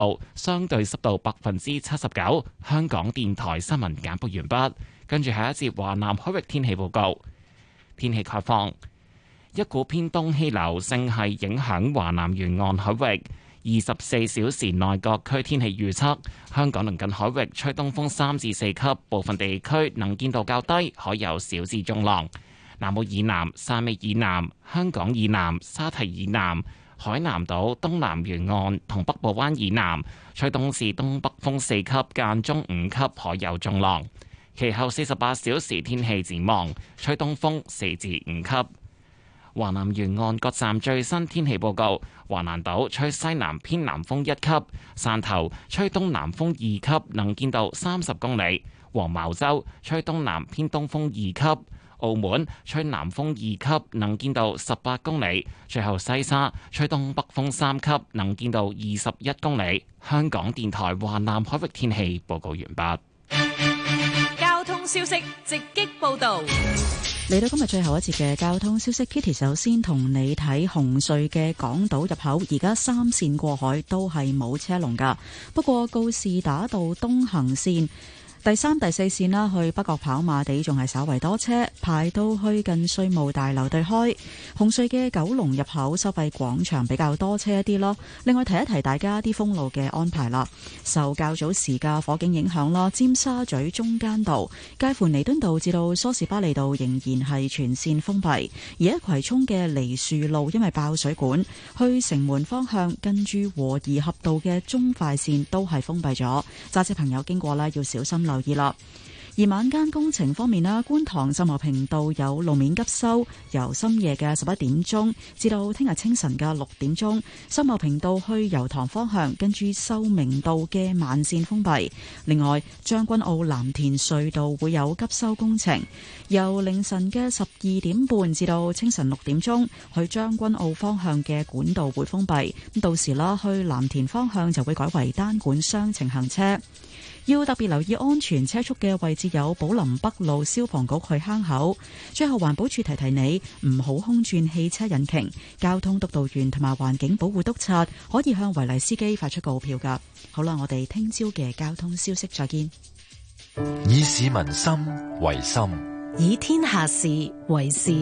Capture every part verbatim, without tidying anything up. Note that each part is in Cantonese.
度，相對濕度百分之七十九。香港電台新聞簡報完畢，跟住下一節華南海域天氣報告。天氣概況，一股偏東氣流正係影響華南沿岸海域。二十四小時內各區天氣預測：香港鄰近海域吹東風三至四級，部分地區能見度較低，海有小至中浪。南澳以南、汕尾以南、香港以南、沙堤以南、海南島東南沿岸同北部灣以南吹東至東北風四級，間中五級，海有中浪。其後四十八小時天氣展望：吹東風四至五級。華南沿岸各站最新天氣報告：華南島吹西南偏南風一級，汕頭吹東南風二級，能見度三十公里；黃茅洲吹東南偏東風二級，澳門吹南風二級，能見度十八公里；最後西沙吹東北風三級，能見度二十一公里。香港電台華南海域天氣報告完畢。 交通消息直擊報道。 嚟到今日最後一節嘅交通消息 ，Kitty 首先同你睇紅隧嘅港島入口，而家三線過海都係冇車龍噶，不過告士打道東行線。第三、第四線啦，去北角跑馬地仲係稍為多車，排到去近稅務大樓對開。紅隧嘅九龍入口收費廣場比較多車一啲咯。另外提一提大家啲封路嘅安排啦。受較早時嘅火警影響啦，尖沙咀中間道介乎彌敦道至到梳士巴利道仍然係全線封閉。而喺葵涌嘅梨樹路因為爆水管，去城門方向近住和宜合道嘅中快線都係封閉咗。揸車朋友經過啦，要小心留意啦。而晚間工程方面啦，觀塘秀茂坪道有路面急修，由深夜嘅十一點鐘至到聽日清晨嘅六點鐘，秀茂坪道去油塘方向跟住秀明道嘅慢線封閉。另外，將軍澳藍田隧道會有急修工程，由凌晨嘅十二點半至到清晨六點鐘，去將軍澳方向嘅管道會封閉。咁到時啦，去藍田方向就會改為單管雙程行車。要特別留意安全車速嘅位置有寶林北路消防局去坑口。最後環保署提提你，唔好空轉汽車引擎。交通督導員同埋環境保護督察可以向違例司機發出告票噶。好啦，我哋聽朝嘅交通消息再見。 以市民心為心， 以天下事為事。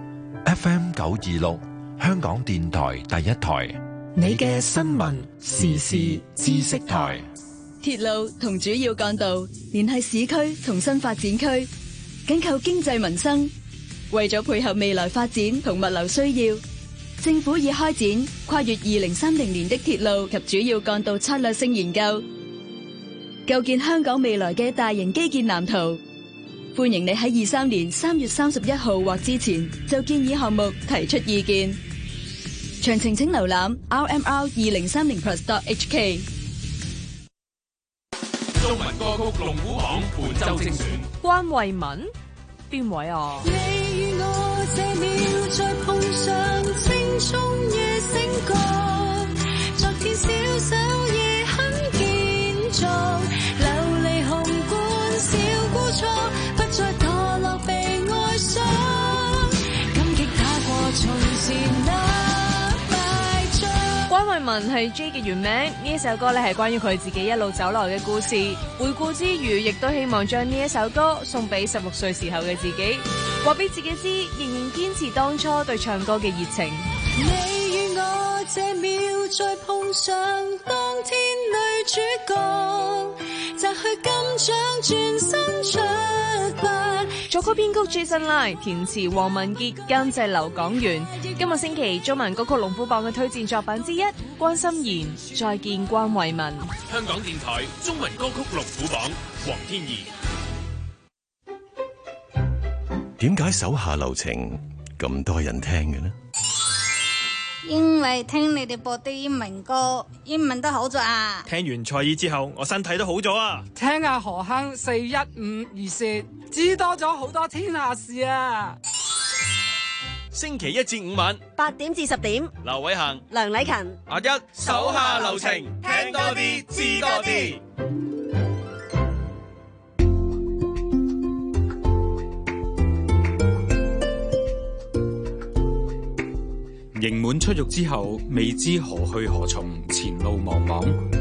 F M 九二六，香港電台第一台， 你嘅新聞時事知識台。 鐵路同主要幹道連繫市區同新發展區，緊扣經濟民生。為咗配合未來發展同物流需要，政府已開展跨越二零三零年的鐵路及主要幹道策略性研究，構建香港未來嘅大型基建藍圖。歡迎你喺二三年三月三十一號或之前就建議項目提出意見。詳情請瀏覽 r m r 二零三零 plus dot h k。 中文歌曲龍虎榜本周精選， 關惠文邊位啊？ 你與我這秒再碰上，青蔥夜醒覺，昨天小手也很健壯，流離紅冠小孤錯，不再墮落被愛上，感激他過從前那。 關惠文係 J 嘅原名，呢一首歌咧係關於佢自己一路走來嘅故事。回顧之餘，亦都希望將呢一首歌送俾十六歲時候嘅自己，話俾自己知，仍然堅持當初對唱歌嘅熱情。 你與我這秒再碰上，當天女主角摘去金獎轉身出發。 作曲編曲 Jason Lai， 填詞黃文傑，監製劉港元。今個星期中文歌曲龍虎榜嘅推薦作品之一，關心妍再見關惠文。 香港電台中文歌曲龍虎榜，黃天怡。 點解手下留情咁多人聽嘅呢？ 因為聽你哋播啲英文歌，英文都好咗啊！ 聽完蔡爾之後，我身體都好咗啊！ 聽下何坑四一五二說，知多咗好多天下事啊！ 星期一至五晚八點至十點， 劉偉恒、 梁禮勤、 阿一手下留情，聽多啲，知多啲。刑滿出獄之後，未知何去何從，前路茫茫。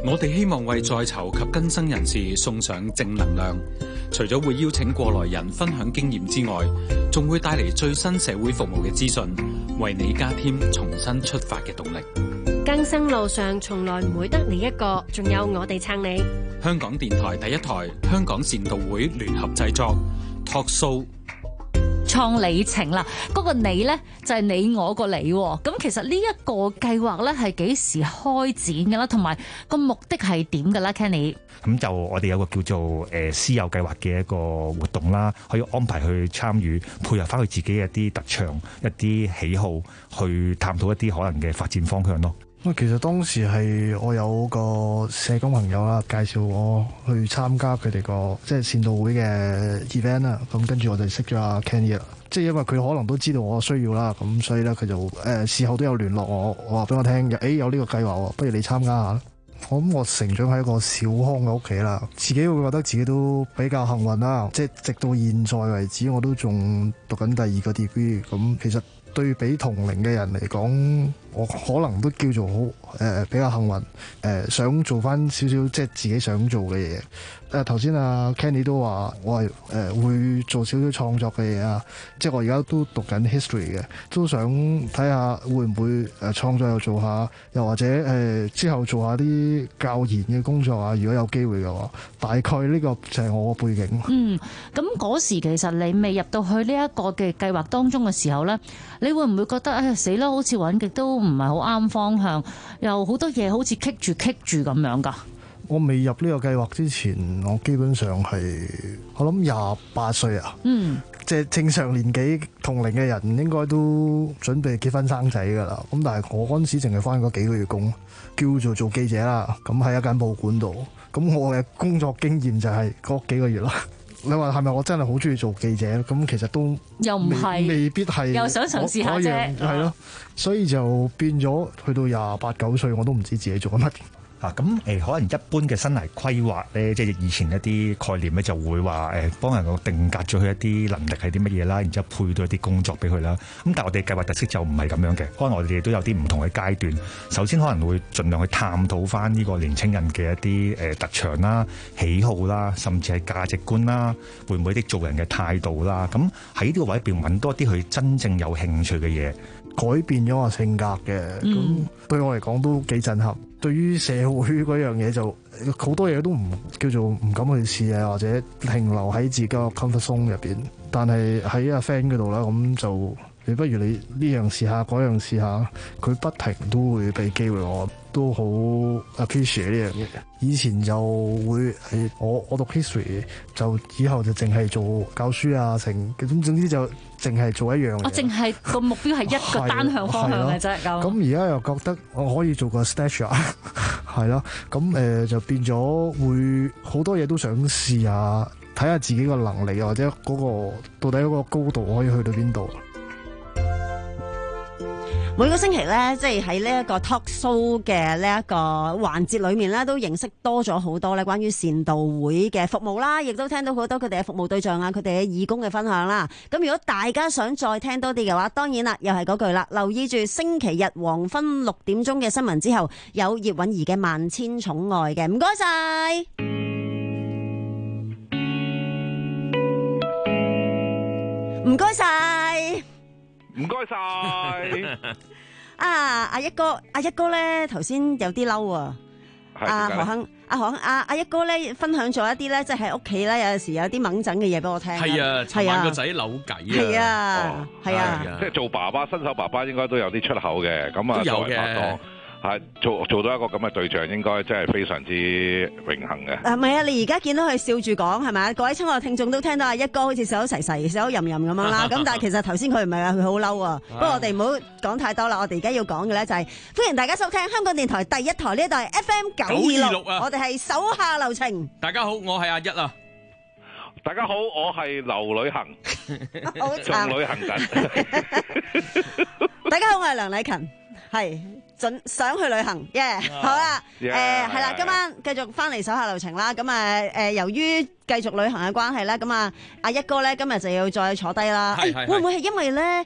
我哋希望為在囚及更生人士送上正能量，除咗會邀請過來人分享經驗之外，仲會帶嚟最新社會服務嘅資訊，為你加添重新出發嘅動力。 更生路上從來唔會得你一個，仲有我哋撐你。 香港電台第一台，香港善導會聯合製作 Talk Show。 創里程啦，嗰、那個你呢，就係、是、你我個你，咁其實呢一個計劃呢，係幾時開展嘅啦，同埋個目的係點嘅啦 Kenny？ 咁就我哋有個叫做誒師友計劃嘅一個活動啦，可以安排去參與，配合翻佢自己嘅一啲特長、一啲喜好，去探討一啲可能嘅發展方向咯。 其實當時係我有個社工朋友啦，介紹我去參加佢哋個即係善導會嘅 event 啦。咁跟住我就識咗阿 Kenny 啦。即係因為佢可能都知道我需要啦，咁所以咧佢就誒、呃、事後都有聯絡我，我話俾我聽，誒有呢個計劃，不如你參加下。我諗我成長喺一個小康嘅屋企啦，自己會覺得自己都比較幸運啦。即係直到現在為止，我都仲讀緊第二個 degree。咁其實對比同齡嘅人嚟講，我可能都叫做好誒、呃、比較幸運，誒、呃、想做翻少少即係自己想做嘅嘢。誒頭先阿 Kenny 都話我係誒、呃、會做少少創作嘅嘢啊，即係我而家都讀緊 history 嘅，都想睇下會唔會誒創作又做下，又或者誒、呃、之後做下啲教研嘅工作啊。如果有機會嘅話，大概呢個就係我個背景。 嗯，咁嗰時其實你未入到去呢一個嘅計劃當中嘅時候咧，你會唔會覺得哎呀死啦，好似揾極都唔係好啱方向，又好多嘢好似棘住棘住咁樣㗎？ 我未入呢個計劃之前，我基本上係我諗廿八歲啊，嗯，即係正常年紀同齡嘅人應該都準備結婚生仔㗎啦。咁但係我嗰陣時淨係返嗰幾個月工，叫做做記者啦。咁喺一間報館度，咁我嘅工作經驗就係嗰幾個月啦。你話係咪我真係好中意做記者？咁其實都又唔係， 未必係， 又想嘗試下啫， 係咯。所以就變咗去到廿八九歲，我都唔知自己做緊乜。 啊，咁誒、呃、可能一般嘅生涯規劃咧，即係以前一啲概念咧，就會話誒幫人個定格咗佢一啲能力係啲乜嘢啦，然之後配到一啲工作俾佢啦。咁但係我哋計劃特色就唔係咁樣嘅，可能我哋都有啲唔同嘅階段。首先可能會盡量去探討翻呢個年青人嘅一啲誒、呃、特長啦、喜好啦，甚至係價值觀啦，會唔會啲做人嘅態度啦？咁喺呢個位入邊揾多啲佢真正有興趣嘅嘢， 改變咗我性格嘅。咁、嗯、對我嚟講都幾震撼。對於社會嗰樣嘢就好多嘢都唔叫做唔敢去試啊，或者停留喺自己個 comfort zone 入邊。但係喺阿 friend 嗰度啦，咁就你不如你呢樣試下，嗰樣試下，佢不停都會俾機會我，都好 appreciate 呢樣嘢。以前就會係我我讀 history 就以後就淨係做教書啊，成咁總之就淨係做一樣嘢。 我淨係個目標係一個單向方向嘅啫。咁咁而家又覺得我可以做個 stature 係咯，咁誒就變咗會好多嘢都想試下，睇下自己個能力或者嗰個到底嗰個高度可以去到邊度。 每個星期咧，即係喺呢一個 talk show 嘅呢一個環節裏面咧，都認識多咗好多咧關於善導會嘅服務啦，亦都聽到好多佢哋嘅服務對象啊，佢哋嘅義工嘅分享啦。咁如果大家想再聽多啲嘅話，當然啦，又係嗰句啦，留意住星期日黃昏六點鐘嘅新聞之後，有葉韻儀嘅萬千寵愛嘅，唔該晒，唔該晒。 唔該晒啊！阿一哥，阿一哥咧，頭先有啲嬲啊！阿何亨，阿何亨，阿阿一哥咧，分享咗一啲咧，即係喺屋企咧，有陣時有啲掹整嘅嘢俾我聽。 係啊，尋晚個仔扭計啊！ 係啊，係啊， 即係做爸爸，新手爸爸應該都有啲出口嘅。咁啊，作為拍檔。係做做到一個咁嘅對象，應該真係非常之榮幸嘅。 誒，唔係啊！你而家見到佢笑住講係咪？各位親愛聽眾都聽到阿一哥好似笑得齊齊、笑得吟吟咁樣啦。咁但係其實頭先佢唔係啊，佢好嬲啊。不過我哋唔好講太多啦。我哋而家要講嘅咧就係歡迎大家收聽香港電台第一台呢一台 F M 九二六啊！我哋係手下留情。 大家好，我係阿一啊。 大家好，我係劉旅行，仲旅行緊。 大家好，我係梁禮勤，係。準想去旅行，耶、yeah, 好啦，誒係啦，今晚繼續翻嚟手下留情啦。咁啊誒，由於繼續旅行嘅關係咧，咁啊阿一哥咧今日就要再坐低啦。誒、欸、會唔會係因為咧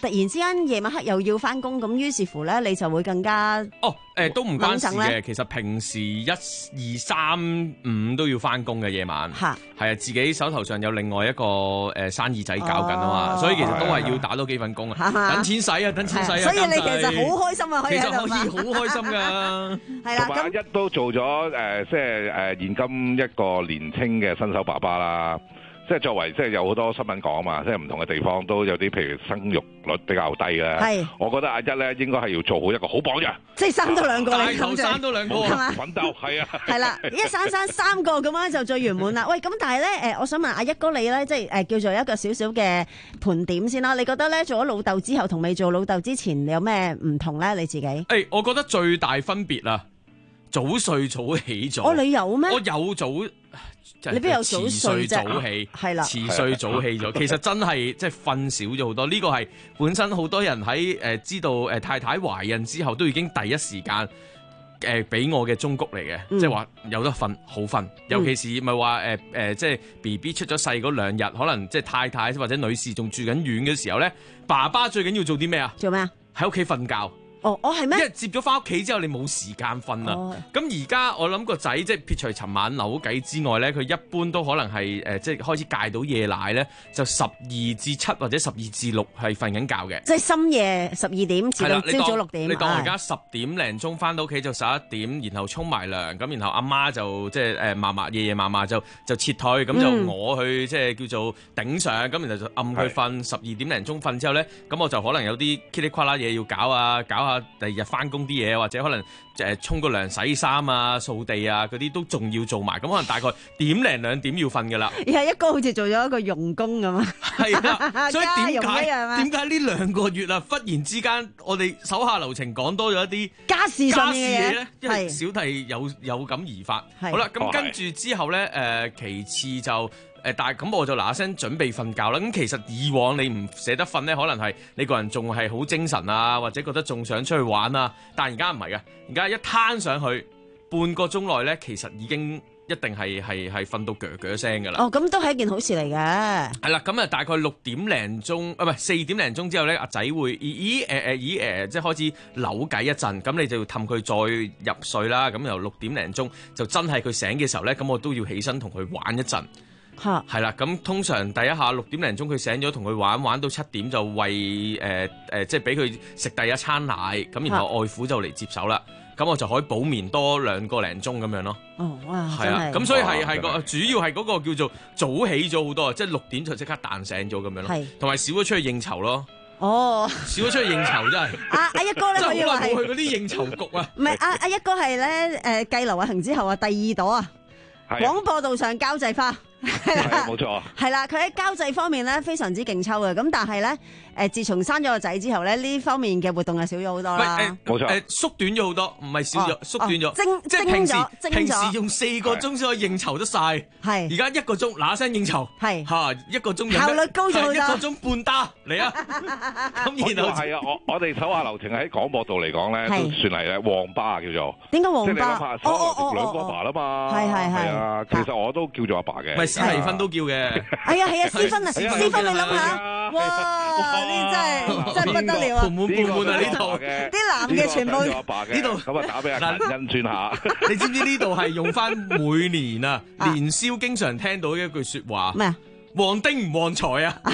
突然之間夜晚黑又要翻工，咁於是乎咧你就會更加哦誒都唔關事嘅， 猛整呢其實平時一二三五都要翻工嘅夜晚， 嚇係啊，自己手頭上有另外一個誒生意仔搞緊啊嘛， 哦所以其實都係要打多幾份工啊，等錢使啊，等錢使啊， 所以你監製其實好開心啊，可以其實可以喺度嘛好開心㗎。 係啦， 同埋一都做咗誒、呃，即係誒、呃、現今一個年青嘅新手爸爸啦。即係作為，即係有好多新聞講嘛，即係唔同嘅地方都有啲，譬如生育率比較低嘅。 係， 我覺得阿一咧應該係要做好一個好榜樣。 即係生多兩個， 大頭你咁就生多兩個係嘛？ 奮鬥係啊， 係啦，一生生三個咁樣就最圓滿啦。喂，咁但係咧誒，我想問阿一哥你咧，即係誒叫做一個少少嘅盤點先啦。你覺得咧做咗老豆之後同未做老豆之前，你有咩唔同咧？你自己？誒、 欸，我覺得最大分別啊，早睡早起咗。 哦，你有咩？ 我有早。 你邊有早睡啫？ 遲睡早起係啦， 遲睡早起咗，其實真係即係瞓少咗好多。呢個係本身好多人喺誒、呃、知道誒、呃、太太懷孕之後，都已經第一時間誒俾我嘅忠告嚟嘅， 嗯、 即係話有得瞓好瞓。尤其是咪話誒誒，即係 B B 出咗世嗰兩日，可能即係太太或者女士仲住緊院嘅時候咧，爸爸最緊要做啲咩啊？ 做咩啊？ 喺屋企瞓覺。 哦，我係咩？ 因為接咗翻屋企之後，你冇時間瞓啦。咁而家我諗個仔即係撇除尋晚扭計之外咧，佢一般都可能係誒、呃、即係開始戒到夜奶咧，就十二至七或者十二至六係瞓緊覺嘅。 即係深夜十二點至到朝早六點。 你當我而家十點零鐘翻到屋企就十一點，然後沖埋涼，咁然後阿媽就即係誒嫲嫲夜夜嫲嫲就就撤退，咁、嗯、就我去即係叫做頂上，咁然後就暗佢瞓十二點零鐘瞓之後咧，咁我就可能有啲噼里呱啦嘢要搞啊，搞下。第二日翻工啲嘢，或者可能誒沖個涼、洗衫啊、掃地啊嗰啲都仲要做埋，咁可能大概點零兩點要瞓噶啦。 而係一哥好似做咗一個傭工咁啊！ 係啊，所以點解點解呢兩個月啊，忽然之間我哋手下留情講多咗一啲家事上面嘅嘢咧，因為小弟有有感而發。好啦，咁跟住之後咧，誒、呃、其次就。誒，但係咁我就嗱嗱聲準備瞓覺啦。咁其實以往你唔捨得瞓咧，可能係你個人仲係好精神啊，或者覺得仲想出去玩啊。但係而家唔係嘅，而家一攤上去半個鐘內咧，其實已經一定係係係瞓到鋸鋸聲㗎啦。 哦，咁都係一件好事嚟嘅。 係啦，咁啊大概六點零鐘啊，唔係四點零鐘之後咧，阿仔會咦咦誒誒咦誒，即係開始扭計一陣，咁你就要氹佢再入睡啦。咁由六點零鐘就真係佢醒嘅時候咧，咁我都要起身同佢玩一陣。 嚇， 係啦，咁通常第一下六點零鐘佢醒咗，同佢玩玩到七點就餵誒誒，即係俾佢食第一餐奶，咁然後外父就嚟接手啦，咁我就可以補眠多兩個零鐘咁樣咯。 哦，哇， 係啊，咁所以係係個主要係嗰個叫做早起咗好多，即係六點就即刻彈醒咗咁樣咯，同埋少咗出去應酬咯。 哦， 少咗出去應酬真係。 阿阿一哥咧可以話係冇去嗰啲應酬局啊。 唔係，阿阿一哥係咧誒繼劉慧衡之後啊，第二朵啊，廣播道上交際花。 係啦，冇錯。 係啦，佢喺交際方面咧非常之勁抽嘅，咁但係咧誒，自從生咗個仔之後咧，呢方面嘅活動就少咗好多啦。 冇錯。 誒縮短咗好多，唔係少咗，縮短咗。 精即係平時平時用四個鐘先可以應酬得晒， 係而家一個鐘嗱嗱聲應酬， 係嚇一個鐘效率高咗好多， 一個鐘半打嚟啊！ 咁然後係啊，我我哋手下留情喺廣播道嚟講咧，都算係咧旺巴叫做。 點解旺巴？ 即係你諗下，手下留情兩個阿爸啦嘛。 係係係啊，其實我都叫做阿爸嘅。 唔係史提芬都叫嘅。 係啊係啊，私芬啊，私芬你諗下，哇！呢真係真係不得了啊！ 滿滿滿滿啊呢度， 啲男嘅全部呢度咁啊打俾阿陳欣轉下。 你知唔知呢度係用翻每年啊年宵經常聽到一句説話咩啊？ 旺丁唔旺財啊！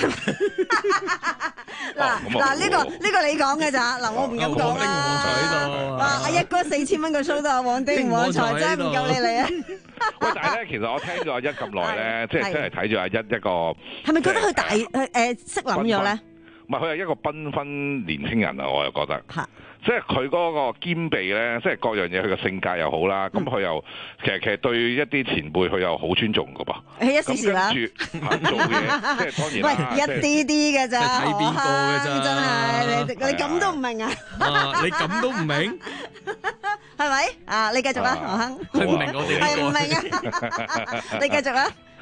嗱嗱呢個呢個你講嘅咋？嗱我唔敢講啦。哇！阿一哥四千蚊個 show 都話旺丁唔旺財，真係唔夠你嚟啊！ 喂，但係咧，其實我聽咗阿一咁耐咧，即係真係睇住阿一一個， 係咪覺得佢大誒誒識諗咗咧？ 唔係，佢係一個繽紛年青人啊！我又覺得。即係佢嗰個兼備咧，即係各樣嘢，佢嘅性格又好啦。咁佢又其實其實對一啲前輩，佢又好尊重噶噃。 係一時時啦。 咁跟住做嘢，即係當然啦。 喂，一啲啲嘅咋？ 睇邊個嘅咋？ 真係你你咁都唔明啊？ 你咁都唔明？ 係咪？啊，你繼續啦，何亨。 佢唔明我哋呢個。 係唔明啊？你繼續啊！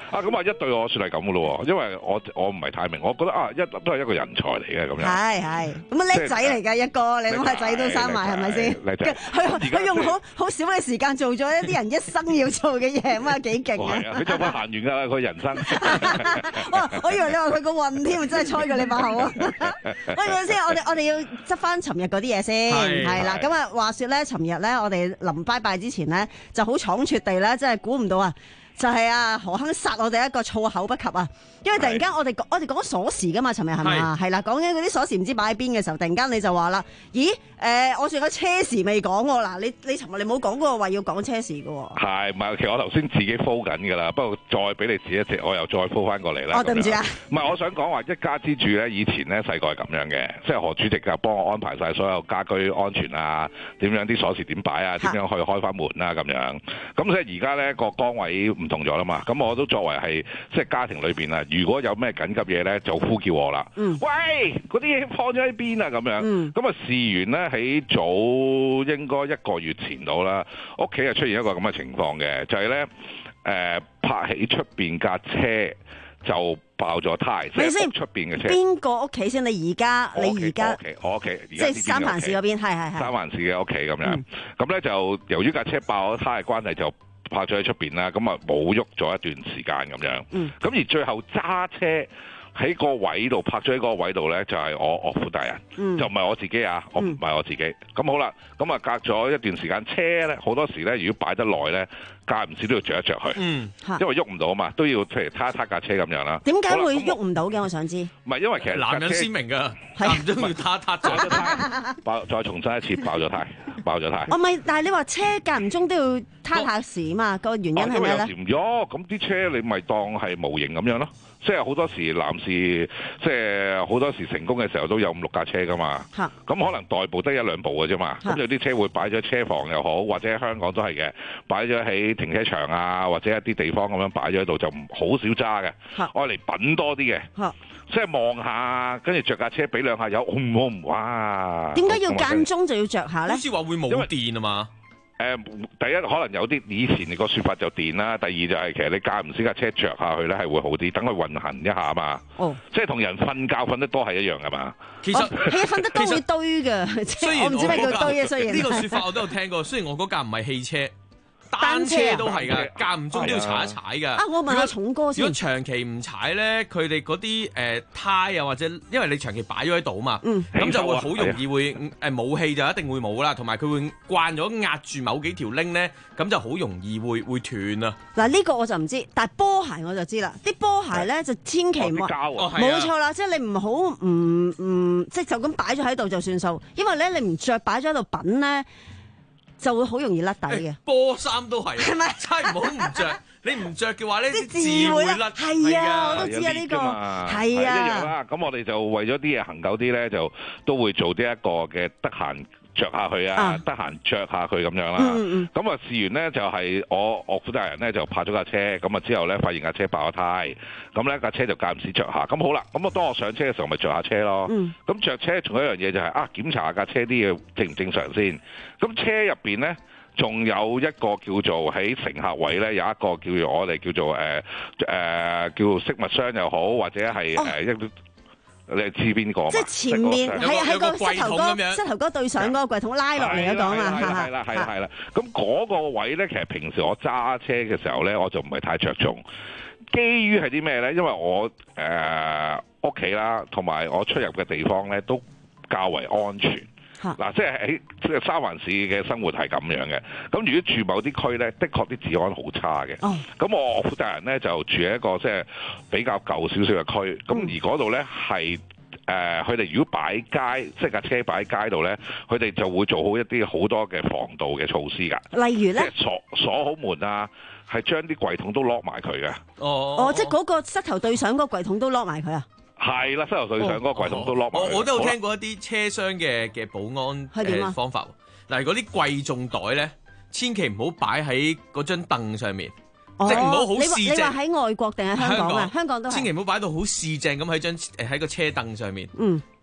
啊，咁啊一對我算係咁嘅咯喎，因為我我唔係太明，我覺得啊一都係一個人才嚟嘅咁樣。 係係，咁啊叻仔嚟㗎一個，你諗下仔都生埋係咪先？ 叻仔， 佢佢用好好少嘅時間做咗一啲人一生要做嘅嘢，咁啊幾勁啊！ 係啊，佢就快行完㗎啦，佢人生。 哇！我以為你話佢個運添，真係猜過你把口啊！喂，嗰先，我哋我哋要執翻尋日嗰啲嘢先，係啦。咁啊，話説咧，尋日咧，我哋臨拜拜之前咧，就好倉促地咧，真係估唔到啊！就係啊何亨殺我哋一個措口不及啊！因為突然間我哋我哋講鎖匙噶嘛，尋日係咪啊？係啦，講緊嗰啲鎖匙唔知擺喺邊嘅時候，突然間你就話啦：咦？誒、呃，我仲有車匙未講喎！嗱，你你尋日你冇講過話要講車匙嘅喎。係， 唔係？其實我頭先自己 follow 緊㗎啦，不過再俾你指一指，我又再 follow 翻過嚟啦。 哦，對唔住啊！ 唔係，我想講話一家之主咧，以前咧細個係咁樣嘅，即係何主席就幫我安排晒所有家居安全啊，點樣啲鎖匙點擺啊，點樣去開翻門啊咁樣。咁所以而家咧個崗位唔同咗啦嘛。咁我都作為係即係家庭裏邊啊，如果有咩緊急嘢咧，就呼叫我啦。嗯、喂，嗰啲嘢放咗喺邊啊？咁樣。咁啊、嗯，事緣咧喺早應該一個月前到啦，屋企係出現一個咁嘅情況嘅，就係咧誒泊喺出邊架車就爆咗胎，即係出邊嘅車。 邊個屋企先？你而家你而家我屋企， 即係三藩市嗰邊，係係係。 三藩市嘅屋企咁樣，咁咧、嗯、就由於架車爆咗胎嘅關係就。泊咗喺出邊啦，咁啊冇喐咗一段時間咁樣，咁、嗯、而最後揸車喺個位度泊咗喺個位度咧，就係、是、我岳父大人，嗯、就唔係我自己啊，我唔係我自己。咁、嗯、好啦，咁啊隔咗一段時間，車咧好多時咧，如果擺得耐咧，間唔時都要着一着佢，嗯、因為喐唔到啊嘛，都要譬如撻一撻架車咁樣啦。 點解會喐唔到嘅？我想知。唔係因為其實男人鮮明㗎，間唔中要撻撻咗胎， 爆再重新一次爆咗胎，爆咗胎。 哦，唔係，但係你話車間唔中都要撻下匙嘛？個原因係咩咧？ 因為有時唔喐，咁啲車你咪當係模型咁樣咯。即係好多時男士，即係好多時成功嘅時候都有五六架車噶嘛。咁可能代步得一兩部嘅啫嘛。咁有啲車會擺咗車房又好，或者喺香港都係嘅，擺咗喺停車場啊，或者一啲地方咁樣擺咗喺度，就好少揸嘅。愛嚟品多啲嘅，即係望下，跟住着架車俾兩下油，唔好唔哇！ 點解要間中就要着下咧？ 好似話會冇電啊嘛。 誒，第一可能有啲以前個説法就電啦，第二就係其實你間唔時架車着下去咧係會好啲，等佢運行一下嘛。哦，即係同人瞓覺瞓得多係一樣噶嘛。 其實係啊，瞓得多會堆㗎。雖然我唔知咩叫堆啊，雖然呢個説法我都有聽過。雖然我嗰架唔係汽車。單車都係㗎，間唔中都要踩一踩㗎。啊， 我問下重哥先。 如果長期唔踩咧，佢哋嗰啲誒胎啊，或者因為你長期擺咗喺度嘛，咁、嗯、就會好容易會誒冇氣就一定會冇啦，同埋佢會慣咗壓住某幾條鈴咧，咁就好容易會會斷啊。 嗱呢個我就唔知，但係波鞋我就知啦。啲波鞋咧就千祈唔好，冇錯啦，即係你唔好唔唔即係就咁擺咗喺度就算數，因為咧你唔着擺咗喺度品咧。就會好容易甩底嘅、欸， 波衫都係，係咪？真係唔好唔着，你唔着嘅話呢啲字會甩， 係啊，我都知啊呢、呢個，係啊， 一樣啦。咁我哋就為咗啲嘢恆久啲咧，就都會做啲一個嘅得閒着下去啊，得閒着下去咁樣啦。咁、嗯嗯、啊，事緣呢就係、是、我岳父大人咧就泊咗架車，咁啊之後咧發現架車爆咗胎，咁咧架車就間唔時着下。咁好啦，咁我當我上車嘅時候咪着下車咯。咁着、嗯、車仲有一樣嘢就係、是、啊，檢查下架車啲嘢正唔正常先。咁車入邊咧仲有一個叫做喺乘客位咧有一個叫做我哋叫做誒誒、呃、叫做飾物箱又好，或者係誒、哦、一。你知邊個？ 即係前面係喺個膝頭哥膝頭哥對上嗰個櫃桶拉落嚟嗰個啊嘛， 係啦係啦係啦。咁嗰個位咧，其實平時我揸車嘅時候咧，我就唔係太着重。基於係啲咩咧？因為我誒屋企啦，同埋我出入嘅地方咧，都較為安全。嗱、啊，即係喺即係三環市嘅生活係咁樣嘅。咁如果住某啲區咧，的確啲治安好差嘅。咁、哦、我負責人咧就住喺一個即係比較舊少少嘅區。咁、嗯、而嗰度咧係誒，佢、呃、哋如果擺街，即係架車擺喺街度咧，佢哋就會做好一啲好多嘅防盜嘅措施㗎。 例如咧， 即係鎖鎖好門啊，係將啲櫃桶都 lock 埋佢嘅。 哦，哦，即係嗰個膝頭對上嗰個櫃桶都 lock 埋佢啊？ 係啦，膝頭對上嗰個櫃桶都 lock 埋。 我我都有聽過一啲車廂嘅嘅保安嘅、呃、方法。嗱，嗰啲貴重袋咧，千祈唔好擺喺嗰張凳上面，哦、即係唔好好市正。 你話喺外國定係香港啊？香港，香港都係。 千祈唔好擺到好市正咁喺張誒喺個車凳上面。 嗯。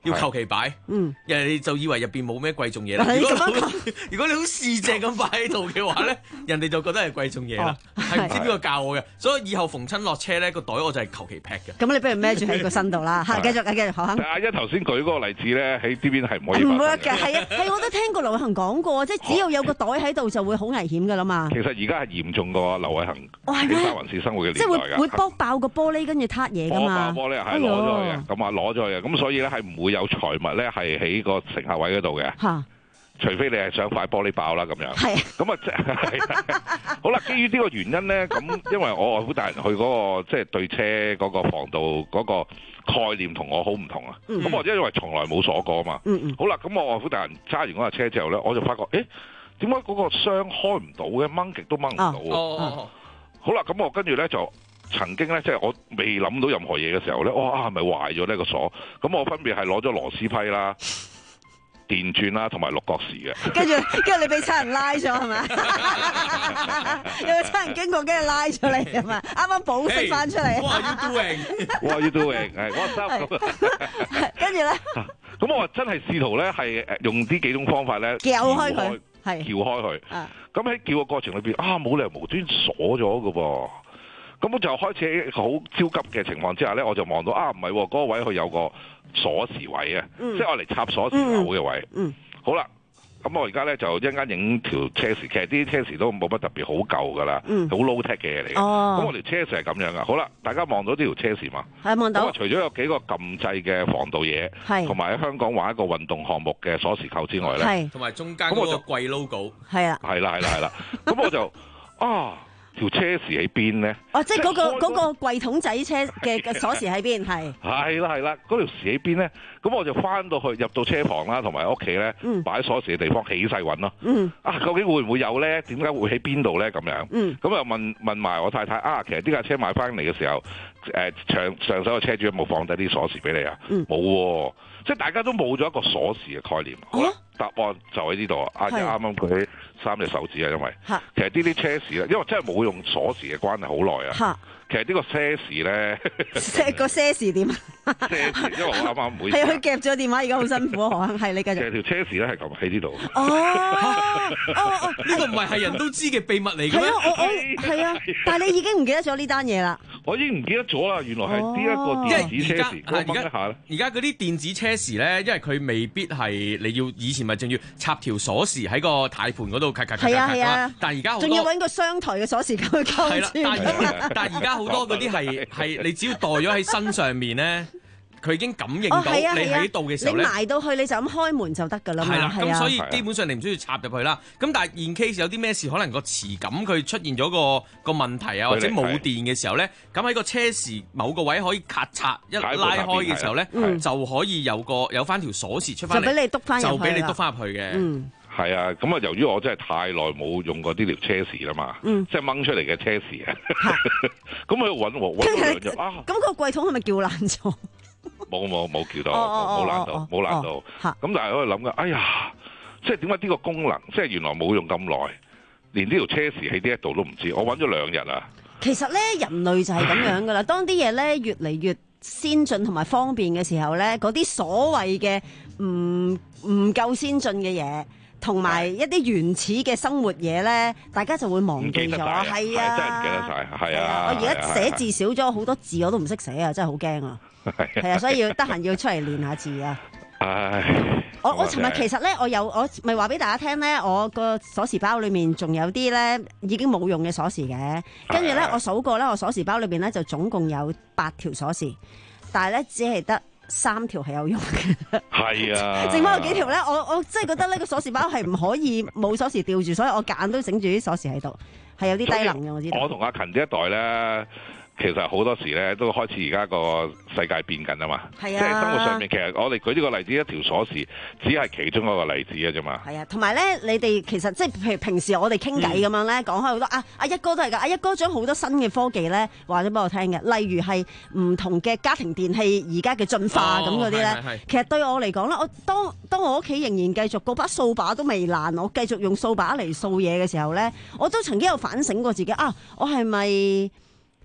要求其擺， 嗯， 人哋就以為入邊冇咩貴重嘢啦。如果如果你好市正咁擺喺度嘅話咧，人哋就覺得係貴重嘢啦。係唔知邊個教我嘅，所以以後逢親落車咧個袋我就係求其劈嘅。 咁你不如孭住喺個身度啦。嚇，繼續繼續何生。 阿一頭先舉嗰個例子咧，喺呢邊係唔可以唔會嘅，係啊，係我都聽過劉偉恒講過，即係只要有個袋喺度就會好危險㗎啦嘛。 其實而家係嚴重過劉偉恒喺白雲市生活嘅年代㗎。 即係會會剝爆個玻璃跟住撻嘢㗎嘛。 剝爆玻璃係攞咗去嘅，咁啊攞咗去嘅，咁所以咧係唔會有財物咧係喺個乘客位嗰度嘅。嚇。除非你係想塊玻璃爆啦咁樣，咁啊即係好啦。基於呢個原因咧，咁因為我外父大人去嗰、嗰個即係、即係、對車嗰個防盜嗰個概念同我好唔同啊。咁、嗯、我因為從來冇鎖過啊嘛。嗯嗯好啦，咁我外父大人揸完嗰架車之後咧，我就發覺，誒點解嗰個箱開唔到嘅，掹極都掹唔到。哦哦好啦，咁我跟住咧就曾經咧，即係我未諗到任何嘢嘅時候咧，哇係咪壞咗呢個鎖？咁我分別係攞咗螺絲批啦。電鑽啦，同埋六角匙嘅。跟住， 跟住你俾差人拉咗係咪？有個差人經過，跟住拉咗你係咪？啱啱保釋翻出嚟。 What are you doing？What are you doing？係 What's up？ 跟住咧， 咁我真係試圖咧係誒用呢幾種方法咧撬開佢，係撬開佢。咁喺撬嘅過程裏邊啊，冇理由無端鎖咗嘅噃。咁我就開始好焦急嘅情況之下咧，我就望到啊，唔係嗰個位佢有個鎖匙位啊，嗯、即係我嚟插鎖匙口嘅位。嗯嗯、好啦，咁我而家咧就一陣間影條車匙，其實啲車匙都冇乜特別，好舊噶啦，好、嗯、low tech 嘅嘢嚟嘅。咁、哦、我條車匙係咁樣噶。好啦，大家望到呢條車匙嘛？ 係望到。 咁啊，除咗有幾個撳掣嘅防盜嘢，同埋喺香港玩一個運動項目嘅鎖匙扣之外咧， 同埋中間嗰個貴 logo。 係啊。 係啦係啦係啦。咁我就啊。條車匙喺邊咧？ 哦，即係嗰個嗰個櫃桶仔車嘅嘅鎖匙喺邊？係係啦係啦，嗰條匙喺邊咧？咁我就翻到去入到車房啦，同埋屋企咧擺鎖匙嘅地方起勢揾咯。嗯，啊，究竟會唔會有咧？點解會喺邊度咧？咁樣，嗯，咁又問問埋我太太啊，其實呢架車買翻嚟嘅時候，誒上上手嘅車主有冇放低啲鎖匙俾你啊？嗯，冇喎，即係大家都冇咗一個鎖匙嘅概念。好啦，答案就喺呢度啊！阿姐啱啱舉起三隻手指啊，因為其實呢啲車匙咧，因為真係冇用鎖匙嘅關係好耐啊。其實呢個車匙咧， 個車匙點？ 車匙，因為我啱啱唔會係佢夾咗電話，而家好辛苦啊！可能係你繼續。 其實條車匙咧係咁喺呢度。 哦哦呢個唔係係人都知嘅秘密嚟嘅咩？ 係啊，我我係啊，但係你已經唔記得咗呢單嘢啦。 我已經唔記得咗啦，原來係呢一個電子車匙。 而家而家嗰啲電子車匙咧，因為佢未必係你要以前咪仲要插條鎖匙喺個軚盤嗰度，咔咔咔咔咔。但係而家仲要揾個雙台嘅鎖匙扣去扣住。 但係但係而家好多嗰啲係係你只要袋咗喺身上面咧，佢已經感應到你喺度嘅時候咧， 你埋到去你就咁開門就得㗎啦嘛。 係啦，咁所以基本上你唔需要插入去啦。咁但係 in case 有啲咩事，可能個磁感佢出現咗個個問題啊，或者冇電嘅時候咧，咁喺個車匙某個位可以咔嚓一拉開嘅時候咧，就可以有個有翻條鎖匙出翻嚟， 就俾你篤翻入去， 就俾你篤翻入去嘅。 嗯。 係啊，咁啊，由於我真係太耐冇用過呢條車匙啦嘛，嗯、即係掹出嚟嘅車匙啊，咁喺度揾喎，揾咗兩日啊， 咁個櫃桶係咪叫爛咗？ 冇冇冇叫到，冇爛到，冇爛到。咁但係我喺度諗緊，哎呀，即係點解呢個功能，即係原來冇用咁耐，連呢條車匙喺呢一度都唔知，我揾咗兩日啊。 其實咧，人類就係咁樣噶啦，當啲嘢咧越嚟越先進同埋方便嘅時候咧，嗰啲所謂嘅唔唔夠先進嘅嘢。同埋一啲原始嘅生活嘢咧，大家就會忘記咗。係啊， 真係唔記得晒。係啊， 我而家寫字少咗好多字，我都唔識寫啊，真係好驚啊。係啊，所以要得閒要出嚟練下字啊。 唉， 我我尋日其實咧，我有我咪話俾大家聽咧，我個鎖匙包裏面仲有啲咧已經冇用嘅鎖匙嘅。跟住咧，我數過咧，我鎖匙包裏邊咧就總共有八條鎖匙，但係咧只係得三條係有用嘅， 係啊， 剩翻有幾條咧？我我真係覺得呢個鎖匙包係唔可以冇鎖匙吊住，所以我夾硬都整住啲鎖匙喺度，係有啲低能嘅。我知道。 我同阿勤呢一代咧，其實好多時咧都開始而家個世界變緊啊嘛， 係啊， 即係生活上面其實我哋舉呢個例子，一條鎖匙只係其中一個例子嘅啫嘛。 係啊，同埋咧，你哋其實即係譬如平時我哋傾偈咁樣咧，講開好多啊，阿一哥都係㗎，阿一哥將好多新嘅科技咧話咗俾我聽嘅，例如係唔同嘅家庭電器而家嘅進化咁嗰啲咧，哦、其實對我嚟講咧，我當當我屋企仍然繼續嗰把掃把都未爛，我繼續用掃把嚟掃嘢嘅時候咧，我都曾經有反省過自己啊，我係咪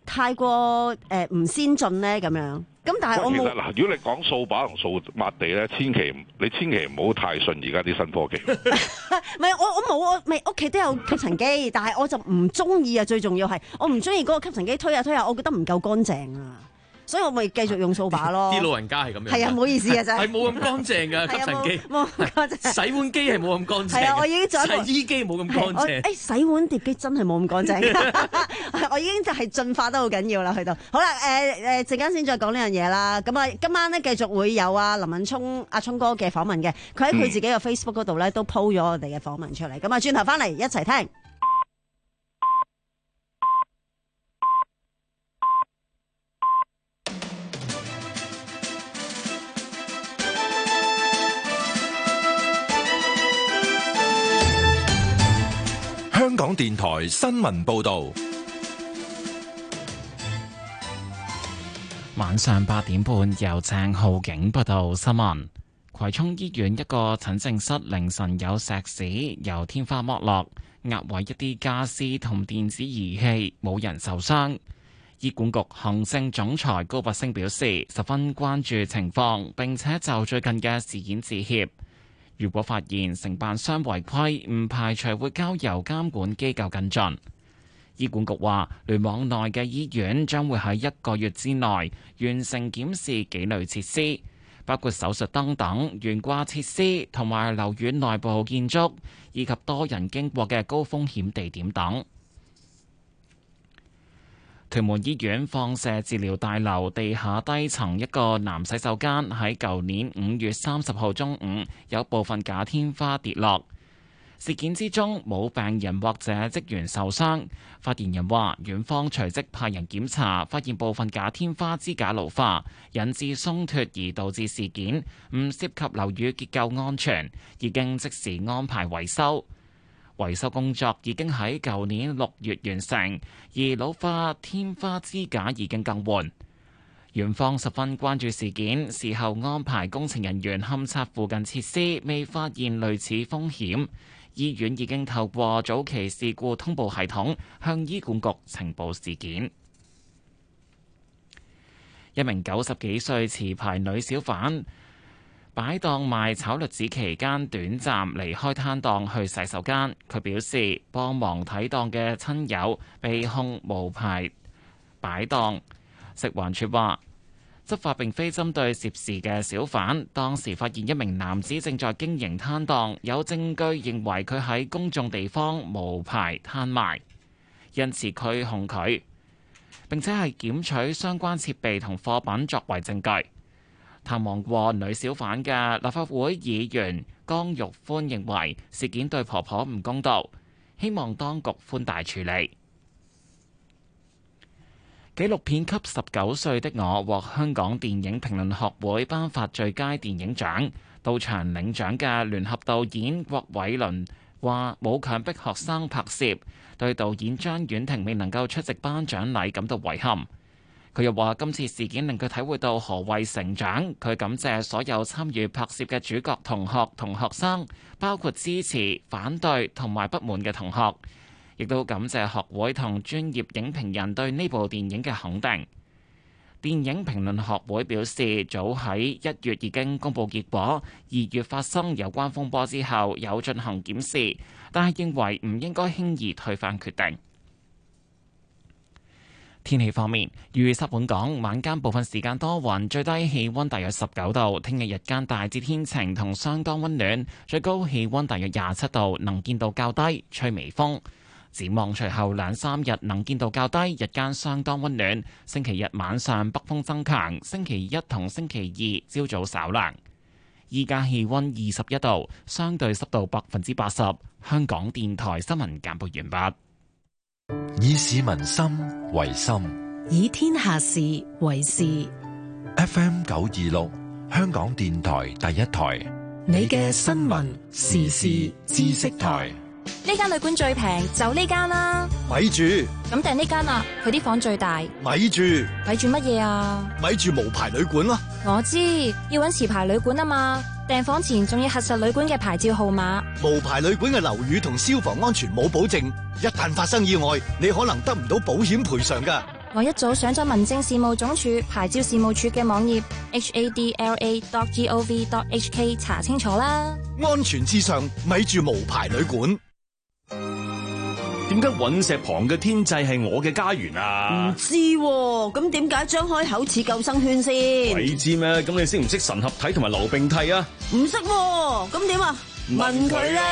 太過誒唔先進咧咁樣。咁但係我冇。 其實嗱，如果你講掃把同掃抹地咧，千祈你千祈唔好太信而家啲新科技。 唔係我我冇我未屋企都有吸塵機，但係我就唔中意啊！最重要係我唔中意嗰個吸塵機推下推下，我覺得唔夠乾淨啊！所以我咪繼續用掃把咯。 啲老人家係咁樣。 係啊，唔好意思啊，真係。 係冇咁乾淨㗎吸塵機。冇咁乾淨。洗碗機係冇咁乾淨。 係啊，我已經做一個。 洗衣機冇咁乾淨。 誒，洗碗碟機真係冇咁乾淨。我已經就係進化得好緊要啦，去到。好啦，誒誒，陣間先再講呢樣嘢啦。咁啊，今晚咧繼續會有啊林敏聰阿聰哥嘅訪問嘅，佢喺佢自己嘅 Facebook 嗰度咧都 po 咗我哋嘅訪問出嚟。咁啊，轉頭翻嚟一齊聽。 香港電台新聞報道， 晚上八點半由鄭浩景報道新聞。葵涌醫院一個診症室凌晨有石屎由天花剝落，壓毀一啲家私同電子儀器，冇人受傷。醫管局行政總裁高拔陞表示，十分關注情況，並且就最近嘅事件致歉。如果發現承辦商違規，唔排除會交由監管機構跟進。醫管局話，聯網內嘅醫院將會喺一個月之內完成檢視幾類設施，包括手術燈等懸掛設施，同埋樓院內部建築，以及多人經過嘅高風險地點等。屯門醫院放射治療大樓地下低層一個男洗手間喺舊年五月三十號中午有部分假天花跌落，事件之中冇病人或者職員受傷。發言人話，院方隨即派人檢查，發現部分假天花支架老化，引致鬆脱而導致事件，唔涉及樓宇結構安全，已經即時安排維修。維修工作已經喺舊年六月完成，而老化天花支架已經更換。院方十分關注事件，事後安排工程人員勘察附近設施，未發現類似風險。醫院已經透過早期事故通報系統向醫管局呈報事件。一名九十幾歲持牌女小販擺檔賣炒栗子期間，短暫離開攤檔去洗手間。佢表示，幫忙睇檔嘅親友被控無牌擺檔。食環署話，執法並非針對涉事嘅小販，當時發現一名男子正在經營攤檔，有證據認為佢喺公眾地方無牌攤賣，因此拘控佢，並且係檢取相關設備同貨品作為證據。探望過女小販嘅立法會議員江玉歡認為事件對婆婆唔公道，希望當局寬大處理。紀錄片《給十九歲的我》獲香港電影評論學會頒發最佳電影獎，到場領獎嘅聯合導演郭偉倫話冇強迫學生拍攝，對導演張婉婷未能夠出席頒獎禮感到遺憾。佢又話：今次事件令佢體會到何謂成長。佢感謝所有參與拍攝嘅主角同學同學生，包括支持、反對同埋不滿嘅同學，亦都感謝學會同專業影評人對呢部電影嘅肯定。電影評論學會表示，早喺一月已經公佈結果，二月發生有關風波之後有進行檢視，但係認為唔應該輕易推翻決定。天氣方面，預測本港晚間部分時間多雲，最低氣溫大約十九度。聽日日間大致天晴同相當溫暖，最高氣溫大約廿七度，能見度較低，吹微風。展望隨後兩三日能見度較低，日間相當溫暖。星期日晚上北風增強，星期一同星期二朝早稍涼。依家氣溫二十一度，相對濕度百分之八十。香港電台新聞簡報完畢。 以市民心為心， 以天下事為事。 F M 九二六，香港電台第一台， 你嘅新聞時事知識台。 呢間旅館最平，就呢間啦。 咪住， 咁訂呢間啊？佢啲房最大。 咪住， 咪住乜嘢啊？ 咪住無牌旅館咯。 我知，要揾持牌旅館啊嘛。訂房前仲要核實旅館嘅牌照號碼。 無牌旅館嘅樓宇同消防安全冇保證，一旦發生意外，你可能得唔到保險賠償㗎。 我一早上咗民政事務總署牌照事務處嘅網頁 h a d l a dot gov dot h k 查清楚啦。 安全至上，咪住無牌旅館。 點解隕石旁嘅天際係我嘅家園啊？ 唔知喎，咁點解張開口似救生圈先？ 鬼知咩？咁你識唔識神合體同埋溜並蒂啊？ 唔識喎，咁點啊？問佢啦。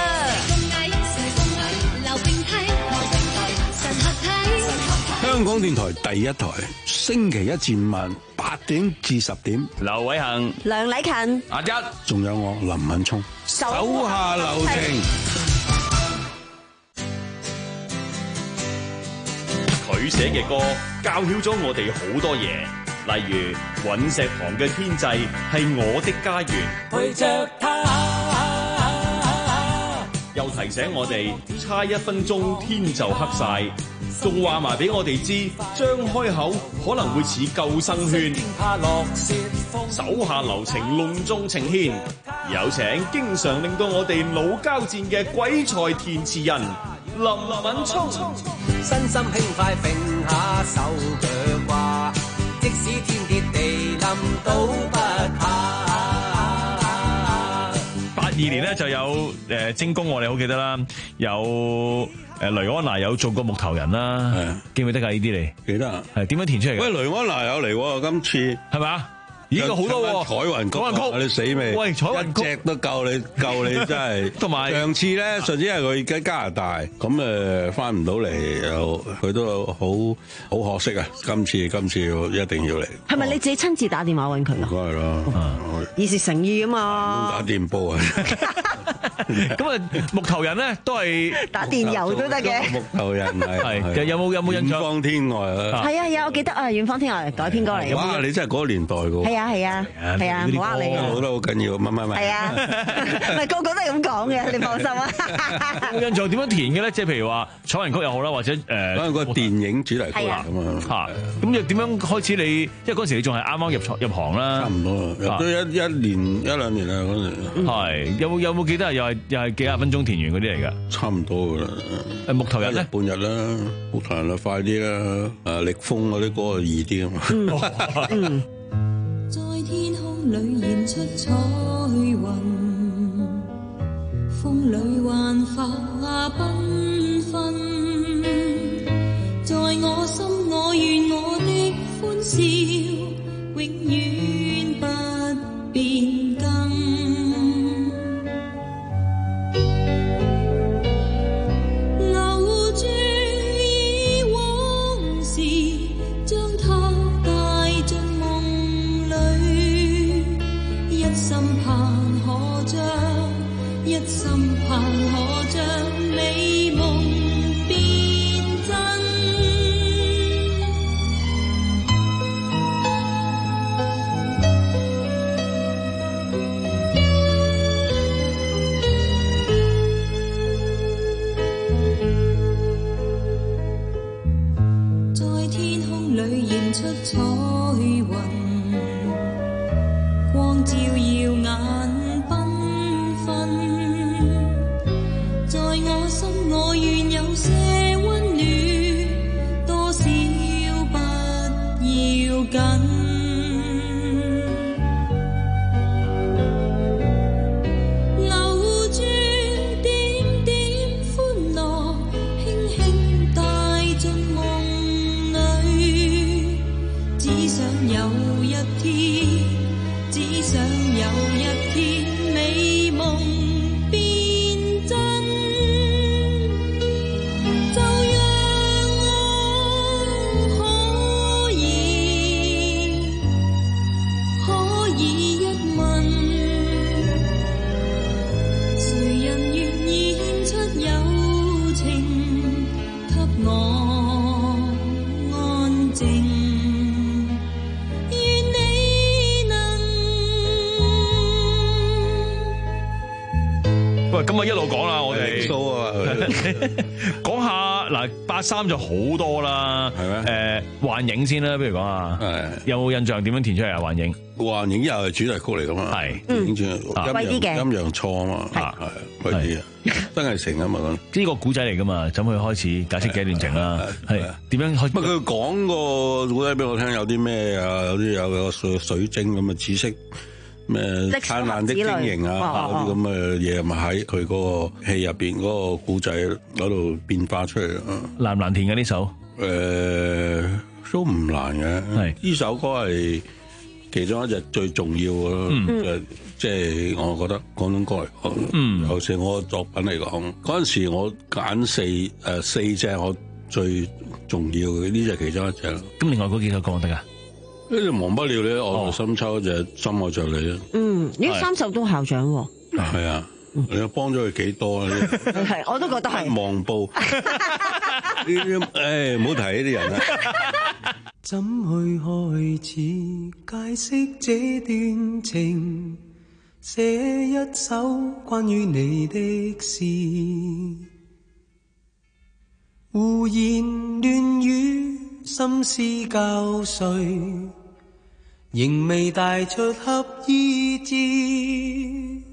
香港電台第一台，星期一至五晚八點至十點， 劉偉恒、 梁禮勤、 阿一， 仲有我林敏聰， 手下留情。 佢寫嘅歌教曉咗我哋好多嘢，例如隕石旁嘅天際係我的家園，陪着他，又提醒我哋差一分鐘天就黑晒，仲話埋俾我哋知張開口可能會似救生圈。手下留情隆重呈獻，有請經常令到我哋腦交戰嘅鬼才填詞人林敏聰。 身心輕快揈下手腳話，即使天跌地冧都不怕。 八二年咧就有誒精工，我哋好記得啦，有誒雷安娜有做過木頭人啦，記唔記得㗎？呢啲嚟記得啊， 係點樣填出嚟嘅？ 喂，雷安娜有嚟喎，今次係咪啊？咦，個好多喎！ 彩雲曲， 彩雲曲， 你死未？ 喂，彩雲曲一隻都夠你，夠你真係。同埋上次咧，上次係佢喺加拿大，咁誒翻唔到嚟，又佢都好好可惜啊！今次今次一定要嚟。 係咪你自己親自打電話揾佢啊？ 梗係啦， 以示誠意啊嘛。 打電報啊！ 咁啊，木頭人咧都係打電郵都得嘅。 木頭人係係，有冇有冇印象？ 遠方天外啊！ 係啊係啊，我記得啊，遠方天外改編歌嚟。 哇！你真係嗰個年代㗎喎。 係啊係啊係啊，唔好呃你。 我覺得好緊要，乜乜乜。 係啊，唔係個個都係咁講嘅，你放心啊。 有印象點樣填嘅咧？即係譬如話彩雲曲又好啦，或者誒， 可能個電影主題曲咁啊。 嚇，咁又點樣開始你？因為嗰陣時你仲係啱啱入入行啦。 差唔多啦，入咗一一年一兩年啦嗰陣。 係有冇有冇記得又係又係幾廿分鐘填完嗰啲嚟㗎？ 差唔多㗎啦。 誒木頭人咧， 半日啦，木頭人啊快啲啦，誒力風嗰啲歌啊易啲啊嘛。 嗯。在天空裏現出彩雲，風裏幻化繽紛，在我心我願我的歡笑永遠不變更，留住以往事，將它帶進夢裏，一心盼可將，一心盼可將美夢變真。在天空裏現出彩雲，光照耀眼繽紛，在我心我願有些溫暖，多少不要緊，留住點點歡樂，輕輕帶進夢裏，只想有一天，只想有一天美夢變真，就讓我可以可以一問，誰人願意獻出友情給我安靜，願你能。 喂，咁啊一路講啦，我哋數啊， 講下嗱，八三就好多啦， 係咩？ 誒，幻影先啦，不如講下，有冇印象點樣填出嚟啊？幻影， 幻影又係主題曲嚟噶嘛？ 係， 影住陰貴啲嘅陽陰陽錯啊嘛，係係貴啲啊。 曾毅成啊嘛， 呢個古仔嚟噶嘛，怎去開始解釋幾段情啦？係點樣開？ 唔係佢講個古仔俾我聽，有啲咩啊？有啲有個水水晶咁嘅紫色咩燦爛的晶瑩啊，嗰啲咁嘅嘢，咪喺佢嗰個戲入邊嗰個古仔嗰度變化出嚟啊！ 難唔難填嘅呢首？ 誒，都唔難嘅。係呢首歌係其中一隻最重要嘅咯。誒，即係我覺得廣東歌嚟講，嗯，尤其是我嘅作品嚟講，嗰陣時我揀四誒四隻我最重要嘅，呢隻其中一隻。 咁另外嗰幾首歌得㗎？ 呢隻忘不了咧，我心秋就深愛着你啊。嗯， 呢三首都校長喎。 係啊。你又幫咗佢幾多啊？ 係，我都覺得係。 望報，呢啲誒唔好提呢啲人啦。 怎去開始解釋這段情？寫一首關於你的詩，胡言亂語，心思交瘁，仍未帶出合意志。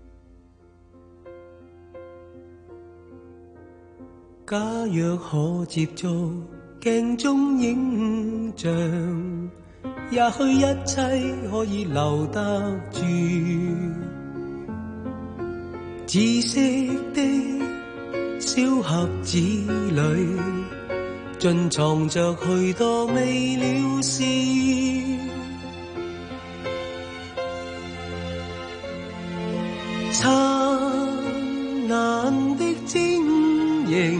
假若可接觸鏡中影像，也許一切可以留得住。紫色的小盒子裏，盡藏着許多未了事。燦爛的晶瑩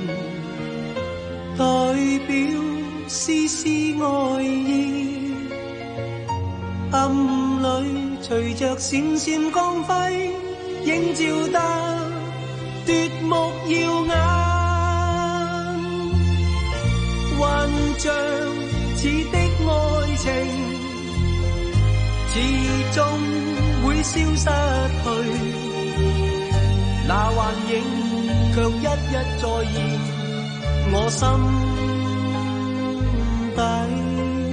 代表絲絲愛意，暗裏隨着閃閃光輝，映照得奪目耀眼。幻象似的愛情，始終會消失去，那幻影卻一一再現我心底。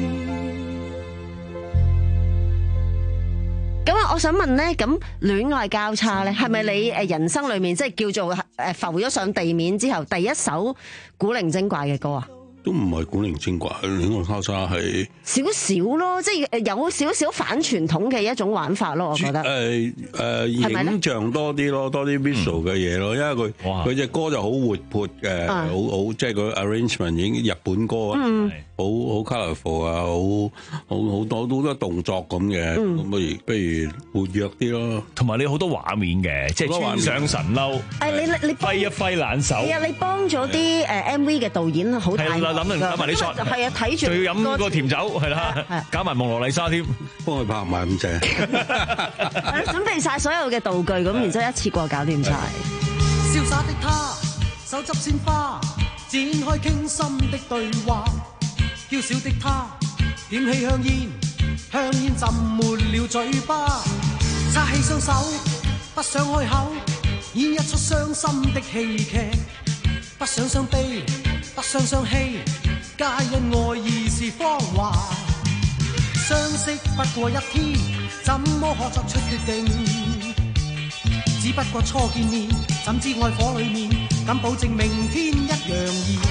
咁啊，我想問咧，咁戀愛交叉咧，係咪你誒人生裏面即係叫做誒浮咗上地面之後第一首古靈精怪嘅歌啊？ 都唔係古靈精怪，戀愛交叉係少少咯，即係有少少反傳統嘅一種玩法咯，我覺得。 誒誒，影像多啲咯，多啲 visual 嘅嘢咯，因為佢佢隻歌就好活潑嘅，好好即係個 arrangement 已經日本歌啊，好好 colourful 啊，好好好多好多動作咁嘅，咁不如不如活躍啲咯。 同埋你好多畫面嘅，即係穿上神褸， 誒你你你揮一揮冷手。 係啊，你幫咗啲誒 M V 嘅導演好大。 諗諗諗埋你錯， 係啊，睇住仲要飲個甜酒，係啦，搞埋蒙羅麗莎添， 幫佢拍埋咁正， 準備晒所有嘅道具，咁然之後一次過搞掂晒。 瀟灑的他，手執鮮花，展開傾心的對話。嬌小的他，點起香煙，香煙浸沒了嘴巴。擦起雙手，不想開口，演一出傷心的戲劇，不想傷悲。不想相欺，皆因愛意是謊話。相識不過一天，怎麼可作出決定？只不過初見面，怎知愛火裡面，敢保證明天一樣熱。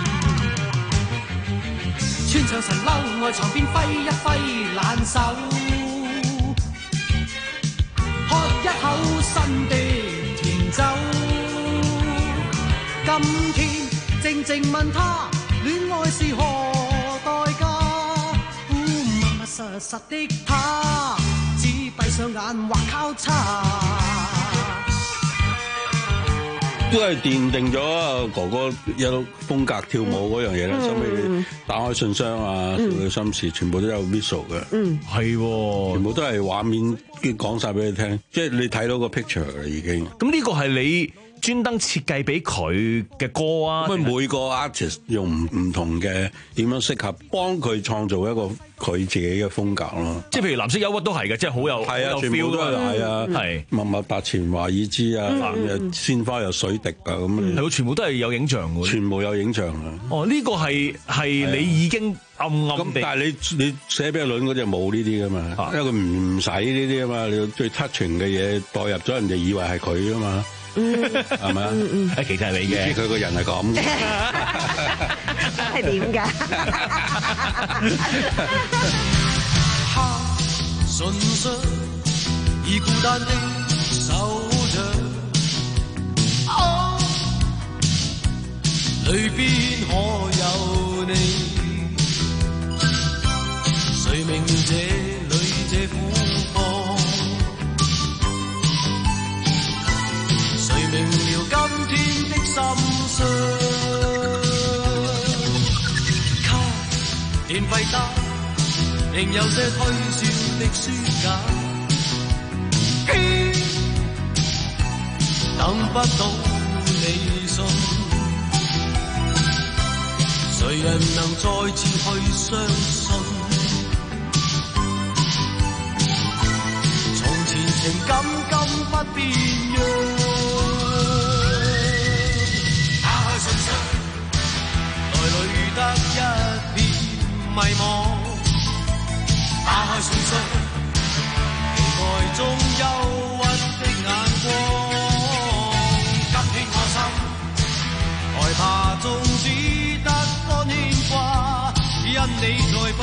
穿上神褸，愛床邊揮一揮冷手，喝一口新的甜酒。今天靜靜問他，戀愛是何代價？密密實實的他，只閉上眼畫交叉。 都係奠定咗哥哥一路風格跳舞嗰樣嘢啦。收尾打開信箱啊，少女心事，全部都有 visual 嘅。嗯，係，全部都係畫面，講晒俾你聽，即係你睇到個 picture 啦已經。 咁呢個係你專登設計俾佢嘅歌啊！ 咁每個 artist 用唔唔同嘅點樣適合幫佢創造一個佢自己嘅風格咯。 即係譬如藍色憂鬱都係嘅，即係好有係啊，全部都係係啊，係默默達前華爾茲啊，鮮花又水滴啊咁。 係全部都係有影像嘅， 全部有影像啊！ 哦，呢個係係你已經暗暗地， 但係你你寫俾阿倫嗰隻冇呢啲噶嘛，因為佢唔唔使呢啲啊嘛，你最 touching 嘅嘢代入咗人哋以為係佢啊嘛。 係咪啊？ 誒，其實係你嘅， 佢個人係咁嘅， 係點㗎？ 純粹而孤單的手掌，啊，裏邊可有你？誰明了這裏這苦況？誰明了今天的心傷？卡電費單，仍有些推銷的書架，偏等不到你信，誰人能再次去相信？從前情感今不變樣，打開信箱，內裏得一片迷茫。打開信箱，期待中憂鬱的眼光。今天我心害怕中只得多牽掛，因你再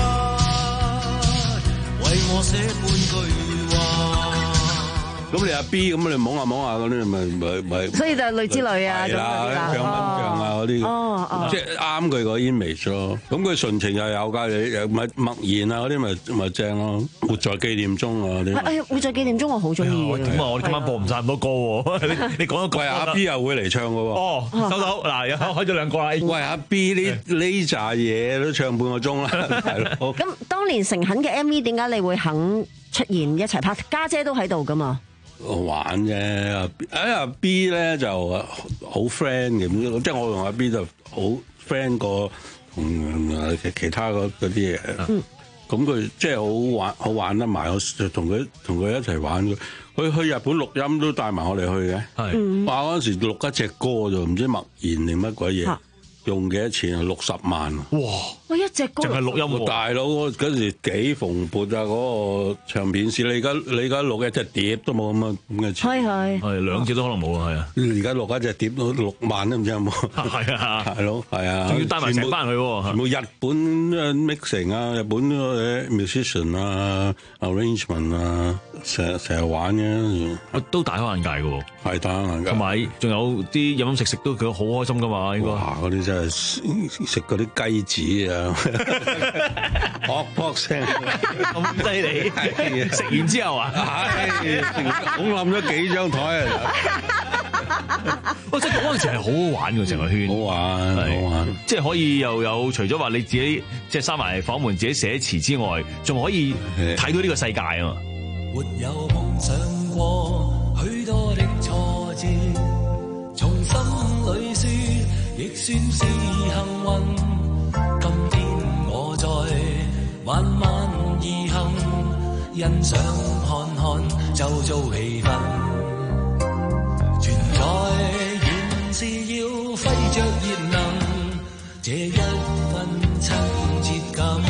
不為我寫半句話。 咁你阿 B 咁你摸下摸下嗰啲咪咪咪， 所以就類之類啊， 係啦，像蚊像啊嗰啲，即係啱佢個 image 咯。咁佢純情又有㗎，你又咪默然啊嗰啲咪咪正咯。活在紀念中啊嗰啲。 哎呀，活在紀念中我好中意。 咁啊，我哋今晚播唔晒咁多歌喎。你你講咗句， 阿 B 又會嚟唱㗎喎。 哦，收到嗱，又開咗兩個啦。 喂，阿 B 呢呢扎嘢都唱半個鐘啦，係咯。 咁當年誠懇嘅 M V 點解你會肯出現一齊拍？家姐都喺度㗎嘛？ 玩啫，哎阿 B 咧就好 friend 嘅，即係我同阿 B 就好 friend 過同其他嗰啲嘢。咁佢即係好玩，好玩得埋。我就同佢同佢一齊玩。佢去日本錄音都帶埋我哋去嘅。係話嗰陣時錄一隻歌就唔知默然定乜鬼嘢。用幾多錢啊？六十萬啊！ 哇！ 我一隻歌淨係錄音喎， 大佬嗰時幾蓬勃啊！嗰個唱片市，你而家你而家錄一隻碟都冇咁啊咁嘅錢， 係係係兩隻都可能冇啊，係啊！ 而家錄一隻碟都六萬都唔知有冇？ 係啊， 大佬係啊， 仲要帶埋成班去喎， 全部日本 mixing 啊，日本嗰啲 musician 啊 ，arrangement 啊，成成日玩嘅， 都大開眼界嘅喎， 係大開眼界。 同埋仲有啲飲飲食食都佢好開心噶嘛，應該。 哇！嗰啲真係食嗰啲雞子啊，撲撲聲咁犀利。食完之後啊， 係咁冧咗幾張台啊！ 哇！即係嗰陣時係好好玩嘅成個圈， 好玩好玩， 即係可以又有除咗話你自己即係閂埋房門自己寫詞之外，仲可以睇到呢個世界啊嘛。 沒有夢想過許多的挫折，從心裏說亦算是幸運。今天我在慢慢而行，欣賞看看周遭氣氛。存在原是要揮着熱能，這一份親切感。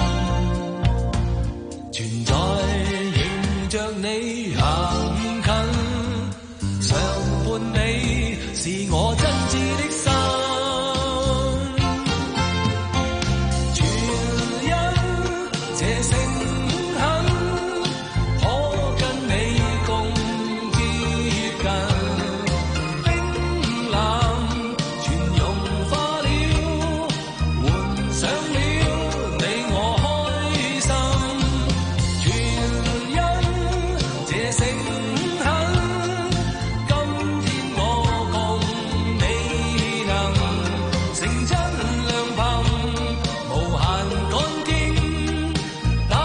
存在迎着你行近，常伴你是我真摯的心。全因這誠懇，可跟你共接近。冰冷全融化了，換上了你我開心。全因這誠懇，今天我共你能成真良朋，無限感激，大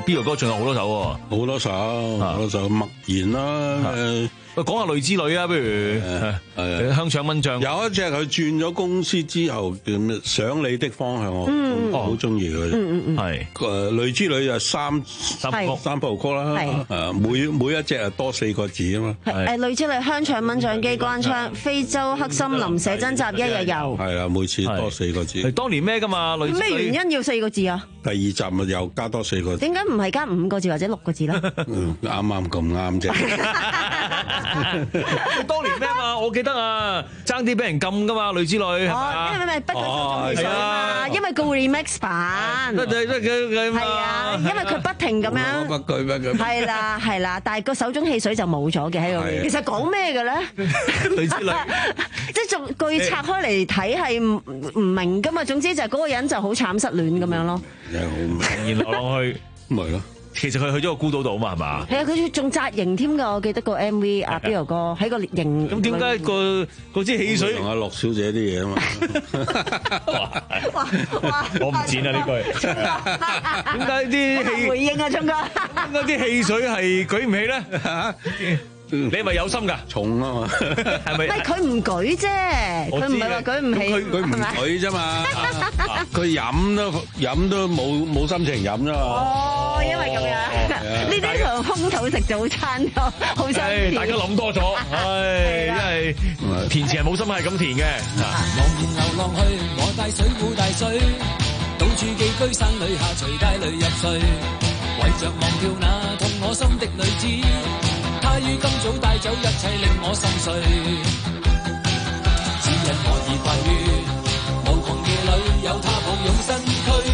邊個歌仲有好多首喎， 好多首，好多首默然啦。誒， 喂，講下淚之女啊，不如誒香腸蚊醬。 有一隻佢轉咗公司之後叫咩？想你的方向，我好中意佢。 嗯嗯係誒淚之女就三三曲三部曲啦。 係誒每每一隻係多四個字啊嘛。 誒類似你香腸蚊醬機關槍、非洲黑森林寫真集一日遊。 係啦，每次多四個字。 當年咩㗎嘛？淚之女咩原因要四個字啊？ 第二集咪又加多四個字。 點解唔係加五個字或者六個字咧？ 啱啱咁啱啫。 當年咩嘛？我記得啊，爭啲俾人禁㗎嘛，淚之女係嘛？ 因為咩不舉手中意水啊嘛，因為個 remix 版。係啊，因為佢不停咁樣。 不舉不舉。 係啦係啦，但係個手中汽水就冇咗嘅喺度。其實講咩嘅咧？ 淚之女， 即係仲句拆開嚟睇係唔唔明㗎嘛。總之就係嗰個人就好慘失戀咁樣咯。 又好然落落去， 咪咯。 其實佢去咗個孤島度嘛，係嘛？ 係啊，佢仲紮營添㗎，我記得個 M V 阿 Bill 哥喺個營。 咁點解個嗰支汽水同阿樂小姐啲嘢啊嘛？我唔剪啊呢句。點解啲汽回應啊，聰哥？ 點解啲汽水係舉唔起咧？你係咪有心㗎？ 重啊嘛， 係咪？ 唔係佢唔舉啫，佢唔係話舉唔起， 佢佢唔舉啫嘛，佢飲都飲都冇冇心情飲啫嘛。 哦，因為咁樣，呢啲同空肚食早餐咯，好相似。 大家諗多咗，唉，因為填詞係冇心係咁填嘅。 望見流浪去，我帶水壺帶水，到處寄居山裏下隨街裏入睡，為着忘掉那痛我心的女子。他於今早帶走一切令我心碎，只因我已歸於無窮夜裏有他抱擁身軀，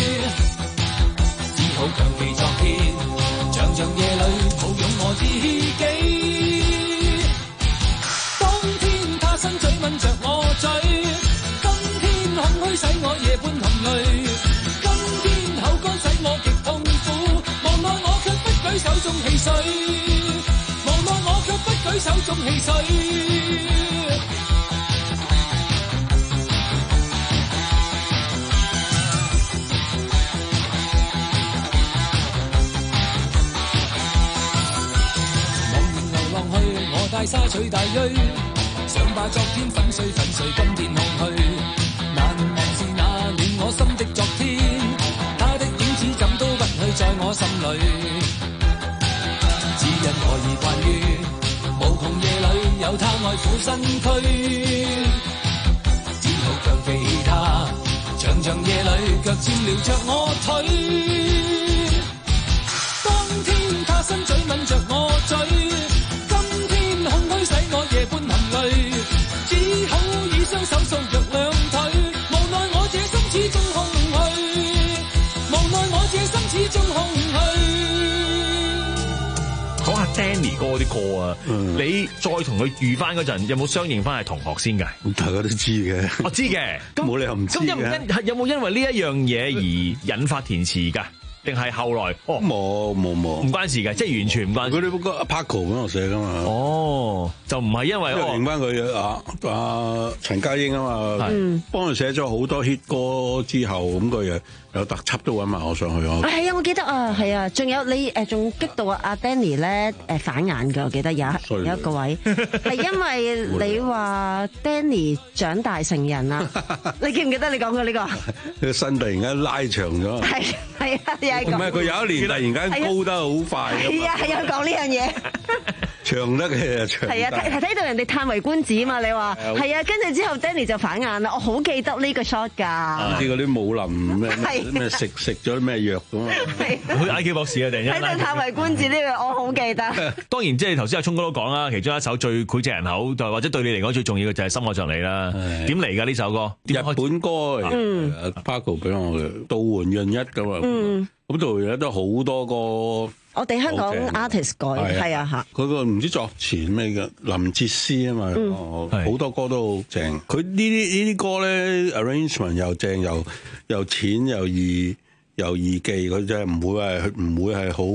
只好強記昨天，長長夜裏抱擁我知己。當天他伸嘴吻着我嘴，今天空虛使我夜半含淚，今天口乾使我極痛苦，無奈我卻不舉手中汽水。舉手中汽水，望見流浪去，我帶沙取大錐，想把昨天粉碎粉碎，今天空虛。難忘是那暖我心的昨天，他的影子怎都不去在我心裏，只因我已慣於。無窮夜裏有他愛撫身軀，只好強記他，長長夜裏腳尖撩着我腿。當天他伸嘴吻着我嘴，今天空虛使我夜半含淚，只好以雙手掃着兩腿，無奈我這心始終空虛，無奈我這心始終空虛。 講下 Danny 哥啲歌啊，嗯、你再同佢遇翻嗰陣，有冇相認翻係同學先㗎？ 大家都知嘅， 我知嘅， 冇理由唔知嘅。 咁因因有冇因為呢一樣嘢而引發填詞㗎？定係後來？哦， 冇冇冇， 唔關事嘅，即係完全唔關事。 佢哋嗰個 Paco 嗰度寫㗎嘛。 哦，就唔係因為我認翻佢啊啊陳家英啊嘛，幫佢寫咗好多 hit 歌之後，咁佢又有特輯都揾埋我上去啊。 係啊，我記得啊，係啊，仲有你誒，仲激到啊阿 Danny 咧誒反眼㗎，我記得有一有一個位係因為你話 Danny 長大成人啊，你記唔記得你講過呢個？ 佢身突然間拉長咗。係係啊，又係講。 唔係佢有一年突然間高得好快。 係啊係啊，講呢樣嘢。 長得嘅長。係啊，睇睇到人哋歎為觀止嘛，你話係啊，跟住之後 Danny 就反眼啦，我好記得呢個 shot 㗎。 好似嗰啲武林咩咩食食咗啲咩藥咁啊？ 好似 I Q 博士啊，突然間。 睇到歎為觀止呢個，我好記得。 當然，即係頭先阿聰哥都講啦，其中一首最膾炙人口，就或者對你嚟講最重要嘅就係《心愛着你》啦。點嚟㗎呢首歌？ 日本歌嚟，Paco 俾我嘅杜煥潤一㗎嘛。咁杜煥潤都好多歌。 我哋香港 artist 改係啊嚇， 佢個唔知作詞咩嘅林哲思啊嘛，好多歌都好正。佢呢啲呢啲歌咧 arrangement 又正又又淺又易又易記，佢真係唔會係唔會係好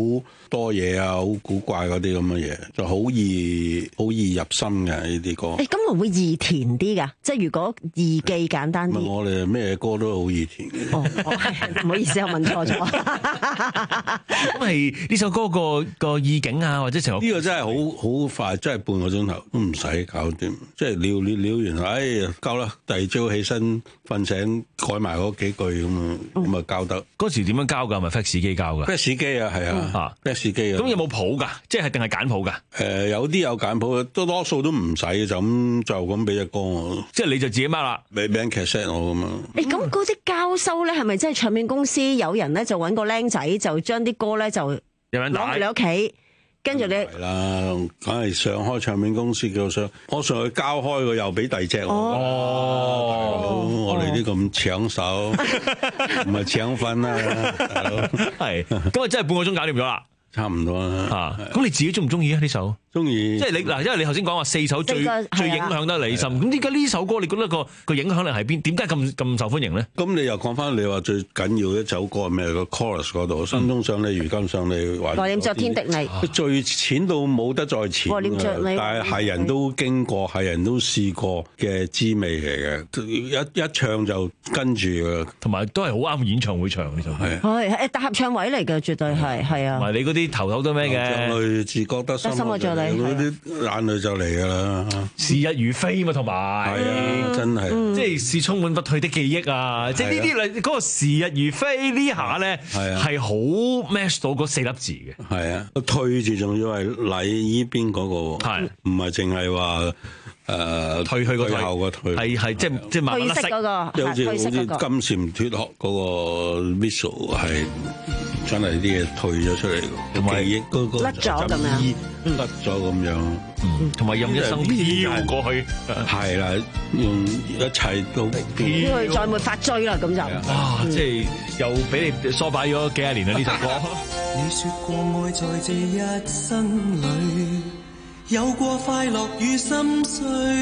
多嘢啊，好古怪嗰啲咁嘅嘢，就好易好易入心嘅呢啲歌。 誒，咁會唔會易填啲㗎？即係如果易記簡單啲。 我哋咩歌都好易填嘅。 哦，唔好意思，我問錯咗。 咁係呢首歌個個意境啊，或者成呢個真係好好快，真係半個鐘頭都唔使搞掂，即係撩撩撩完，哎呀夠啦！第二朝起身瞓醒改埋嗰幾句咁啊，咁啊交得。 嗰時點樣交㗎？係咪 fax 機交㗎 ？fax 機啊，係啊，fax 機啊。 咁有冇譜㗎？即係定係簡譜㗎？ 誒，有啲有簡譜，都多數都唔使嘅，就咁就咁俾隻歌我。 即係你就自己 mark 啦， 俾俾 cassette 我咁啊。 誒，咁嗰啲交收咧，係咪即係唱片公司有人咧就揾個僆仔就將啲歌咧就攞去你屋企？跟住你係啦，梗係上開唱片公司叫上，我上去交開佢又俾第二隻我。哦，我哋啲咁搶手，唔係搶分啦，大佬。 係，咁啊真係半個鐘搞掂咗啦， 差唔多啦。 嚇，咁你自己中唔中意啊呢首？ 中意， 即係你嗱，因為你頭先講話四首最最影響得你心，咁點解呢首歌你覺得個個影響力係邊？點解咁咁受歡迎咧？ 咁你又講翻你話最緊要一首歌係咩？個 chorus 嗰度，心中想你，如今想你， 懷念昨天的你， 最淺到冇得再淺， 懷念著你， 但係係人都經過，係人都試過嘅滋味嚟嘅，一一唱就跟住嘅， 同埋都係好啱演唱會唱呢首歌。 係係搭合唱位嚟嘅，絕對係係啊。 同埋你嗰啲頭頭都咩嘅？ 淚自覺得深愛着你。嗰啲眼淚就嚟噶啦， 時日如飛嘛，同埋係啊，真係， 嗯、即係是充滿不退的記憶啊！即係呢啲你嗰個時日如飛呢下咧，係好 match 到嗰四粒字嘅。 係啊，退字仲要係禮依邊嗰個，係唔係淨係話誒退去個退後個退， 係係即係即係慢慢褪色嗰個， 即係好似好似金蟬脫殼嗰個 visual 係。真係啲嘢退咗出嚟，同埋記憶嗰個甩咗咁樣， 甩咗咁樣， 同埋任一生飄過去， 係啦，用一切都飄去，再沒法追啦，咁就哇！即係又俾你梳擺咗幾廿年啦呢首歌。 你說過愛在這一生裏，有過快樂與心碎。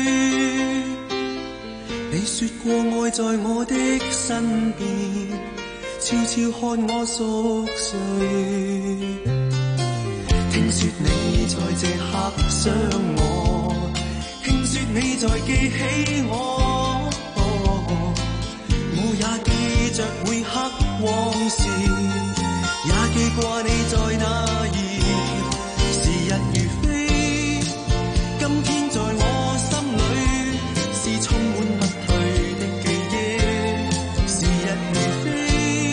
你說過愛在我的身邊。悄悄看我熟睡，聽說你在這刻想我，聽說你在記起我，哦、我也記着每刻往事，也記掛你在那兒，時日如飛，今天在我心裏是充滿不退的記憶，時日如飛。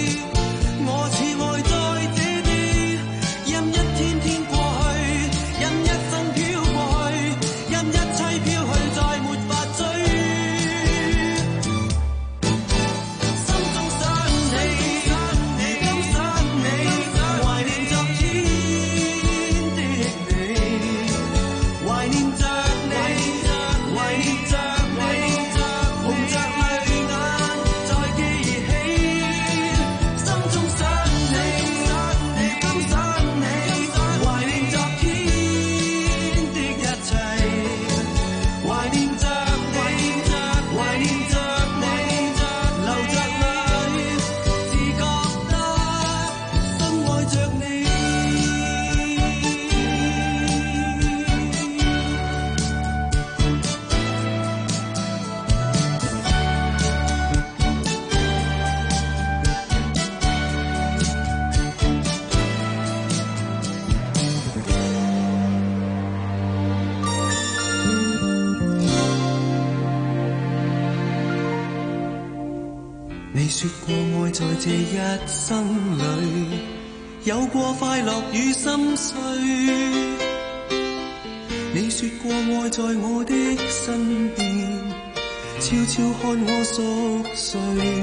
你說過愛在這一生裏，有過快樂與心碎。你說過愛在我的身邊，悄悄看我熟睡。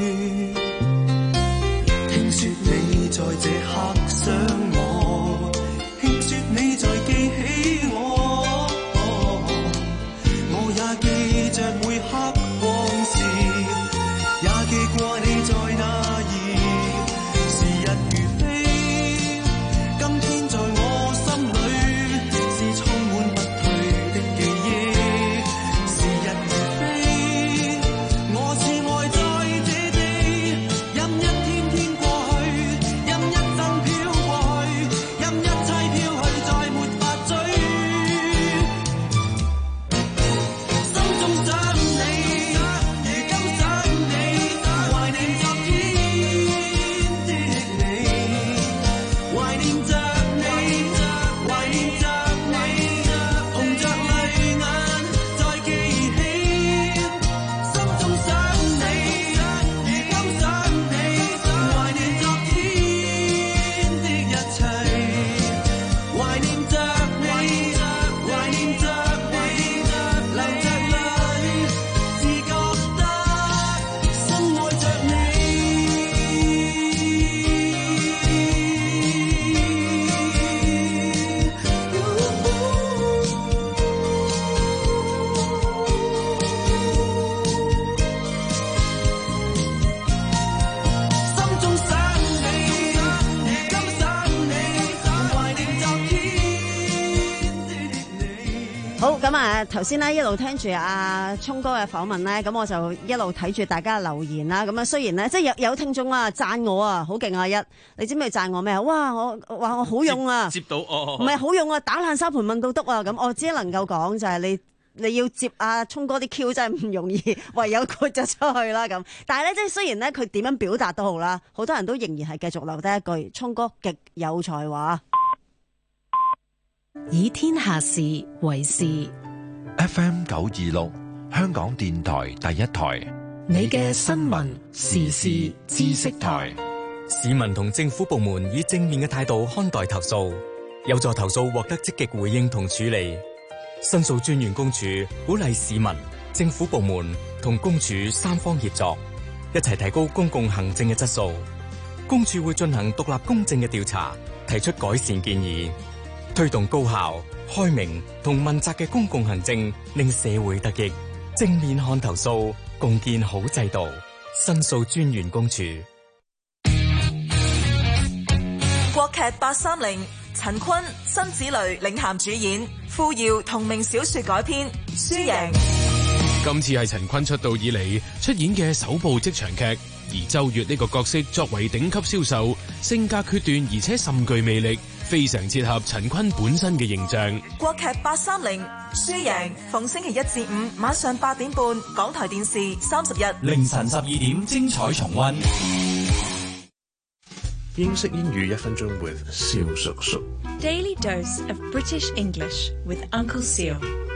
聽說你在這刻想我，聽說你在記起我，哦、我也記着每刻往事。也記掛你在那兒，時日如飛，今天在我心裏是充滿不退的記憶。時日如飛，我是愛在這地，任一天天過去，任一生飄過去，任一咁啊，頭先咧一路聽住阿聰哥嘅訪問咧，咁我就一路睇住大家嘅留言啦。咁啊，雖然咧即係有有聽眾啊讚我啊，好勁啊一，你知唔知佢讚我咩啊？哇，我話我好用啊， 接，接到哦， 唔係好用啊，打爛沙盤問到篤啊。咁我只能夠講就係你你要接阿聰哥啲 Q 真係唔容易，唯有豁咗出去啦咁。但係咧，即係雖然咧佢點樣表達都好啦，好多人都仍然係繼續留低一句：聰哥極有才華。 以天下事為事。 F M 九二六香港電台第一台， 你嘅新聞時事知識台。 市民同政府部門以正面嘅態度看待投訴，有助投訴獲得積極回應同處理。申訴專員公署鼓勵市民、政府部門同公署三方協作，一齊提高公共行政嘅質素。公署會進行獨立公正嘅調查，提出改善建議，推動高效、開明同問責嘅公共行政，令社會得益。正面看投訴，共建好制度。申訴專員公署。 國劇八三零，陳坤、辛芷蕾領銜主演，傅瑤同名小說改編，輸贏。 今次係陳坤出道以嚟出演嘅首部職場劇，而周越呢個角色作為頂級銷售，性格決斷而且甚具魅力，非常切合陳坤本身嘅形象。 國劇八三零，輸贏，逢星期一至五晚上八點半，港台電視三十日凌晨十二點精彩重溫。英式英語一分鐘 with 蕭叔叔。 Daily dose of British English with Uncle Seal。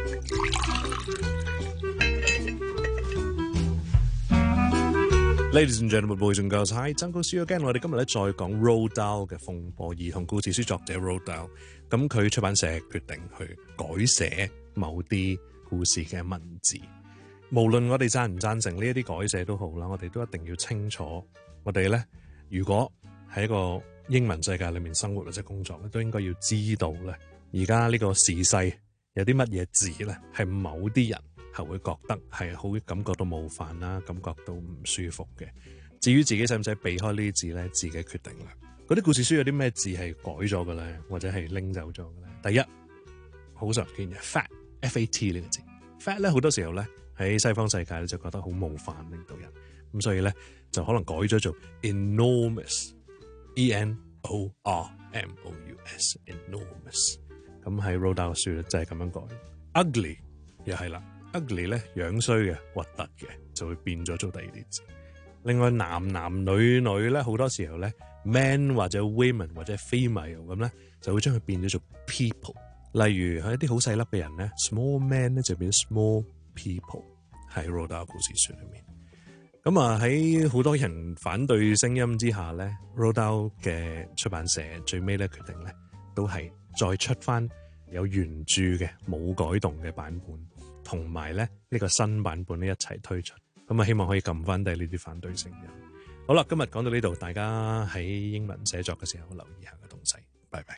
Ladies and gentlemen, boys and girls, hi, Uncle Seal again。我哋今日咧再講 Roald Dahl 嘅風波兒童故事書作者 Roald Dahl。咁佢出版社決定去改寫某啲故事嘅文字。無論我哋贊唔贊成呢一啲改寫都好啦，我哋都一定要清楚，我哋咧如果喺一個英文世界裏面生活或者工作咧，都應該要知道咧，而家呢個時勢有啲乜嘢字咧，係某啲人係會覺得係好感覺到冒犯啦，感覺到唔舒服嘅。至於自己使唔使避開呢啲字咧，自己決定啦。嗰啲故事書有啲咩字係改咗嘅咧，或者係拎走咗嘅咧？第一，好常見嘅 fat f a t 呢個字 fat 咧，好多時候咧喺西方世界咧就覺得好冒犯，令到人咁，所以咧就可能改咗做 enormous e n o r m o u s enormous。咁喺 Roald Dahl 嘅書咧就係咁樣改。ugly 又係啦。ugly 咧樣衰嘅、核突嘅，就會變咗做第二啲字。另外男男女女咧，好多時候咧 man 或者 women 或者 female 咁咧，就會將佢變咗做 people。例如係一啲好細粒嘅人咧 ，small man 咧就變 small people 喺 Roald Dahl 故事書裏面。咁啊喺好多人反對聲音之下咧 Roald Dahl 嘅出版社最尾咧決定咧，都係再出翻有原著嘅冇改動嘅版本。同埋咧，呢、這個新版本咧一齊推出，咁啊希望可以撳翻低呢啲反對聲音。好啦，今日講到呢度，大家喺英文寫作嘅時候留意下個東西。拜拜。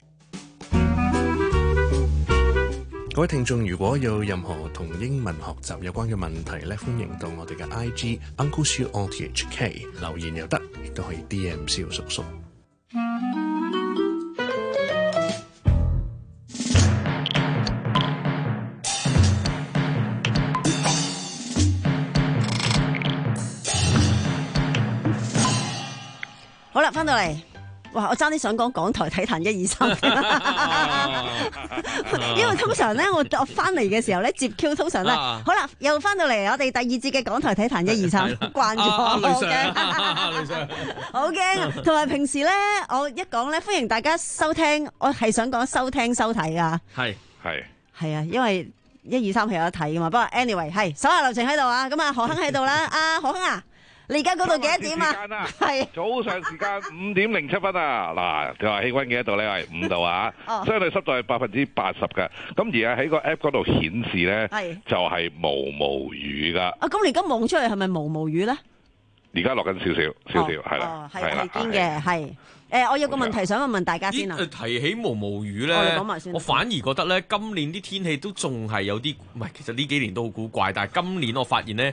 各位聽眾，如果有任何同英文學習有關嘅問題咧，歡迎到我哋嘅 I G Uncle Siu O T H K 留言又得，亦都可以 D M 蕭叔叔。 好啦，翻到嚟，哇！我爭啲想講港台體壇一二三，因為通常咧，我我翻嚟嘅時候咧接 Q， 通常咧，啊、好啦，又翻到嚟我哋第二節嘅港台體壇一二三，慣咗，好驚，好驚，同埋平時咧，我一講咧，歡迎大家收聽，我係想講收聽收睇啊，係係係啊，因為一二三係有得睇噶嘛，不過 anyway 係手下留情喺度啊，咁啊何亨喺度啦，阿何亨啊。你而家嗰度幾多點啊？係早上時間五點零七分啊！嗱，你話氣溫幾多度咧？係五度啊！相對濕度係百分之八十嘅。咁而家喺個 app 嗰度顯示咧，就係毛毛雨噶。啊， 咁你而家望出嚟係咪毛毛雨咧？ 而家落緊少少，少少係啦， 係係堅嘅，係。誒，我有個問題想問問大家先啊。 提起毛毛雨咧，我反而覺得咧，今年啲天氣都仲係有啲，唔係，其實呢幾年都好古怪，但係今年我發現咧。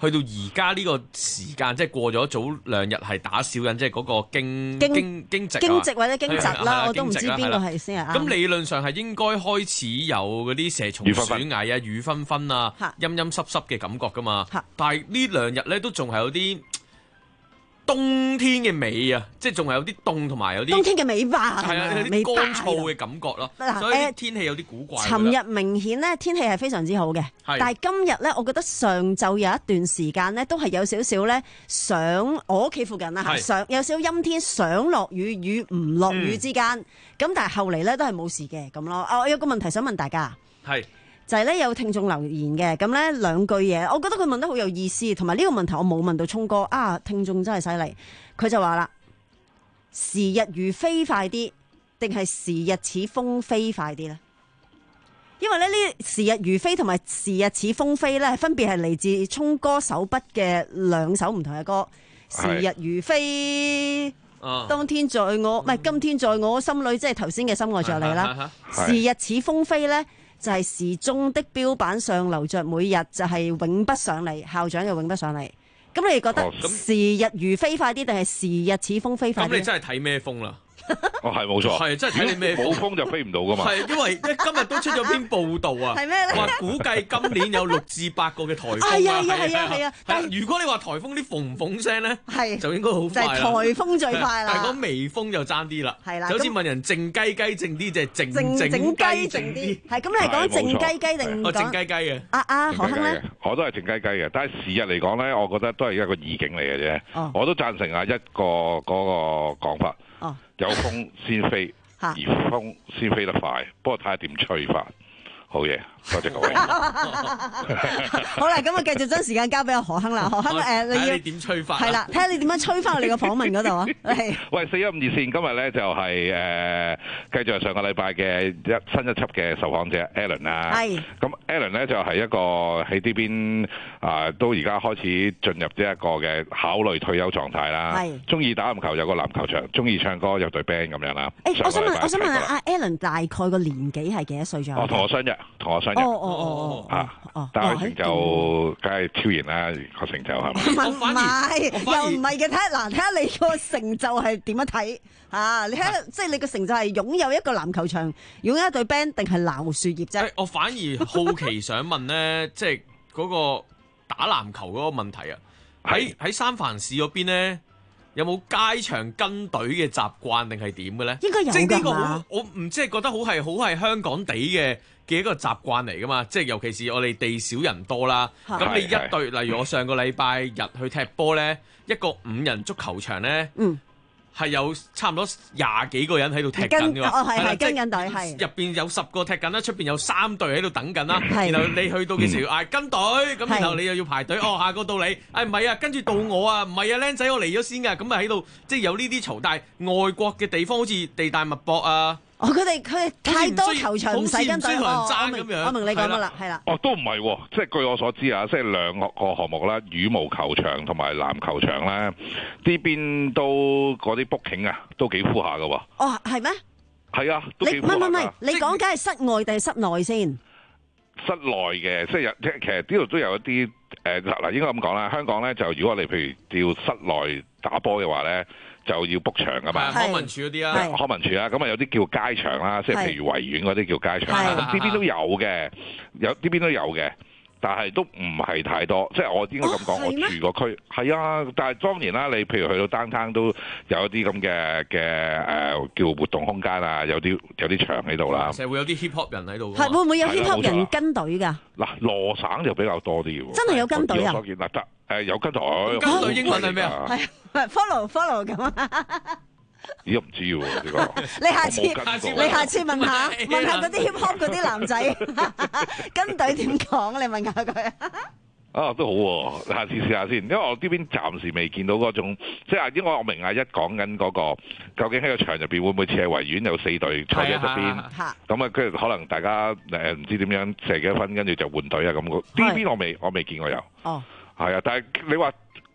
去到而家呢個時間，即係過咗早兩日係打少緊，即係嗰個經經經經值經值或者經疾啦， 係啊我都唔知邊個係先係啱。 咁理論上係應該開始有嗰啲蛇蟲鼠蟻啊、雨紛紛啊、陰陰濕濕嘅感覺噶嘛。但係呢兩日咧都仲係有啲冬天嘅尾啊，即係仲係有啲凍同埋有啲冬天嘅尾巴， 係啊，有啲乾燥嘅感覺咯。所以啲天氣有啲古怪。 尋日明顯咧天氣係非常之好嘅，但係今日咧，我覺得上晝有一段時間咧都係有少少咧想我屋企附近啦嚇，想有少少陰天，想落雨與唔落雨之間。咁、嗯、但係後嚟咧都係冇事嘅咁咯。啊，我有個問題想問大家。係。就係咧有聽眾留言嘅，咁咧兩句嘢，我覺得佢問得好有意思，同埋呢個問題我冇問到聰哥啊，聽眾真係犀利，佢就話啦：時日如飛快啲，定係時日似風飛快啲咧？因為咧呢時日如飛同埋時日似風飛咧，分別係嚟自聰哥手筆嘅兩首唔同嘅歌。時日如飛。當天在我唔係、嗯、今天在我心裏，即係頭先嘅心愛着你啦。時日似風飛咧。就係時鐘的標板上流着每日就係永不上嚟，校長又永不上嚟。咁你哋覺得時日如飛快啲，定係時日似風飛快啲？ 咁你真係睇咩風啦？ 哦，係冇錯， 係真係睇你咩風， 冇風就飛唔到噶嘛。 係因為今日都出咗篇報道啊， 係咩咧？ 話估計今年有六至八個嘅颱風啊， 係啊係啊係啊！ 但係如果你話颱風啲縫縫聲咧， 係就應該好快啦。 就係颱風最快啦。 但係講微風就爭啲啦， 係啦， 就好似問人靜雞雞靜啲，就係靜靜靜雞靜啲。係咁，你係講靜雞雞定講靜雞雞嘅？ 啊啊，何亨咧？ 我都係靜雞雞嘅，但係時日嚟講咧，我覺得都係一個意境嚟嘅啫。我都贊成啊一個嗰個講法。哦，有風先飛，而風先飛得快。不過睇下點吹法。好嘢，多謝各位。 好啦，咁我繼續將時間交俾阿何亨啦。何亨誒，你要點吹法？ 係啦，睇下你點樣吹翻我哋個訪問嗰度啊。 喂，四一五熱線今日咧就係誒繼續係上個禮拜嘅一新一輯嘅受訪者 Alan 啦。係。咁 Alan 咧就係一個喺呢邊啊，都而家開始進入呢一個嘅考慮退休狀態啦。係。中意打籃球有個籃球場，中意唱歌有隊 band 咁樣啦。 誒，我想問，我想問下阿 Alan 大概個年紀係幾多歲咗？ 哦，同我相若。同我生日， 哦哦哦啊！但係成就梗係超然啦，個成就係咪？ 唔係，又唔係嘅。睇下嗱，睇下你個成就係點樣睇啊？你睇下，即係你個成就係擁有一個籃球場，擁有一隊 band，定係撈樹葉啫？ 我反而好奇想問咧，即係嗰個打籃球嗰個問題啊！喺喺三藩市嗰邊咧。有冇街場跟隊嘅習慣定係點嘅咧？ 應該有㗎嘛。 即係呢個好，我唔即係覺得好係好係香港地嘅嘅一個習慣嚟㗎嘛。即係尤其是我哋地少人多啦。咁你一隊，例如我上個禮拜日去踢波咧，一個五人足球場咧。嗯。係有差唔多廿幾個人喺度踢緊㗎， 哦係係跟緊隊係。 入邊有十個踢緊啦，出邊有三隊喺度等緊啦。然後你去到嘅時候嗌跟隊，咁然後你又要排隊。哦，下個到你，誒唔係啊，跟住到我啊，唔係啊，僆仔我嚟咗先㗎。咁啊喺度即係有呢啲嘈，但係外國嘅地方好似地大物博啊。 哦，佢哋佢哋太多球場唔使跟隊， 哦， 我明我明你講乜啦，係啦。 哦，都唔係喎，即係據我所知啊，即係兩個個項目啦，羽毛球場同埋籃球場咧，呢邊都嗰啲 booking 啊，都幾呼下㗎喎。 哦，係咩？ 係啊，都幾呼下㗎。 唔係唔係，你講緊係室外定係室內先？ 室內嘅，即係有即係其實呢度都有一啲誒嗱，應該咁講啦。香港咧就如果你譬如叫室內打波嘅話咧，就要 book 場噶嘛。 康文署嗰啲啊， 康文署啊，咁啊有啲叫街場啦，即係譬如維園嗰啲叫街場啦。咁呢邊都有嘅，有呢邊都有嘅。但係都唔係太多，即係我應該咁講，哦、我住個區係啊。但係當然啦，你譬如去到 downtown 都有一啲咁嘅嘅誒叫活動空間啊，有啲有啲場喺度啦。 成日會有啲 hip hop 人喺度。 係會唔會有 hip hop 人跟隊㗎？ 嗱，羅省就比較多啲喎。 真係有跟隊啊！ 我見嗱得誒有跟隊。 跟隊英文係咩啊？ 係 follow follow 咁啊！ 咦？唔知喎呢個。 你下次你下次問下問下嗰啲 hip hop 嗰啲男仔跟隊點講？你問下佢。 啊，都好喎！下次試下先，因為我呢邊暫時未見到嗰種，即係因為我明啊，一講緊嗰個究竟喺個場入邊會唔會似係維園有四隊坐喺側邊，咁啊跟住可能大家誒唔知點樣射幾多分，跟住就換隊啊咁。呢邊我未我未見過有。哦。係啊，但係你話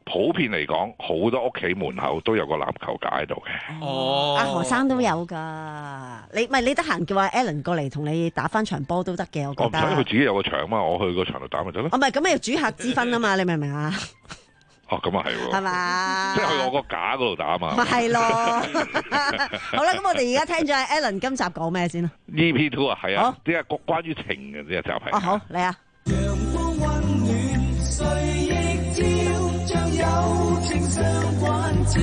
普遍嚟講，好多屋企門口都有個籃球架喺度嘅。 哦， 阿何生都有㗎。你咪你得閒叫阿 Alan 過嚟同你打翻場波都得嘅，我覺得。 我唔使佢自己有個場嘛，我去個場度打咪得咯。 哦，唔係咁，你要主客之分啊嘛，你明唔明啊？ 哦，咁啊係喎， 係嘛？ 即係去我個架嗰度打嘛。 咪係咯。好啦，咁我哋而家聽咗阿 Alan 今集講咩先啦 ？E P two 啊，係啊，呢個關於情嘅呢一集係。 哦，好，嚟啊！ 陽光溫暖，誰亦照，將有情相關照。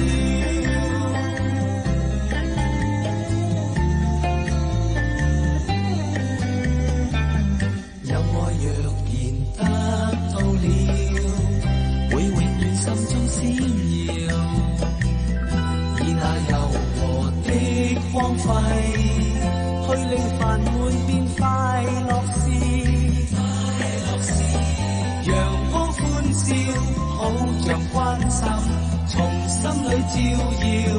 有愛若然得到了，會永遠心中閃耀。以那柔和的光輝，去令煩悶變快樂事。陽光歡笑，好像關心，從心裏照耀。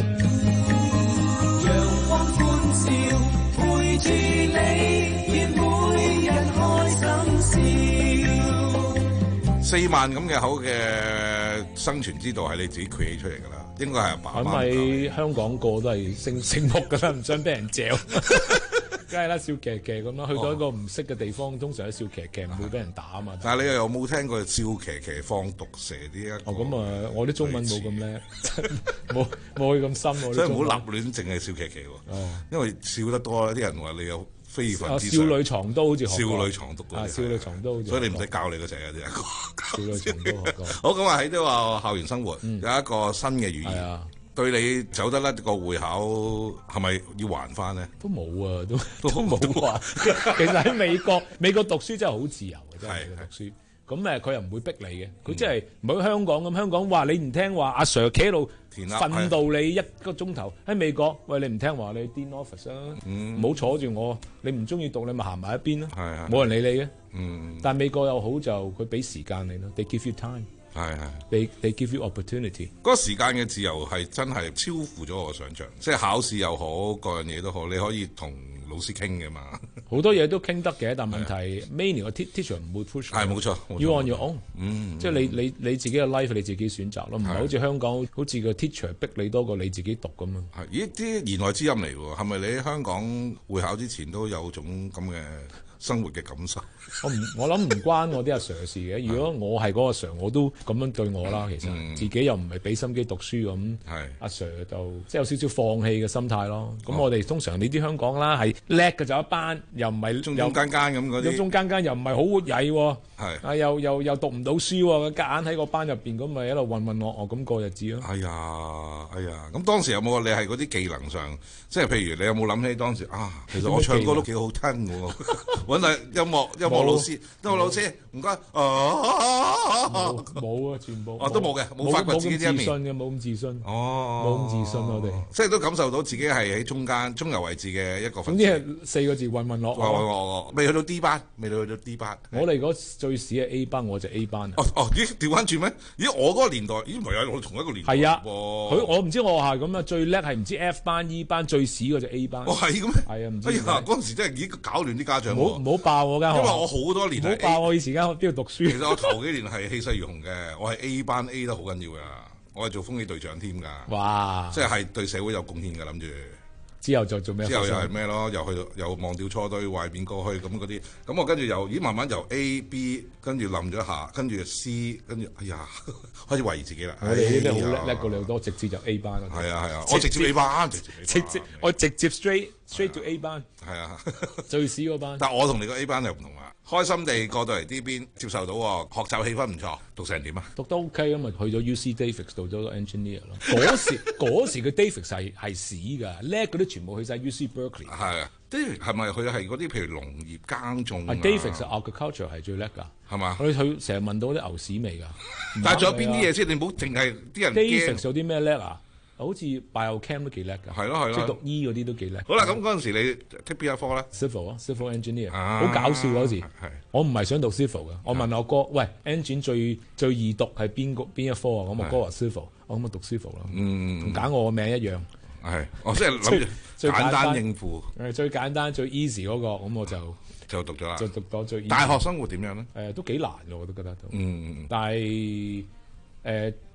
陽光歡笑，陪住你，願每日開心笑。 四萬咁嘅口嘅生存之道係你自己 create 出嚟㗎啦，應該係阿爸媽。 咁喺香港個都係醒醒目㗎啦，唔想俾人嚼。梗係啦，笑騎騎咁啦，去到一個唔識嘅地方，通常係笑騎騎，唔會俾人打啊嘛。 但係你又有冇聽過笑騎騎放毒蛇呢一個？ 哦，咁啊，我啲中文冇咁叻，冇冇佢咁深喎。 所以唔好立亂，淨係笑騎騎喎。哦，因為笑得多啲人話你有非分之想。少女藏刀好似少女藏刀嗰啲。 少女藏刀好似。 所以你唔使教你個仔啊啲。 少女藏刀學過。 好，咁啊喺呢個校園生活有一個新嘅語言。對你走得甩個會考係咪要還翻咧？ 都冇啊，都都冇還。其實喺美國，美國讀書真係好自由嘅，真係讀書。咁誒，佢又唔會逼你嘅。佢真係唔係香港咁，香港話你唔聽話，阿 Sir 企喺度訓導你一個鐘頭。喺美國，喂，你唔聽話，你 Dean Office 啊，唔好坐住我。你唔中意讀，你咪行埋一邊咯。冇人理你嘅。但係美國又好就佢俾時間你咯。They give you time。 係係 ，they they give you opportunity。 嗰個時間嘅自由係真係超乎咗我嘅想像，即係考試又好，各樣嘢都好，你可以同老師傾嘅嘛。 好多嘢都傾得嘅，但問題 mainly 個 teacher 唔會 push。係冇錯 ，you on your own。 嗯， 即係你你你自己嘅 life 你自己選擇咯，唔係好似香港好似個 teacher 逼你多過你自己讀咁啊。 係，咦啲言外之音嚟喎，係咪你喺香港會考之前都有種咁嘅生活嘅感受？ 我唔，我諗唔關我啲阿 Sir 事嘅。如果我係嗰個阿 Sir，我都咁樣對我啦。其實、嗯、自己又唔係俾心機讀書咁，阿 Sir 就即係有少少放棄嘅心態咯。咁、哦、我哋通常你啲香港啦係叻嘅就一班，又唔係中中間間咁嗰啲， 有中間間又唔係好活曳喎。 係啊，又又又讀唔到書喎，夾硬喺個班入邊咁咪喺度混混噩噩咁過日子咯。 哎呀，哎呀，咁當時有冇你係嗰啲技能上，即係譬如你有冇諗起當時啊？其實我唱歌都幾好聽喎，揾下音樂音樂老師，音樂老師唔該。 冇啊，全部哦都冇嘅，冇發掘自己啲一面嘅，冇咁自信。 哦， 冇咁自信我哋， 即係都感受到自己係喺中間中游位置嘅一個分。 總之係四個字混混噩噩。 未去到 D 班，未去到 D 班。 我哋嗰最屎係 A 班，我就 A 班。 哦哦，咦調翻轉咩？咦我嗰個年代，咦唔係啊，我同一個年代。 係啊，佢我唔知我係咁啊，最叻係唔知 F 班、E 班，最屎嗰隻 A 班。 哦係咁咩？ 係啊，唔知。 哎呀，嗰陣時真係已經搞亂啲家長。 唔好唔好爆我間學校。 因為我好多年係。 唔好爆我以前間學邊度讀書。 其實我頭幾年係氣勢如虹嘅，我係 A 班 A 得好緊要㗎，我係做風紀隊長添㗎。 哇！ 即係係對社會有貢獻㗎，諗住。 之後就做咩？ 之後又係咩咯？又去到又忘掉錯對，懷緬過去咁嗰啲。咁我跟住又咦慢慢由 A B 跟住冧咗下，跟住 C 跟住哎呀開始懷疑自己啦。 我哋呢啲好叻叻過你好多，直接就 A 班啦。 係啊係啊，我直接 A 班，直接直接我直接 straight straight to A 班。 係啊， 最屎嗰班。 但我同你個 A 班又唔同啦。開心地過到嚟呢邊，接受到喎，學習氣氛唔錯，讀成點啊？ 讀得 OK 咁咪去咗 U C Davis 讀咗個 engineer 咯。嗰時嗰時嘅 Davis 係係屎㗎，叻嗰啲全部去晒 U C Berkeley。 係啊 Davis 係咪佢係嗰啲譬如農業耕種啊 ？Davis agriculture 係最叻㗎， 係嘛？ 佢佢成日聞到啲牛屎味㗎。 但係仲有邊啲嘢先？你唔好淨係啲人 Davis 有啲咩叻啊？好似 biochem 都幾叻㗎， 係咯係咯， 即係讀醫嗰啲都幾叻。 好啦，咁嗰陣時你 take 邊一科咧 ？Civil 啊 ，civil engineer，好搞笑嗰時。我唔係想讀 civil 嘅，我問我哥：喂 engine 最最易讀係邊個邊一科啊？咁我哥話 civil，我咁咪讀 civil 咯。嗯，同揀我個名一樣。 係，我即係諗住簡單應付。 誒，最簡單最 easy 嗰個，咁我就就讀咗啦。 就讀咗最。 大學生活點樣咧？ 誒，都幾難嘅，我都覺得都。 嗯， 但係誒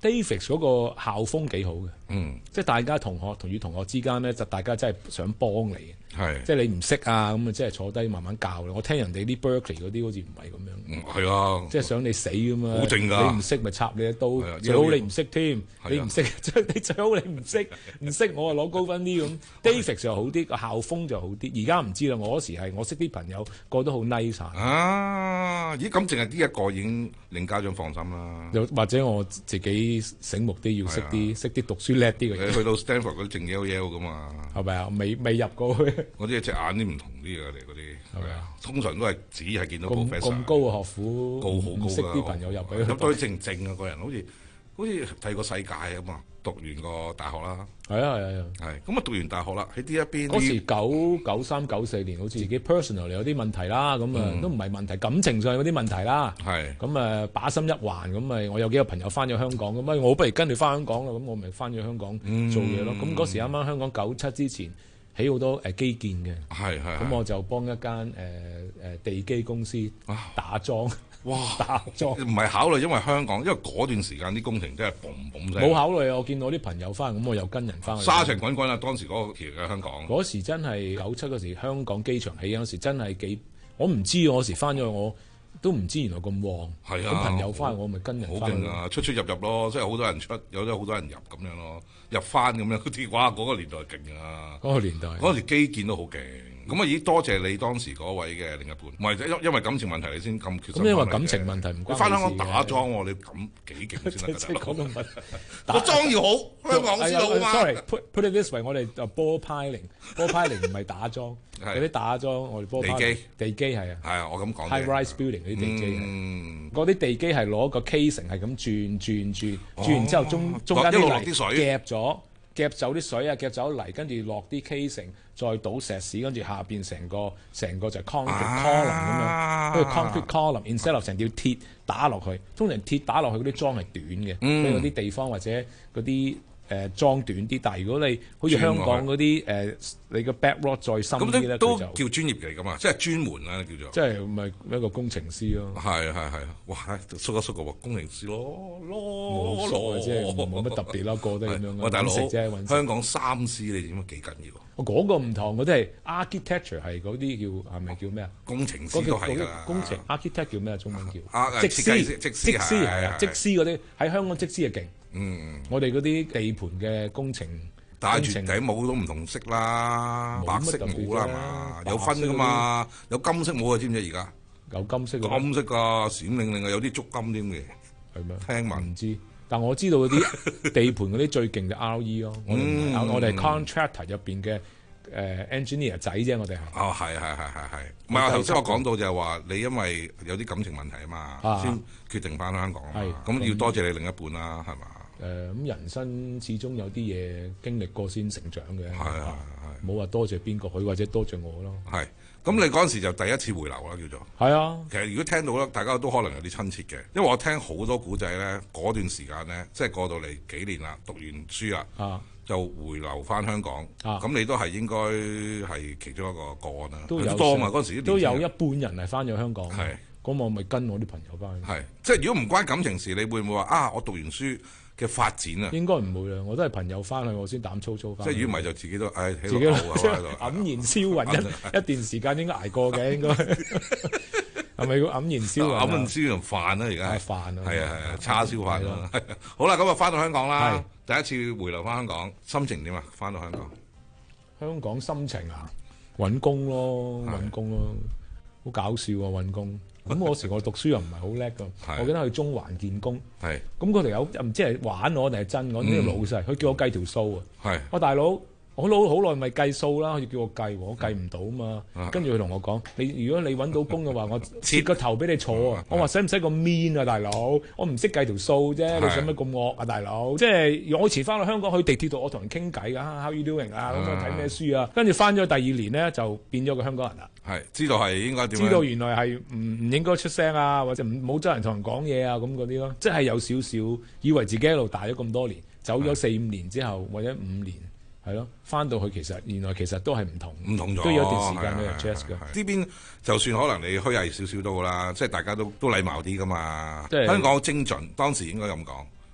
David 嗰個校風幾好嘅， 嗯， 即係大家同學同與同學之間咧，就大家真係想幫你嘅， 係， 即係你唔識啊，咁啊，即係坐低慢慢教你。我聽人哋啲 Berkeley 嗰啲好似唔係咁樣， 嗯，係啊， 即係想你死咁嘛， 好靜㗎， 你唔識咪插你一刀，最好你唔識添，你唔識，你最好你唔識，唔識我啊攞高分啲咁。David 就好啲，個校風就好啲。而家唔知啦，我嗰時係我識啲朋友個都好 nice 晒。 啊，咦，咁淨係呢一個已經令家長放心啦。 或者我自己醒目啲，要識啲識啲讀書叻啲嘅人。 你去到 Stanford 嗰啲靜 Yell Yell 噶嘛？ 係咪啊？未未入過去。 嗰啲隻眼啲唔同啲嘅，你嗰啲係咪啊？通常都係只係見到 professor 咁高嘅學府， 高好高㗎。 識啲朋友入去。 咁對靜靜啊，個人好似好似第個世界啊嘛。讀完個大學啦， 係啊係啊係。咁啊讀完大學啦，喺呢一邊嗰時九九三九四年，好似自己 personal 有啲問題啦，咁啊都唔係問題，感情上有啲問題啦。 係咁啊把心一橫，咁咪我有幾個朋友翻咗香港，咁啊我不如跟你翻香港啦，咁我咪翻咗香港做嘢咯。咁嗰時啱啱香港九七之前起好多誒基建嘅， 係係。 咁我就幫一間誒誒地基公司打樁。 哇！ 打樁唔係考慮，因為香港，因為嗰段時間啲工程真係嘣嘣聲。 冇考慮啊！我見到啲朋友翻，咁我又跟人翻去。 沙塵滾滾啊！當時嗰個期嘅香港。 嗰時真係九七嗰時，香港機場起嗰時真係幾，我唔知我嗰時翻咗去，我都唔知原來咁旺。 係啊！ 咁朋友翻，我咪跟人翻。 好勁啊！出出入入咯，即係好多人出，有咗好多人入咁樣咯，入翻咁樣嗰啲，哇！嗰個年代勁啊！ 嗰個年代， 嗰時基建都好勁。咁啊！咦，多謝你當時嗰位嘅另一半，唔係因因為感情問題你先咁決心。 咁因為感情問題唔關你翻香港打樁喎，你咁幾勁先得㗎？ 即係講到乜？ 個樁要好，香港先好嘛。 Sorry，put put it this way，我哋就波派零，波派零唔係打樁，嗰啲打樁我哋波派地基， 地基係啊。 係啊，我咁講。 High rise building 嗰啲地基係，嗰啲地基係攞個 casing係咁轉轉轉，轉完之後中中間啲泥夾咗。夾走啲水啊，夾走泥，跟住落啲 casing，再倒石屎，跟住下邊成個成個就係 concrete column 咁樣，跟住 concrete column，instead of 成條鐵打落去，通常鐵打落去嗰啲樁係短嘅，因為嗰啲地方或者嗰啲誒樁短啲，但係如果你好似香港嗰啲誒，你個 backrock 再深啲咧， 都叫專業嚟㗎嘛，即係專門啦叫做。 即係咪一個工程師咯？ 係係係，哇！縮一縮個喎，工程師咯， 冇所謂啫，冇乜特別啦，個都咁樣。 喂，大佬， 食啫， 香港三 C 你點解幾緊要？ 我嗰個唔同，嗰啲係 architecture 係嗰啲叫係咪叫咩啊？ 工程師都係㗎。 工程 architect 叫咩？中文叫則師，則師係啊，則師嗰啲喺香港則師係勁。 嗯， 我哋嗰啲地盤嘅工程， 戴住頂帽都唔同色啦，白色帽啦係嘛，有分㗎嘛，有金色帽啊，知唔知而家？ 有金色。 金色㗎，閃靈靈啊，有啲足金添嘅。 係咩？ 聽聞唔知，但我知道嗰啲地盤嗰啲最勁就 R E 咯。我哋我哋係 contractor 入邊嘅誒 engineer 仔啫，我哋係。 哦，係係係係係。唔係，頭先我講到就係話你因為有啲感情問題啊嘛，先決定翻香港。係。咁要多謝你另一半啦，係嘛？ 誒咁人生始終有啲嘢經歷過先成長嘅， 係係係， 冇話多謝邊個佢或者多謝我咯。 係，咁你嗰陣時就第一次回流啦，叫做。 係啊， 其實如果聽到咧，大家都可能有啲親切嘅，因為我聽好多古仔咧，嗰段時間咧，即係過到嚟幾年啦，讀完書啦，啊，就回流翻香港，啊，咁你都係應該係其中一個個案啦。都有多嘛，嗰陣時都有一半人係翻咗香港。 係， 咁我咪跟我啲朋友翻去。 係，即係如果唔關感情事，你會唔會話啊？我讀完書嘅發展啊， 應該唔會啦，我都係朋友翻去，我先膽粗粗翻。 即係如果唔係就自己都，唉， 自己都黯然銷魂一一段時間應該捱過嘅，應該係咪要黯然銷魂？ 黯然銷魂飯啦，而家飯啊， 係啊係啊，叉燒飯啦。好啦，咁啊翻到香港啦，第一次回流翻香港，心情點啊？翻到香港， 香港心情啊，揾工咯，揾工咯，好搞笑啊，揾工。咁嗰時我讀書又唔係好叻㗎，我記得去中環見工，咁嗰條友唔知係玩我定係真我，呢個老細佢叫我計條數啊，我大佬我老好耐咪計數啦，佢叫我計，我計唔到嘛，跟住佢同我講，你如果你揾到工嘅話，我切個頭俾你坐啊，我話使唔使咁 mean 啊，大佬，我唔識計條數啫，你使乜咁惡啊，大佬？即係我以前翻到香港去地鐵度，我同人傾偈㗎 ，How you doing 啊，咁我睇咩書啊，跟住翻咗第二年咧就變咗個香港人啦。 係知道係應該點？ 知道原來係唔唔應該出聲啊，或者唔冇周人同人講嘢啊，咁嗰啲咯，即係有少少以為自己一路大咗咁多年，走咗四五年之後或者五年，係咯，翻到去其實原來其實都係唔同， 唔同咗， 都有一段時間去 adjust 㗎。 呢邊就算可能你虛偽少少都好啦，即係大家都都禮貌啲噶嘛。 即係香港好精準，當時應該咁講，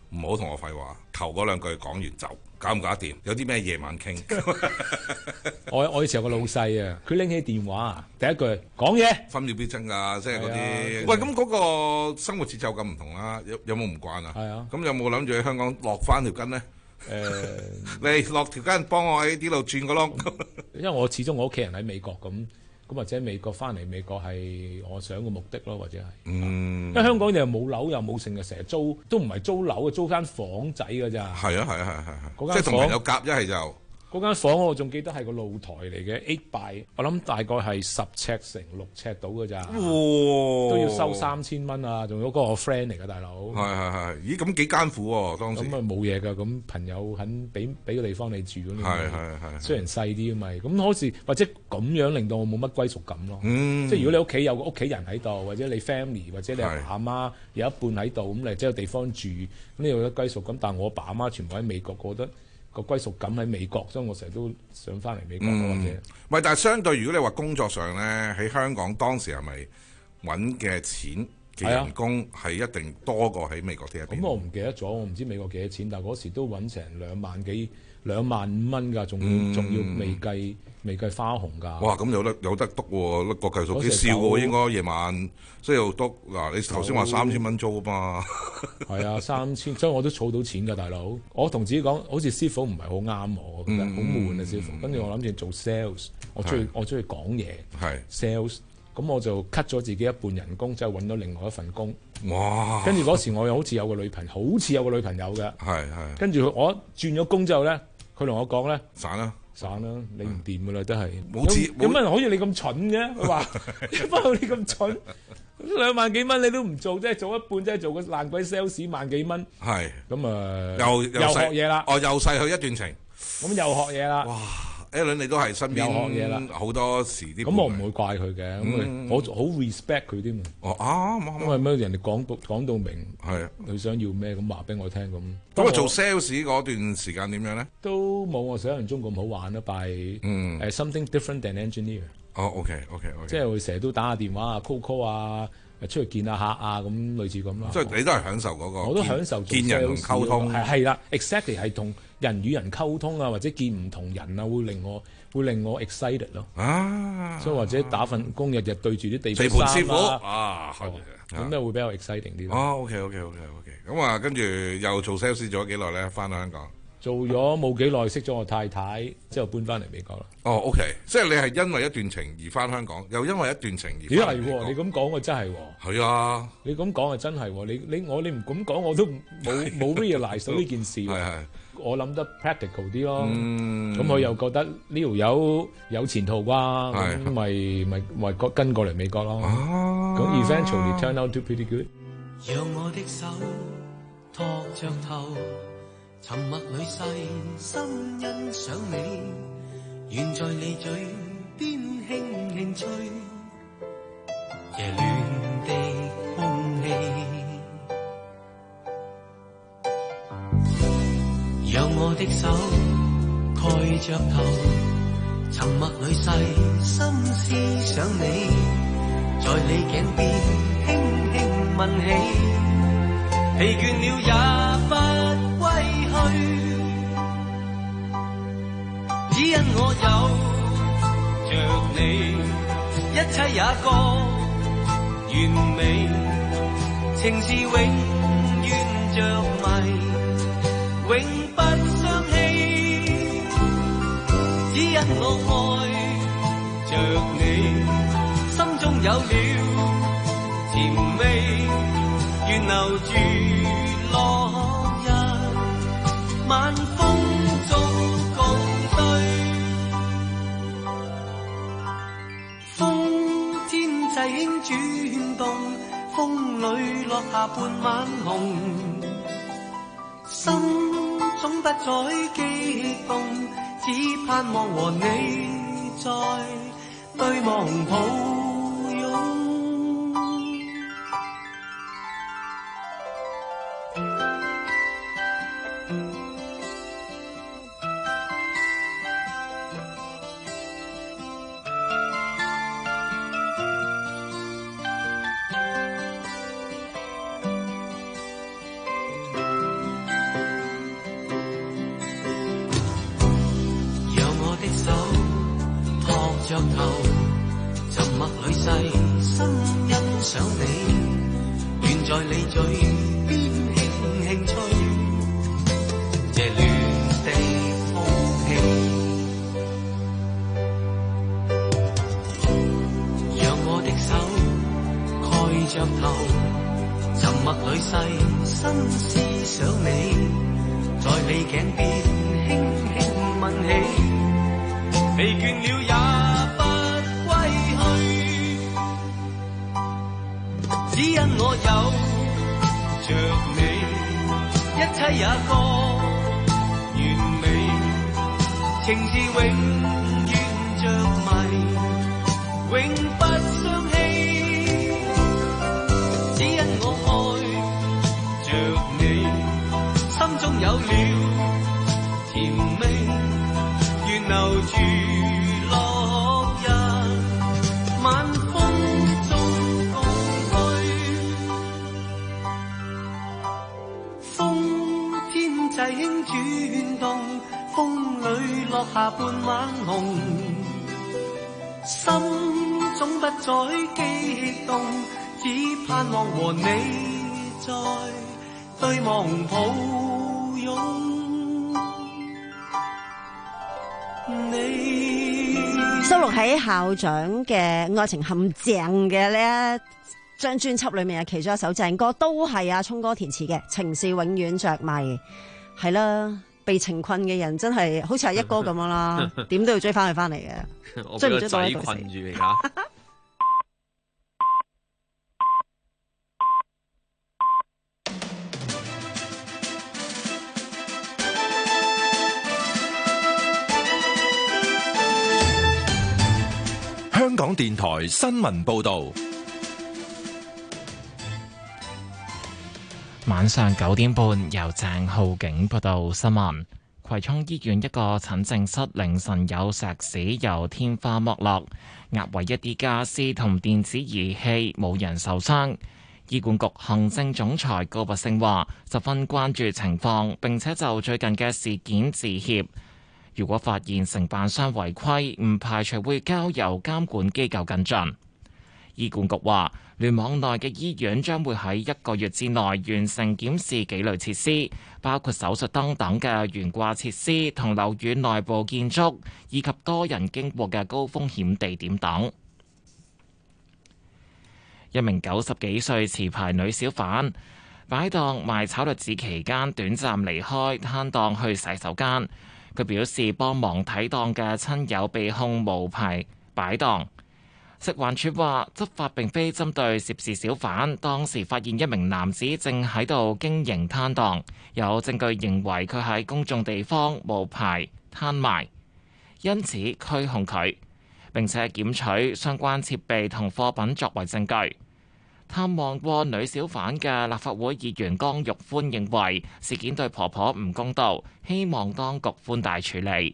唔好同我廢話，頭嗰兩句講完就搞唔搞得掂？有啲咩夜晚傾？ 我我以前有個老細啊，佢拎起電話，第一句講嘢， 分秒必爭㗎，即係嗰啲。 係啊喂，咁嗰個生活節奏咁唔同啦，有有冇唔慣啊？ 係啊。 咁有冇諗住喺香港落翻條筋呢？ 誒， 你落條筋幫我喺呢度轉個窿。 因為我始終我屋企人喺美國咁。咁或者美國翻嚟美國係我想嘅目的咯，或者係， 嗯， 因為香港又冇樓又冇剩嘅，成日租都唔係租樓啊，租間房仔㗎咋。 係啊係啊係係係， 嗰間即係同朋友夾一係就。 嗰間房我仲記得係個露台嚟嘅 eight by， 我諗大概係十尺乘六尺到㗎咋，都要收三千蚊啊！仲有嗰個我 friend 嚟㗎大佬。 係係係，咦咁幾艱苦喎當時。 咁啊冇嘢㗎，咁朋友肯俾俾個地方你住咁。 係係係。 雖然細啲咪，咁好似或者咁樣令到我冇乜歸屬感咯。 嗯。 即係如果你屋企有個屋企人喺度，或者你 family 或者你阿爸阿媽有一半喺度，咁你即係有地方住，咁你有得歸屬感。但係我阿爸阿媽全部喺美國，我覺得。個歸屬感喺美國，所以我成日都想翻嚟美國、嗯、或者。唔係， 但係相對，如果你話工作上咧，喺香港當時係咪揾嘅錢嘅人工係一定多過喺美國啲一邊？ 咁我唔記得咗，我唔知美國幾多錢，但係嗰時都揾成兩萬幾兩萬五蚊㗎，仲仲、嗯、要未計未計花紅㗎。 哇！咁有得有得篤喎，甩個計數幾少喎？應該夜晚即係又篤嗱，你頭先話三千蚊租啊嘛。 係啊，三千，所以我都儲到錢㗎，大佬。我同自己講，好似師傅唔係好啱我，我覺得好悶啊，師傅。跟住我諗住做 sales， 我中意我中意講嘢。係 sales， 咁我就 cut 咗自己一半人工，之後揾到另外一份工。 哇！ 跟住嗰時我又好似有個女朋友，好似有個女朋友嘅。 係係。跟住我轉咗工之後咧，佢同我講咧， 散啦。 散啦，你唔掂噶啦，都係。 冇錢， 有乜人好似你咁蠢嘅？佢話：點解好似你咁蠢？兩萬幾蚊你都唔做，即係做一半，即係做個爛鬼 sales 萬幾蚊。係。咁啊，又又學嘢啦。 哦，又逝去一段情。 咁又學嘢啦。哇 Alan 你都係身邊學嘢啦， 好多時啲。 咁我唔會怪佢嘅，咁我好 respect 佢添。 哦啱， 因為咩人哋講到講到明， 係佢想要咩咁話俾我聽咁。 咁啊做 sales 嗰段時間點樣咧？ 都冇我想象中咁好玩啦，但係誒 something different than engineer。 哦 OK OK OK。 即係會成日都打下電話啊 call call 啊，出去見下客啊，咁類似咁咯。 即係你都係享受嗰個。 我都享受見人同溝通。 係係啦 ，exactly 係同人與人溝通啊，或者見唔同人啊，會令我會令我 excited 咯。啊，所以或者打份工日日對住啲地盤師傅啊，咁咧會比較 exciting 啲。 哦 OK OK OK OK。咁啊，跟住又做 sales 做咗幾耐咧？翻到香港。 做咗冇幾耐，識咗我太太，之後搬翻嚟美國啦。 哦 OK，即係你係因為一段情而翻香港，又因為一段情而咦係喎？你咁講我真係喎。 係啊， 你咁講係真係喎。你你我你唔咁講我都冇冇 realize 到呢件事。係係。我諗得 practical 啲咯，咁佢又覺得呢條友有前途啩，咁咪咪咪跟過嚟美國咯。咁 eventually turn out to pretty good。 讓我的手托着頭，沉默裏細心欣賞你，願在你嘴邊輕輕吹，夜暖的空氣。讓我的手蓋着頭，沉默裏細心思想你，在你頸邊輕輕問起，疲倦了也不歸去，只因我有着你，一切也覺完美，情是永遠着迷。永不相棄，只因我愛着你，心中有了甜味，願留住落日，晚風中共對。風天際輕轉動，風裏落下半晚紅，心總不再激動，只盼望和你再對望抱擁。 細心欣賞你，願在你嘴邊輕輕吹，這亂的風氣，讓我的手蓋着頭，沉默裏細心思想你，在你頸邊輕輕吻起，疲倦了也不歸去，只因我有着你，一切也覺完美，情是永遠着迷，永不相棄，只因我愛着你，心中有了甜味，願留住落日，晚風中共對，風天際輕轉動，風裏落下半晚紅，心總不再激動，只盼望和你再對望抱擁。 收錄喺校長嘅愛情陷阱嘅呢一張專輯裏面嘅其中一首正歌，都係阿聰哥填詞嘅《情是永遠着迷》。係啦，被情困嘅人真係好似阿一哥咁樣啦，點都要追翻佢翻嚟嘅，追唔追到咧？ 困住而家。 香港電台新聞報道， 晚上九點半由鄭浩景報道新聞。葵涌醫院一個診症室凌晨有石屎由天花剝落，壓毀一啲家私同電子儀器，冇人受傷。醫管局行政總裁高拔陞話，十分關注情況，並且就最近嘅事件致歉。如果發現承辦商違規，唔排除會交由監管機構跟進。醫管局話，聯網內嘅醫院將會喺一個月之內完成檢視幾類設施，包括手術燈等嘅懸掛設施同樓宇內部建築，以及多人經過嘅高風險地點等。一名九十幾歲持牌女小販擺檔賣炒栗子期間，短暫離開攤檔去洗手間。佢表示幫忙睇檔嘅親友被控無牌擺檔。食環署話執法並非針對涉事小販，當時發現一名男子正喺度經營攤檔，有證據認為佢喺公眾地方無牌攤賣，因此拘控佢，並且檢取相關設備同貨品作為證據。探望過女小販嘅立法會議員江玉歡認為事件對婆婆唔公道，希望當局寬大處理。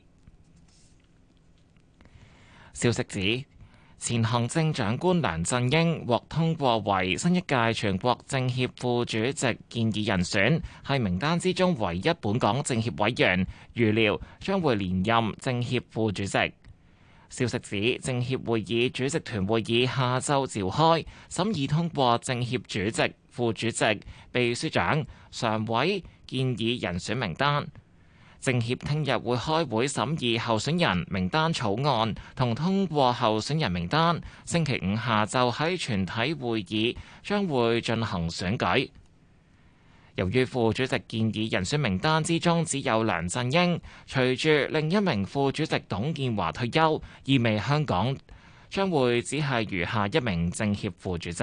消息指，前行政長官梁振英獲通過為新一屆全國政協副主席建議人選，係名單之中唯一本港政協委員，預料將會連任政協副主席。消息指，政協會議主席團會議下週召開，審議通過政協主席、副主席、秘書長、常委建議人選名單。政協聽日會開會審議候選人名單草案同通過候選人名單，星期五下晝喺全體會議將會進行選舉。由於副主席建議人選名單之中只有梁振英，隨住另一名副主席董建華退休，意味香港將會只係餘下一名政協副主席。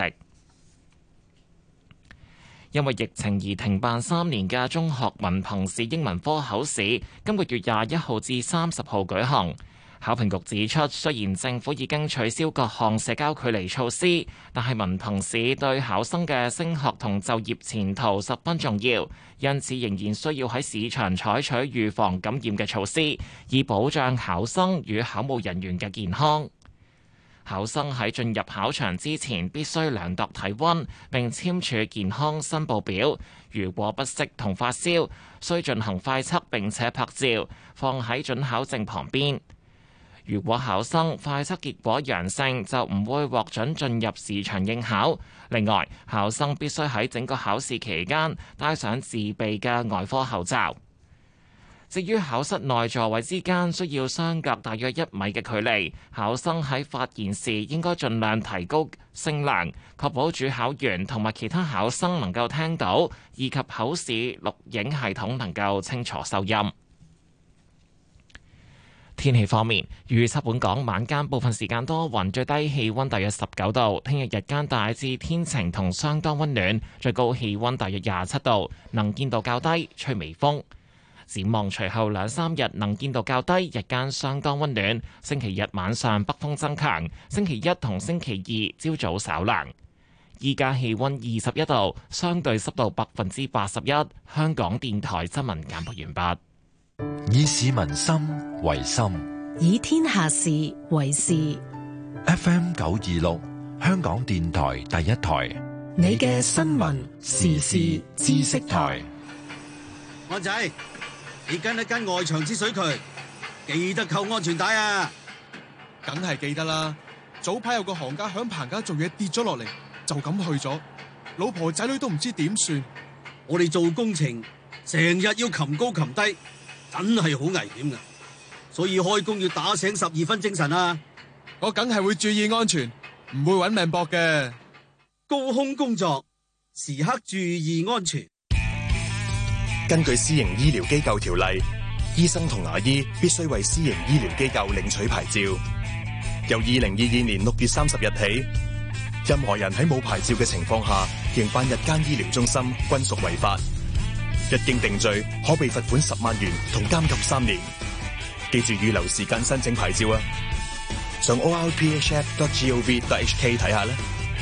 因為疫情而停辦三年嘅中學文憑試英文科口試，今個月廿一號至三十號舉行。考評局指出，雖然政府已經取消各項社交距離措施，但係文憑試對考生嘅升學同就業前途十分重要，因此仍然需要喺市場採取預防感染嘅措施，以保障考生與考務人員嘅健康。考生喺進入考場之前必須量度體溫並簽署健康申報表，如果不適同發燒，需進行快測並且拍照，放喺准考證旁邊。 如果考生快測結果陽性，就唔會獲准進入試場應考。另外，考生必須喺整個考試期間戴上自備嘅外科口罩。至於考室內座位之間需要相隔大約一米嘅距離，考生喺發言時應該盡量提高聲量，確保主考員同埋其他考生能夠聽到，以及口試錄影系統能夠清楚收音。天氣方面，預測本港晚間部分時間多雲，最低氣溫大約十九度。聽日日間大致天晴同相當溫暖，最高氣溫大約廿七度，能見度較低，吹微風。展望隨後兩三日能見度較低，日間相當溫暖。星期日晚上北風增強，星期一同星期二朝早稍涼。依家氣溫二十一度，相對濕度百分之八十一。香港電台新聞簡報完畢。 以市民心為心， 以天下事為事。 F M 九二六，香港電台第一台， 你嘅新聞時事知識台。 安仔，你跟一跟外牆之水渠，記得扣安全帶啊！ 梗係記得啦。早排有個行家響棚架做嘢跌咗落嚟，就咁去咗，老婆仔女都唔知點算。 我哋做工程成日要擒高擒低，真係好危險㗎，所以開工要打醒十二分精神啊！ 我梗係會注意安全，唔會揾命搏嘅。 高空工作時刻注意安全。 根據私營醫療機構條例，醫生同牙醫必須為私營醫療機構領取牌照。由二零二二年六月三十日起，任何人喺冇牌照嘅情況下營辦日間醫療中心，均屬違法。一經定罪，可被罰款十萬元同監禁三年。記住預留時間申請牌照啊！上 o r p h f dot gov dot h k 睇下啦。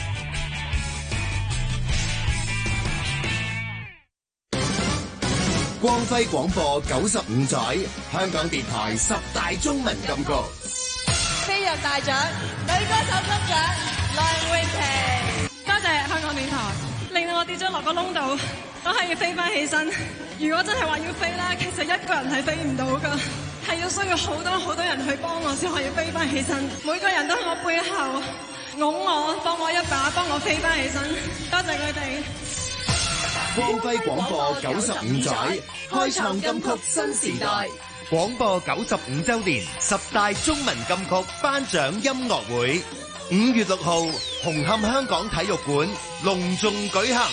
光輝廣播九十五載，香港電台十大中文金曲。 飛躍大獎女歌手金獎梁詠琪。 多謝香港電台，令到我跌咗落個窿度，我係要飛翻起身。如果真係話要飛啦，其實一個人係飛唔到噶，係要需要好多好多人去幫我先可以飛翻起身。每個人都喺我背後擁我，幫我一把，幫我飛翻起身。多謝佢哋。 光輝廣播九十五載，開創金曲新時代。 廣播九十五週年十大中文金曲頒獎音樂會，五月六號紅磡香港體育館隆重舉行。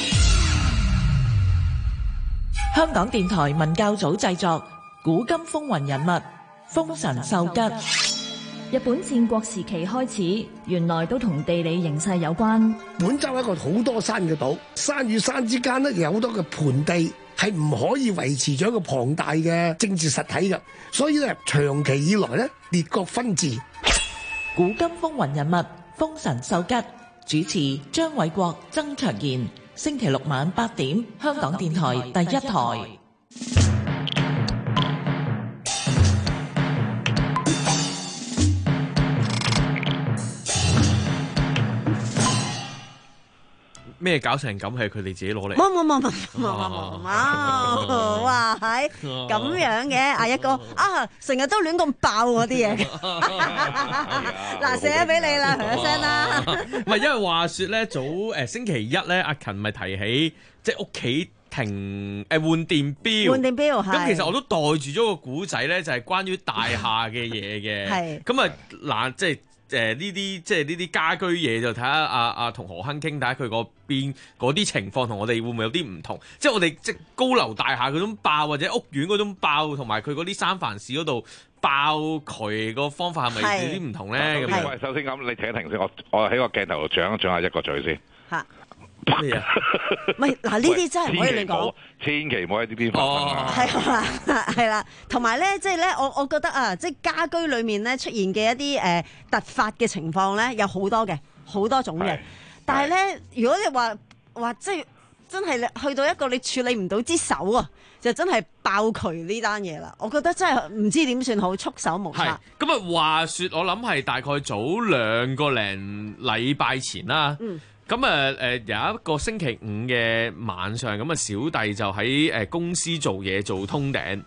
香港電台文教組製作，古今風雲人物，豐臣秀吉。 日本戰國時期開始，原來都同地理形勢有關。 滿洲係一個好多山嘅島，山與山之間咧有好多嘅盆地，係唔可以維持咗一個龐大嘅政治實體嘅，所以咧長期以來咧列國分治。 古今風雲人物，豐臣秀吉。主持張偉國、曾卓賢。星期六晚八點，香港電台第一台。 咩搞成咁係佢哋自己攞嚟？ 冇冇冇冇冇冇冇！哇，係咁樣嘅阿一哥啊，成日都亂咁爆我啲嘢。嗱，寫俾你啦，響一聲啦。 唔係因為話説咧，早誒星期一咧，阿勤咪提起即係屋企停誒換電錶。 換電錶係。 咁其實我都袋住咗個古仔咧，就係關於大廈嘅嘢嘅。係。咁啊嗱，即係。誒呢啲即係呢啲家居嘢就睇下阿阿同何亨傾，睇下佢嗰邊嗰啲情況同我哋會唔會有啲唔同？即係我哋即係高樓大廈嗰種爆，或者屋苑嗰種爆，同埋佢嗰啲三藩市嗰度爆渠個方法係咪有啲唔同咧？咁喂，首先咁，你停一停先，我我喺個鏡頭度掌一掌下一個嘴先。嚇！ 咩啊？ 唔係嗱，呢啲真係唔可以亂講， 千祈唔好喺呢邊發生啊！ 係啦，係啦，同埋咧，即係咧，我我覺得啊，即係家居裏面咧出現嘅一啲誒突發嘅情況咧，有好多嘅，好多種嘅。但係咧，如果你話話即係真係去到一個你處理唔到之手啊，就真係爆渠呢單嘢啦。我覺得真係唔知點算好，束手無策。 咁啊，話説我諗係大概早兩個零禮拜前啦。嗯。咁啊誒有一個星期五嘅晚上，咁啊小弟就喺誒公司做嘢做通頂，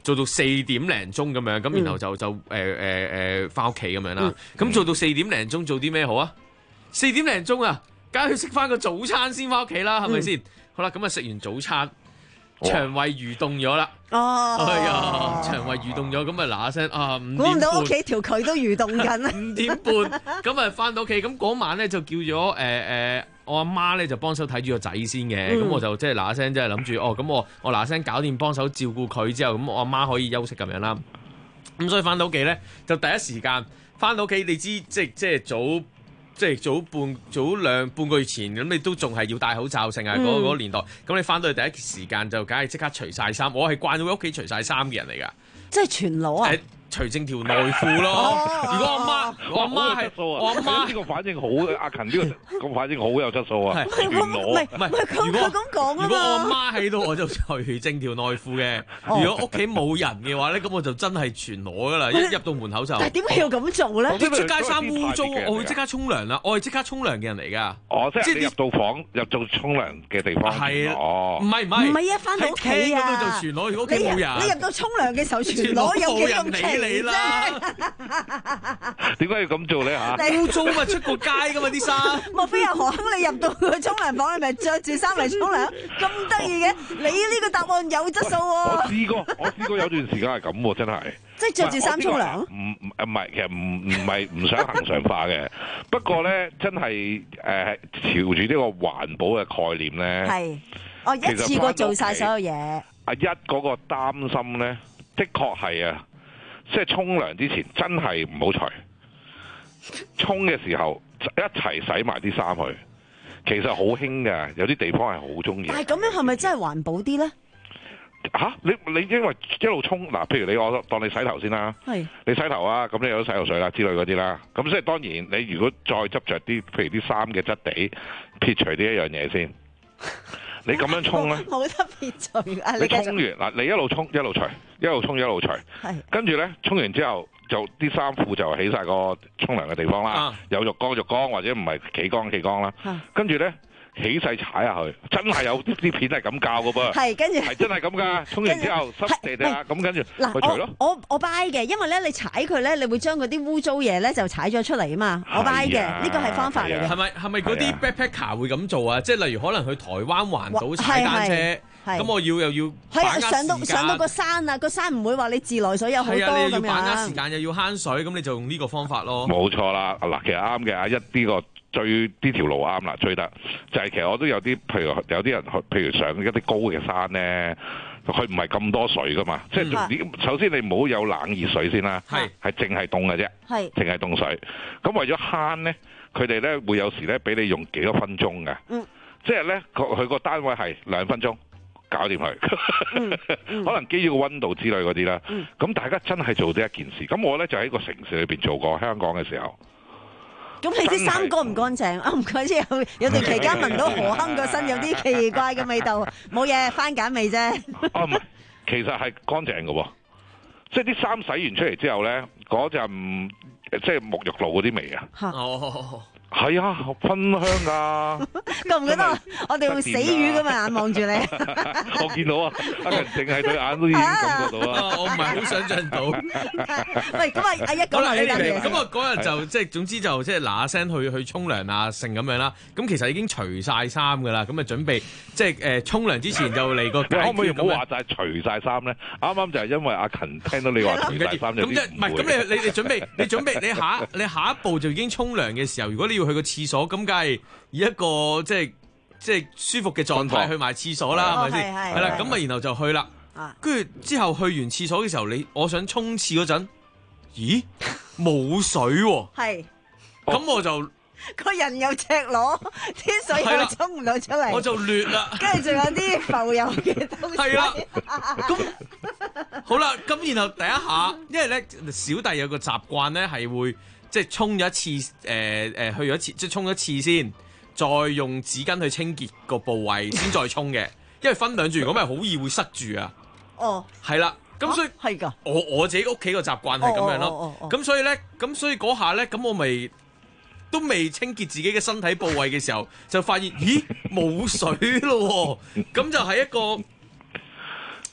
做到四點零鐘咁樣，咁然後就就誒誒誒翻屋企咁樣啦。咁做到四點零鐘做啲咩好啊？四點零鐘啊，梗係要食翻個早餐先翻屋企啦，係咪先？好啦，咁啊食完早餐，腸胃蠕動咗啦。 哦， 哎呀，腸胃蠕動咗，咁啊嗱嗱聲啊，五點半， 估唔到屋企條渠都蠕動緊啊！ 五點半，咁啊翻到屋企，咁嗰晚咧就叫咗誒誒，我阿媽咧就幫手睇住個仔先嘅，咁、嗯、我就即係嗱嗱聲，即係諗住哦，咁我我嗱嗱聲搞掂幫手照顧佢之後，咁我阿媽可以休息咁樣啦。咁所以翻到屋企咧，就第一時間翻到屋企，你知即係即係早。即係早半早兩半個月前，咁你都仲係要戴口罩成啊！嗰、嗯、個年代，咁你翻到去第一時間就梗係即刻除晒衫。我係慣咗喺屋企除晒衫嘅人嚟㗎， 即係全裸啊！ 除正條內褲咯。哦、如果我媽，我阿媽係我阿媽呢個反應好，阿勤呢個咁反應好有質素啊！全裸， 唔係唔係，如果咁講啊嘛。 如果我阿媽喺度，我就除正條內褲嘅。哦、如果屋企冇人嘅話咧，咁我就真係全裸㗎啦！一入到門口就。 但係點解要咁做咧？ 啲出街衫污糟，我會即刻沖涼啦！我係即刻沖涼嘅人嚟㗎。 哦，即係你入到房入到沖涼嘅地方。 係哦， 唔係唔係。 唔係啊，翻到屋企啊。 喺度就全裸，如果屋企冇人。 你入到沖涼嘅時候全裸，有幾咁奇你啦？ 點解要咁做咧嚇？ 污糟嘛，出過街噶嘛啲衫。 莫非阿何亨你入到去沖涼房，你咪着住衫嚟沖涼？咁得意嘅，你呢個答案有質素喎。 我試過，我試過有段時間係咁喎，真係。 即係着住衫沖涼？ 唔唔唔係，其實唔唔係唔想恒常化嘅。不過咧，真係誒朝住呢個環保嘅概念咧。係。 哦，一次過做晒所有嘢。 阿一嗰個擔心咧，的確係啊。即係沖涼之前真係唔好除，沖嘅時候一齊洗埋啲衫去，其實好興嘅，有啲地方係好中意。 但係咁樣係咪真係環保啲咧？ 嚇、啊！你你因為一路沖嗱，譬如你我當你洗頭先啦，係你洗頭啊，咁你有洗頭水啦之類嗰啲啦，咁即係當然你如果再執着啲，譬如啲衫嘅質地，撇除呢一樣嘢先。你咁樣沖咧， 冇得撇除啊！ 你沖完嗱，你一路沖一路除，一路沖一路除，跟住咧沖完之後就啲衫褲就起晒個沖涼嘅地方啦，啊、有浴缸浴缸或者唔係企缸企缸啦，跟住咧起勢踩下去，真係有啲片係咁教嘅噃， 係跟住係真係咁噶，沖完之後濕地地啊，咁跟住咪除咯。 我我 buy 嘅，因為咧你踩佢咧，你會將嗰啲污糟嘢咧就踩咗出嚟啊嘛，我 buy 嘅，呢個係方法嚟嘅。 係咪係咪嗰啲 backpacker 會咁做啊？即係例如可能去台灣環島踩單車，咁我要又要係啊，上到上到個山啊，個山唔會話你自來水有好多咁樣。係啊， 你又要把握時間，又要慳水，咁你就用呢個方法咯。 冇錯啦，嗱，其實啱嘅啊，一呢個。最呢條路啱啦，追得就係、是、其實我都有啲，譬如有啲人去，譬如上一啲高嘅山咧，佢唔係咁多水噶嘛，即係首先你唔好有冷熱水先啦，係係淨係凍嘅啫，係淨係凍水。咁為咗慳咧，佢哋咧會有時咧俾你用幾多分鐘嘅，嗯，即係咧佢佢個單位係兩分鐘搞掂佢，嗯嗯、可能基於個溫度之類嗰啲啦。咁、嗯、大家真係做呢一件事，咁我咧就喺個城市裏邊做過香港嘅時候。 咁你啲衫乾唔乾淨啊？唔怪之有有段期間聞到何亨個身有啲奇怪嘅味道，冇嘢，番梘味啫。 啊唔係，其實係乾淨嘅喎，即係啲衫洗完出嚟之後咧，嗰陣即係沐浴露嗰啲味啊。哦。係啊，芬香㗎。 覺唔覺得我哋用死魚咁嘅眼望住你？ 我見到啊，阿人淨係對眼都已經感覺到啦。 我唔係好想像到。 喂，咁啊，阿一講下呢樣嘢。 咁啊，嗰日就即係總之就即係嗱嗱聲去去沖涼啊，成咁樣啦。咁其實已經除晒衫㗎啦。咁啊準備即係誒沖涼之前就嚟個解決。 可唔可以唔好話就係除晒衫咧？啱啱就係因為阿勤聽到你話除晒衫就啲唔會。 咁唔係咁你你你準備你準備你下你下一步就已經沖涼嘅時候，如果你要去個廁所，咁梗係以一個即係即係舒服嘅狀態去埋廁所啦，係咪先？係啦，咁啊，然後就去啦。跟住之後去完廁所嘅時候，你我想沖廁嗰陣，咦，冇水喎。係，咁我就個人又赤裸，啲水又沖唔到出嚟， 我就劣啦。 跟住仲有啲浮油嘅東西。係啦， 咁好啦，咁然後第一下，因為咧小弟有個習慣咧係會。即係沖咗一次，誒、呃、誒去咗一次，即係沖咗一次先，再用紙巾去清潔個部位，先再沖嘅。因為分兩住，如果咪好易會塞住啊。哦，係啦，咁所以係㗎、啊。 我我自己屋企個習慣係咁樣咯。咁、哦哦哦哦、所以咧，咁所以嗰下咧，咁我咪都未清潔自己嘅身體部位嘅時候，就發現咦冇水咯喎。咁就係一個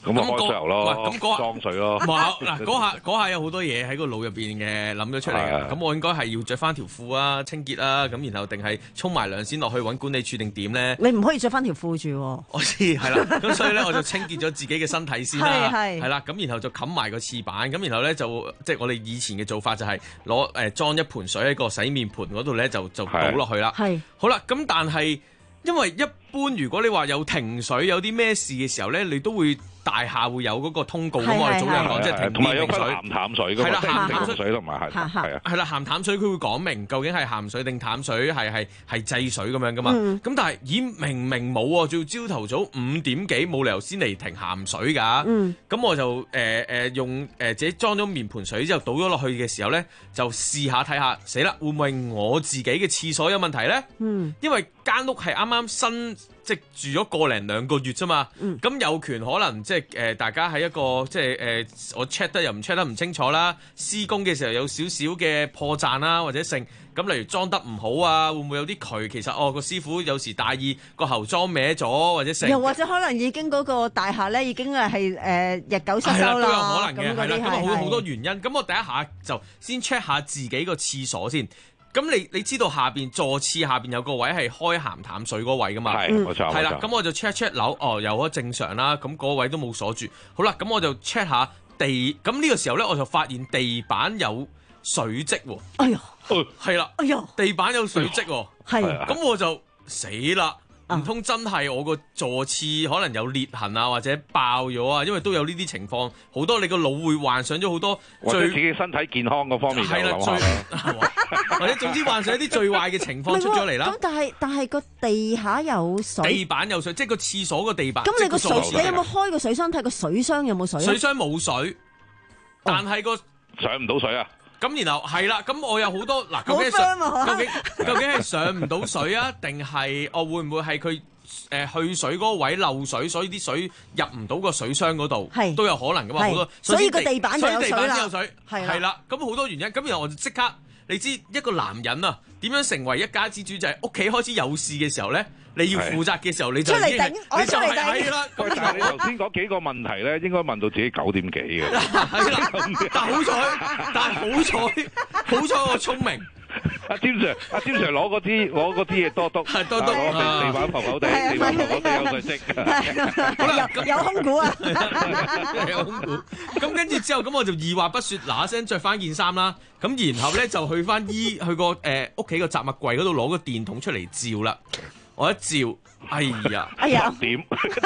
咁啊開水喉咯， 咁嗰裝水咯。 嗱嗰下嗰下有好多嘢喺個腦入邊嘅諗咗出嚟嘅。咁我應該係要着翻條褲啊，清潔啊，咁然後定係沖埋涼先落去揾管理處定點咧？ 你唔可以着翻條褲住。 我知係啦，咁所以咧我就清潔咗自己嘅身體先啦， 係係啦，咁然後就冚埋個廁板，咁然後咧就即係我哋以前嘅做法就係攞誒裝一盆水喺個洗面盆嗰度咧就就倒落去啦。 係好啦，咁但係因為一般如果你話有停水有啲咩事嘅時候咧，你都會大廈會有嗰個通告咁，我哋早兩講即係停同埋有分電停水。 鹹淡水㗎嘛， 係啦，鹹淡水同埋係係啊， 係啦，鹹淡水佢會講明究竟係鹹水定淡水，係係係制水咁樣噶嘛。咁、 嗯、 但係咦明明冇喎，仲要朝頭早五點幾冇理由先嚟停鹹水㗎。咁、 嗯、 我就誒誒、呃、用誒、呃、自己裝咗面盆水之後倒咗落去嘅時候咧，就試下睇下，死啦會唔會我自己嘅廁所有問題咧？ 嗯， 因為間屋係啱啱新。即係住咗個零兩個月啫嘛，咁、嗯、有權可能即係誒大家喺一個即係誒、呃、我 check 得又唔 check 得唔清楚啦，施工嘅時候有少少嘅破綻啦或者剩，咁例如裝得唔好啊，會唔會有啲渠其實哦個師傅有時大意個喉裝歪咗或者剩， 又或者可能已經嗰個大廈咧已經係係誒日久失修啦， 都有可能嘅，係啦，咁啊好好多原因，咁我第一下就先 check 下自己個廁所先。咁你你知道下邊座廁下邊有個位係開鹹淡水嗰位噶嘛？ 係冇錯， 係啦，咁我就 check check 樓，哦，有咗正常啦，咁嗰位都冇鎖住。好啦，咁我就 check 下地，咁呢個時候咧我就發現地板有水漬喎。 哎呀， 係啦， 哎呀， 地板有水漬喎。 係， 咁我就死啦！唔通真係我個座廁可能有裂痕啊，或者爆咗啊？因為都有呢啲情況，好多你個腦會幻想咗好多或者自己身體健康嗰方面係啦，最或者總之幻想一啲最壞嘅情況出咗嚟啦。 咁但係但係個地下有水， 地板有水，即係個廁所個地板。 咁你個水，你有冇開個水箱睇個水箱有冇水？ 水箱冇水，但係個上唔到水啊！ 咁然後係啦，咁我有好多嗱，究竟上究竟究竟係上唔到水啊，定係我會唔會係佢誒去水嗰個位漏水，所以啲水入唔到個水箱嗰度，都有可能噶嘛，好多。 所以個地板就有水啦。 所以地板有水，係啦。咁好多原因，咁然後我就即刻，你知一個男人啊點樣成為一家之主，就係屋企開始有事嘅時候咧。你要負責嘅時候，你就出嚟頂，你就係係啦。 但係你頭先嗰幾個問題咧，應該問到自己九點幾嘅。 係啦，但係好彩，但係好彩，好彩我聰明。 阿詹 Sir，阿詹 Sir 攞嗰支攞嗰支嘢多篤， 係多篤， 地板浮浮地，地板浮浮地有水漬。 好啦，有空估啊， 有空估。咁跟住之後，咁我就二話不説，嗱一聲着翻件衫啦。咁然後咧就去翻衣去個誒屋企個雜物櫃嗰度攞個電筒出嚟照啦。我一照，哎呀， 哎呀， 點？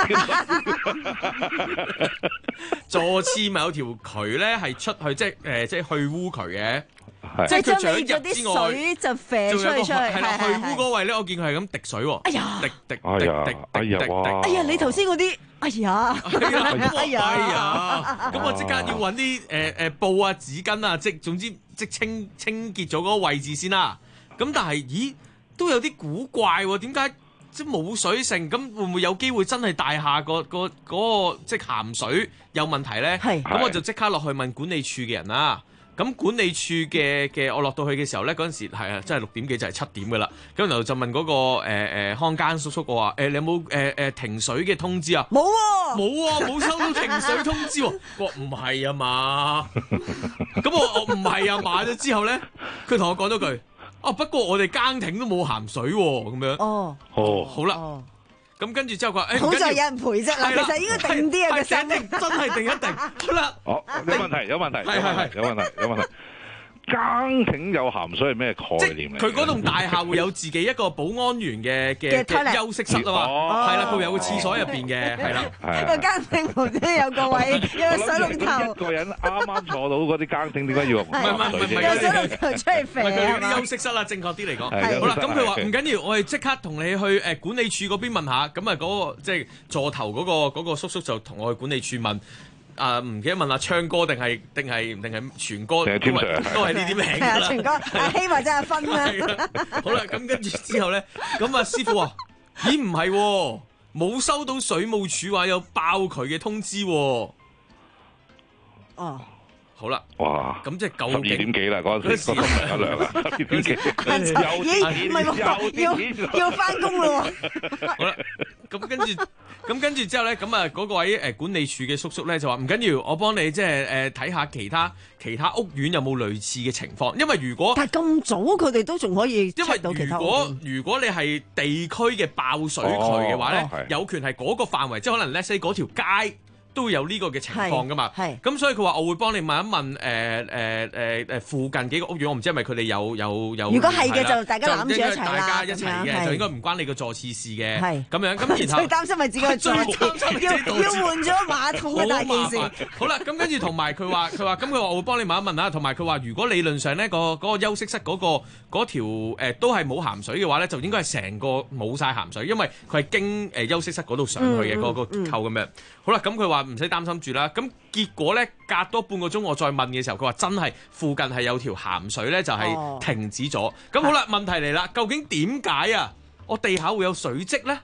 座廁咪有條渠咧，係出去即係誒，即係去污渠嘅， 即係將你嗰啲水就射出去出去。 係啦，去污嗰位咧，我見佢係咁滴水喎。 哎呀， 滴滴滴滴滴滴， 哎呀，你頭先嗰啲，哎呀， 哎呀，哎呀，咁我即刻要揾啲誒誒布啊、紙巾啊，即總之即清清潔咗嗰個位置先啦。咁但係，咦？都有啲古怪喎，點解即冇水性？咁會唔會有機會真係大廈個個嗰個即鹹水有問題咧？係，咁我就即刻落去問管理處嘅人啦。咁管理處嘅嘅我落到去嘅時候咧，嗰陣時係啊，真係六點幾就係七點噶啦。咁然後就問嗰個誒誒看更叔叔我話誒，你有冇誒誒停水嘅通知啊？ 冇喎， 冇啊，冇收到停水通知喎。我話唔係啊嘛，咁我我唔係啊嘛咗之後咧，佢同我講咗句。哦，不過我哋更亭都冇鹹水喎，咁樣。 哦， 哦， 好啦，咁跟住之後佢話，誒， 好在有人陪啫啦，其實應該定啲啊，個聲真係定一定。好啦， 哦，有問題，有問題， 係係係， 有問題，有問題。更亭有鹹水係咩概念嚟？ 佢嗰棟大廈會有自己一個保安員嘅嘅嘅休息室啊嘛，係啦，佢有個廁所入邊嘅，係啦。 個更亭旁邊有個位，有個水龍頭。 一個人啱啱坐到嗰啲更亭，點解要用鹹水啫？ 有水龍頭出嚟肥啊嘛。 休息室啦，正確啲嚟講。好啦，咁佢話唔緊要，我哋即刻同你去誒管理處嗰邊問下。咁啊嗰個即係座頭嗰個嗰個叔叔就同我去管理處問。啊，唔記得問阿昌哥定係定係定係全哥，都係都係呢啲名㗎啦。 全哥，阿希或者阿芬啦。 好啦，咁跟住之後咧，咁啊師傅話：咦唔係喎，冇收到水務署話有爆渠嘅通知喎。哦。好啦， 哇！ 咁即係究竟十二點幾啦？嗰陣時嗰個阿梁啊，十二點幾， 咦？唔係喎，要要翻工咯喎！ 好啦，咁跟住咁跟住之後咧，咁啊嗰個位誒管理處嘅叔叔咧就話唔緊要，我幫你即係誒睇下其他其他屋苑有冇類似嘅情況，因為如果但係咁早佢哋都仲可以 check 到其他屋苑。 因為如果如果你係地區嘅爆水渠嘅話咧， 哦、 有權係嗰個範圍，即係可能 let's say 嗰條街。都會有呢個嘅情況噶嘛，咁所以佢話我會幫你問一問誒誒誒誒附近幾個屋苑，我唔知係咪佢哋有有有。 如果係嘅就大家攬住一齊啦， 大家一齊嘅就應該唔關你個座廁事嘅，咁樣咁然後最擔心咪自己個座廁，要要換咗馬桶嘅大件事。 好啦，咁跟住同埋佢話佢話咁佢話我會幫你問一問啦，同埋佢話如果理論上咧個嗰個休息室嗰個嗰條誒都係冇鹹水嘅話咧，就應該係成個冇晒鹹水，因為佢係經誒休息室嗰度上去嘅嗰個結構咁樣。好啦，咁佢話唔使擔心住啦。咁結果咧，隔多半個鐘我再問嘅時候，佢話真係附近係有條鹹水咧，就係停止咗。咁、哦、好啦，問題嚟啦，究竟點解啊？我地下會有水漬咧？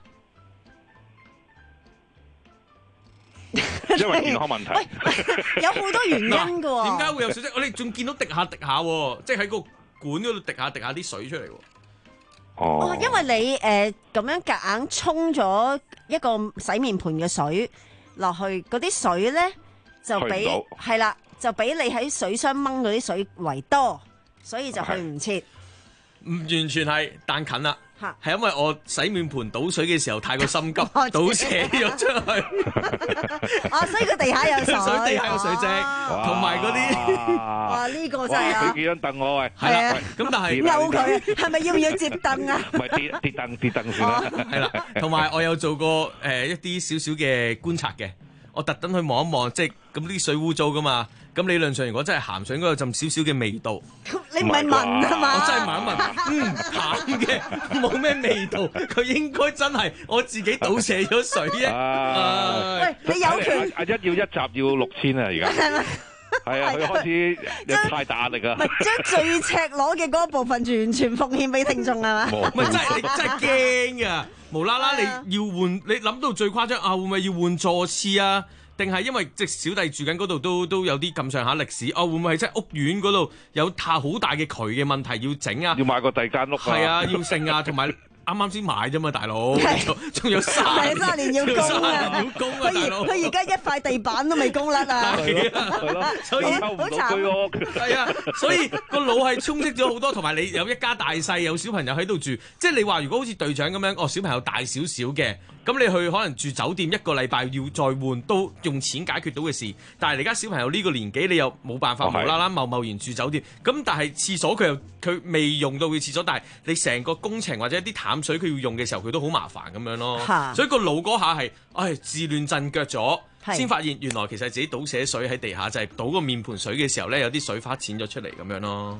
因為健康問題。 有好多原因㗎喎。 點解會有水漬？我哋仲見到滴下滴下喎，即係喺個管嗰度滴下滴下啲水出嚟喎。 哦，因為你誒咁、呃、樣夾硬沖咗一個洗面盆嘅水落去，嗰啲水咧就比係啦，就比你喺水箱掹嗰啲水為多，所以就去唔切。 唔完全係，但近啦。係因為我洗面盆倒水嘅時候太過心急，倒瀉咗出去。 啊，所以個地下有水， 所以地下有水漬，同埋嗰啲。 哇！呢個真係啊！ 俾幾張凳我喂。 係啦，咁但係勾佢，係咪要唔要接凳啊？ 唔係跌跌凳跌凳算啦。 係啦，同埋我有做過誒一啲少少嘅觀察嘅，我特登去望一望，即係咁啲水污糟噶嘛。咁理論上，如果真係鹹水，應該有陣少少嘅味道。 你唔係聞啊嘛？ 我真係聞一聞，嗯，淡嘅，冇咩味道。佢應該真係我自己倒瀉咗水啫。 喂，你有權阿一要一集要六千啊，而家係咪？係啊，佢開始有太大壓力啊！ 唔係將最赤裸嘅嗰部分完全奉獻俾聽眾係嘛？ 唔係真係你真係驚㗎！無啦啦你要換，你諗到最誇張啊！會唔會要換座廁啊？定係因為即小弟住緊嗰度都都有啲咁上下歷史，哦會唔會係即係屋苑嗰度有太好大嘅渠嘅問題要整啊？ 要買個第二間屋啊！ 係啊，要剩啊，同埋啱啱先買啫嘛，大佬，仲有三三年要供啊！ 要供啊，大佬！ 佢而家一塊地板都未供甩啊！ 係啊，所以好慘。 係啊，所以個腦係充斥咗好多，同埋你有一家大細，有小朋友喺度住，即係你話如果好似隊長咁樣，哦小朋友大少少嘅。咁你去可能住酒店一個禮拜要再換都用錢解決到嘅事，但係你而家小朋友呢個年紀你又冇辦法無啦啦貿貿然住酒店，咁但係廁所佢又佢未用到嘅廁所，但係你成個工程或者啲淡水佢要用嘅時候佢都好麻煩咁樣咯，所以個腦嗰下係唉自亂陣腳咗，先發現原來其實自己倒瀉水喺地下就係、是、倒個面盆水嘅時候咧有啲水花濺咗出嚟咁樣咯。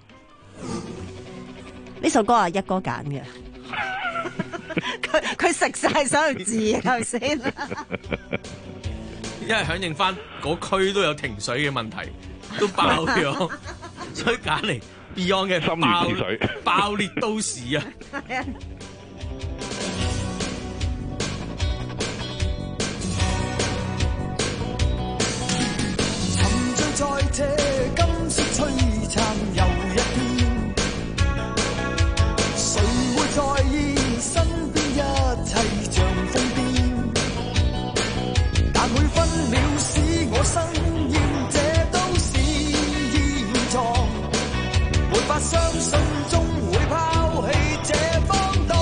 呢首歌啊一哥揀嘅。佢佢食晒所有字頭先， 因為響應翻嗰區都有停水嘅問題，都爆咗，所以揀嚟 Beyond 嘅心如止水爆裂都市啊！ 沉醉在這金色璀璨又一天，誰會在意身邊一切像瘋癲？但每分秒使我生厭，這都是現狀。沒法相信終會拋棄這荒誕。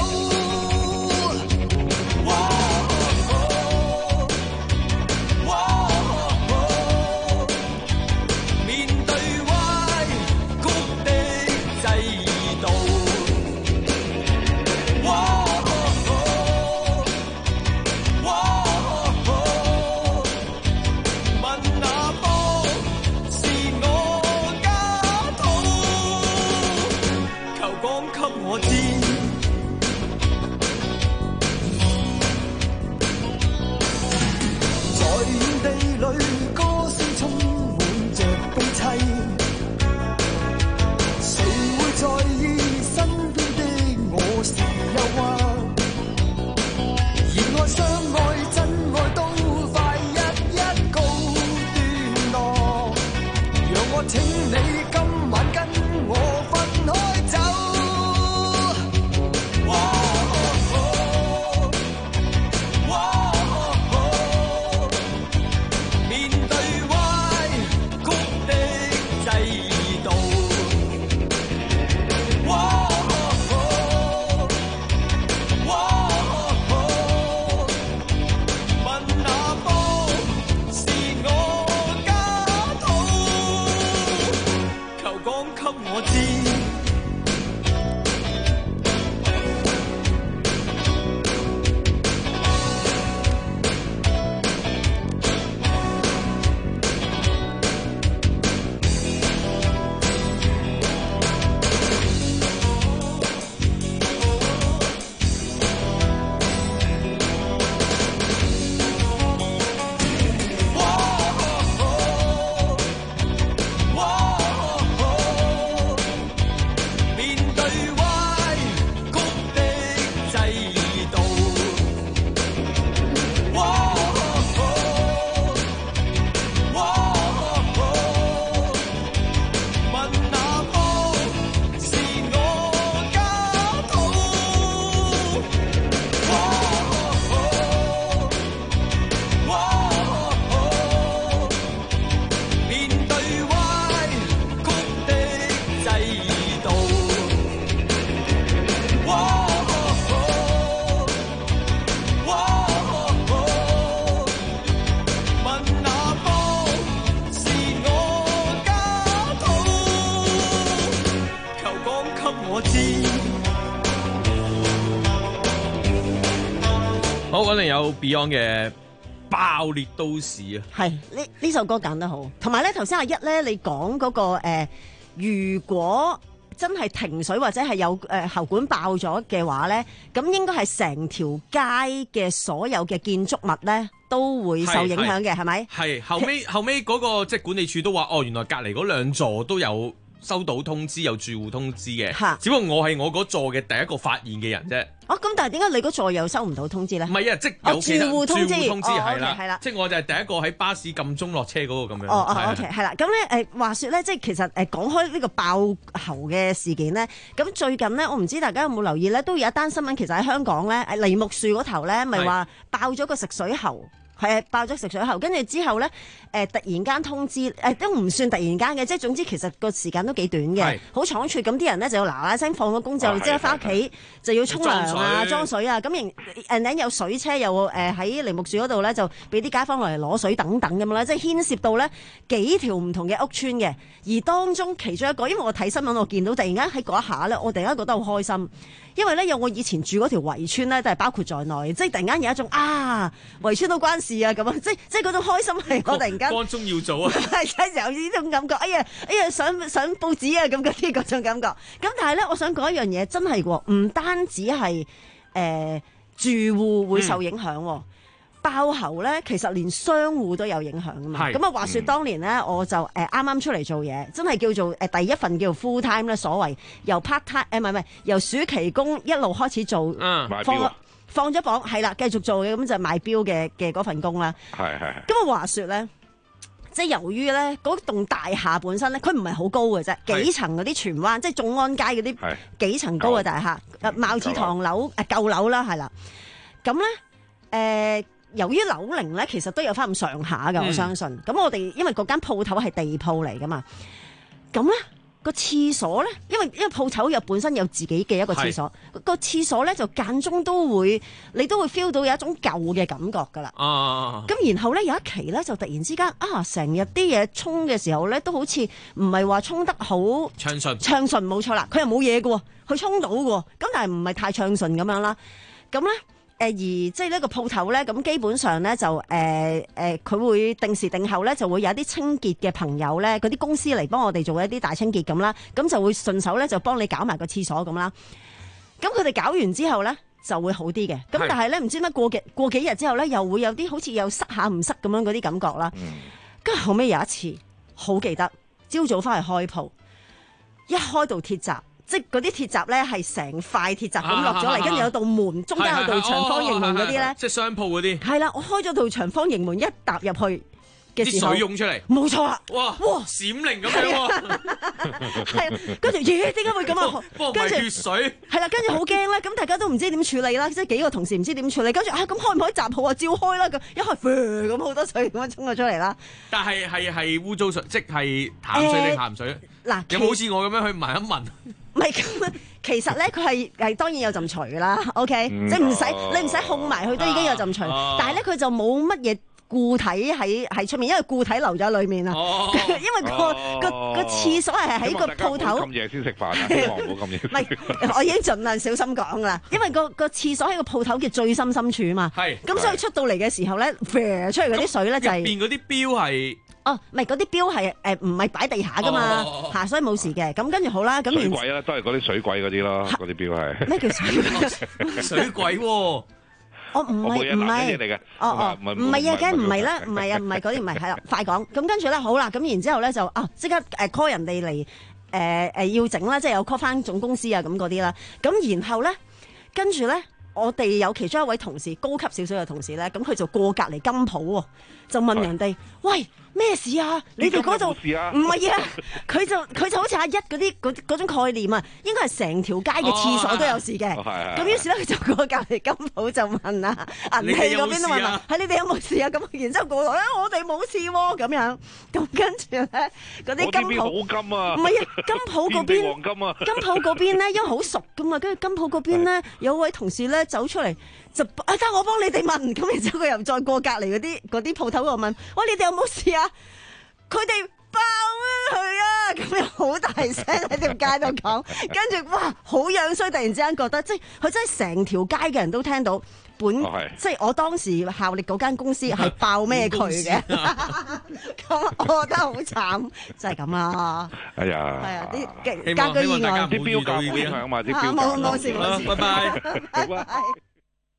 好，我哋有 Beyond 嘅爆裂都市啊， 係呢呢首歌揀得好，同埋咧頭先阿一咧你講嗰、嗰個、呃、如果真係停水或者係有誒、呃、喉管爆咗嘅話咧，咁應該係成條街嘅所有嘅建築物咧都會受影響嘅，係咪？ 係後尾後尾嗰個即係管理處都話，哦，原來隔離嗰兩座都有收到通知，有住戶通知嘅，只不過我係我嗰座嘅第一個發現嘅人啫。 哦，咁但係點解你嗰座又收唔到通知咧？ 唔係啊，即有其他、 哦、住戶通知， 通知係啦， 係啦， 即係我就係第一個喺巴士撳鐘落車嗰個咁樣。 哦哦 ，OK， 係啦。咁咧誒，話說咧，即係其實誒講開呢個爆喉嘅事件咧，咁最近咧，我唔知大家有冇留意咧，都有一單新聞，其實喺香港咧，誒梨木樹嗰頭咧，咪話爆咗個食水喉。係啊，爆咗食水喉，跟住之後咧，誒、呃、突然間通知，誒、呃、都唔算突然間嘅，即係總之其實個時間都幾短嘅，好倉促。咁啲人咧就要嗱嗱聲放咗工之後，即刻翻屋企就要沖涼啊、裝水啊。咁然誒有水車又誒喺梨木樹嗰度咧，就俾啲街坊落嚟攞水等等咁樣啦，即係牽涉到咧幾條唔同嘅屋邨嘅。而當中其中一個，因為我睇新聞我見到，突然間喺嗰一下咧，我突然間覺得好開心。因為咧有我以前住嗰條圍村咧，都係包括在內，即係突然間有一種啊圍村都關事啊咁啊，即係即係嗰種開心係我突然間光宗耀祖啊， 係有呢種感覺，哎呀哎呀上上報紙啊咁嗰啲嗰種感覺。咁但係咧，我想講一樣嘢，真係喎，唔單止係誒、呃、住戶會受影響。嗯爆喉咧，其實連商戶都有影響㗎嘛。咁啊，話說當年咧，嗯、我就誒啱啱出嚟做嘢，真係叫做誒第一份叫做 full time 咧，所謂由 part time 誒唔係唔係由暑期工一路開始做，嗯、放放咗榜係啦，繼續做嘅咁就賣錶嘅嘅嗰份工啦。係係。咁啊，話說咧，即係由於咧嗰棟大廈本身咧，佢唔係好高嘅啫，幾層嗰啲荃灣即係眾安街嗰啲幾層高嘅大廈，誒貌似唐樓誒舊樓啦，係啦。咁咧誒。由於樓齡咧，其實都有翻咁上下㗎，我相信。咁、嗯、我哋因為嗰間鋪頭係地鋪嚟㗎嘛，咁咧個廁所咧，因為因為鋪頭又本身有自己嘅一個廁所，個廁所咧就間中都會，你都會 feel 到有一種舊嘅感覺㗎啦。哦。咁然後咧有一期咧就突然之間啊，成日啲嘢沖嘅時候咧，都好似唔係話沖得好暢順，暢順冇錯啦，佢又冇嘢㗎喎，佢沖到㗎喎，咁但係唔係太暢順咁樣啦，咁咧。誒而即係呢個鋪頭咧，咁基本上咧就誒誒，佢、呃呃、會定時定候咧就會有一啲清潔嘅朋友咧，嗰啲公司嚟幫我哋做一啲大清潔咁啦，咁就會順手咧就幫你搞埋個廁所咁啦。咁佢哋搞完之後咧就會好啲嘅，咁但係咧唔知乜過幾過幾日之後咧又會有啲好似又塞下唔塞咁樣嗰啲感覺啦。跟住後尾有一次好記得，朝早翻去開鋪，一開到鐵閘。即係嗰啲鐵閘咧，係成塊鐵閘咁落咗嚟，跟住有道門，中間有道長方形門嗰啲咧，即係商鋪嗰啲。係啦，我開咗道長方形門，一踏入去嘅時候， 啲水湧出嚟，冇錯啦。 哇哇，閃靈咁樣喎。 係，跟住咦？點解會咁啊？ 跟住血水。係啦，跟住好驚咧，咁大家都唔知點處理啦，即係幾個同事唔知點處理，跟住啊，咁開唔開閘好啊？照開啦，咁一開，咁好多水咁樣衝咗出嚟啦。 但係係係污糟水，即係淡水定鹹水？嗱，有冇好似我咁樣去聞一聞？ 唔係咁，其實咧佢係係當然有陣除啦 ，OK，、嗯、即係唔使你唔使控埋佢都已經有陣除，啊、但係咧佢就冇乜嘢固體喺喺出面，因為固體留咗喺裏面啊。哦、因為、個、哦、個個廁所係喺個鋪頭。 咁夜先食飯啊！希望唔好咁夜。 唔係，我已經盡量小心講啦，因為、個、個廁所喺個鋪頭嘅最深深處啊嘛。係。咁所以出到嚟嘅時候咧，飛出嚟嗰啲水咧就係、係。入邊嗰啲標係。哦，唔係嗰啲標係誒唔係擺地下噶嘛嚇，所以冇事嘅。咁跟住好啦，咁水鬼啦，都係嗰啲水鬼嗰啲咯，嗰啲標係咩叫水鬼？ 水鬼喎！ 我唔係唔係，哦哦，唔係啊，梗係唔係啦，唔係啊，唔係嗰啲唔係，係啦，快講。咁跟住咧，好啦，咁然之後咧就啊，即刻誒 call 人哋嚟誒誒要整啦，即係有 call 翻總公司啊咁嗰啲啦。咁然後咧，跟住咧。我哋有其中一位同事，高級少少嘅同事咧，咁佢就過隔離金鋪喎，就問人哋：喂，咩事啊？你哋嗰度唔係啊？佢就佢就好似阿一嗰啲嗰嗰種概念啊，應該係成條街嘅廁所都有事嘅。咁、哦、於是咧，佢就過隔離金鋪就問啊，銀器嗰邊都問啊，係你哋有冇事啊？咁然之後過來咧，我哋冇事喎，咁樣。咁跟住咧，嗰啲金鋪好金啊， 唔係啊，金鋪嗰邊黃金啊， 金鋪嗰邊咧，因為好熟噶嘛，跟住金鋪嗰邊咧有位同事咧。走出嚟就啊，得我幫你哋問，咁然之後佢又再過隔離嗰啲嗰啲鋪頭度問，喂，你哋有冇事啊？佢哋爆啊佢啊， 咁樣好大聲喺條街度講，跟住哇好樣衰，突然之間覺得即係佢真係成條街嘅人都聽到。本、哦、即係我當時效力嗰間公司係爆咩佢嘅，咁我覺得好慘，就係咁啦。 哎呀， 係啊，啲家居意外， 啲標價會影響嘛，啲標價。 冇冇事冇事， 拜拜， 拜拜。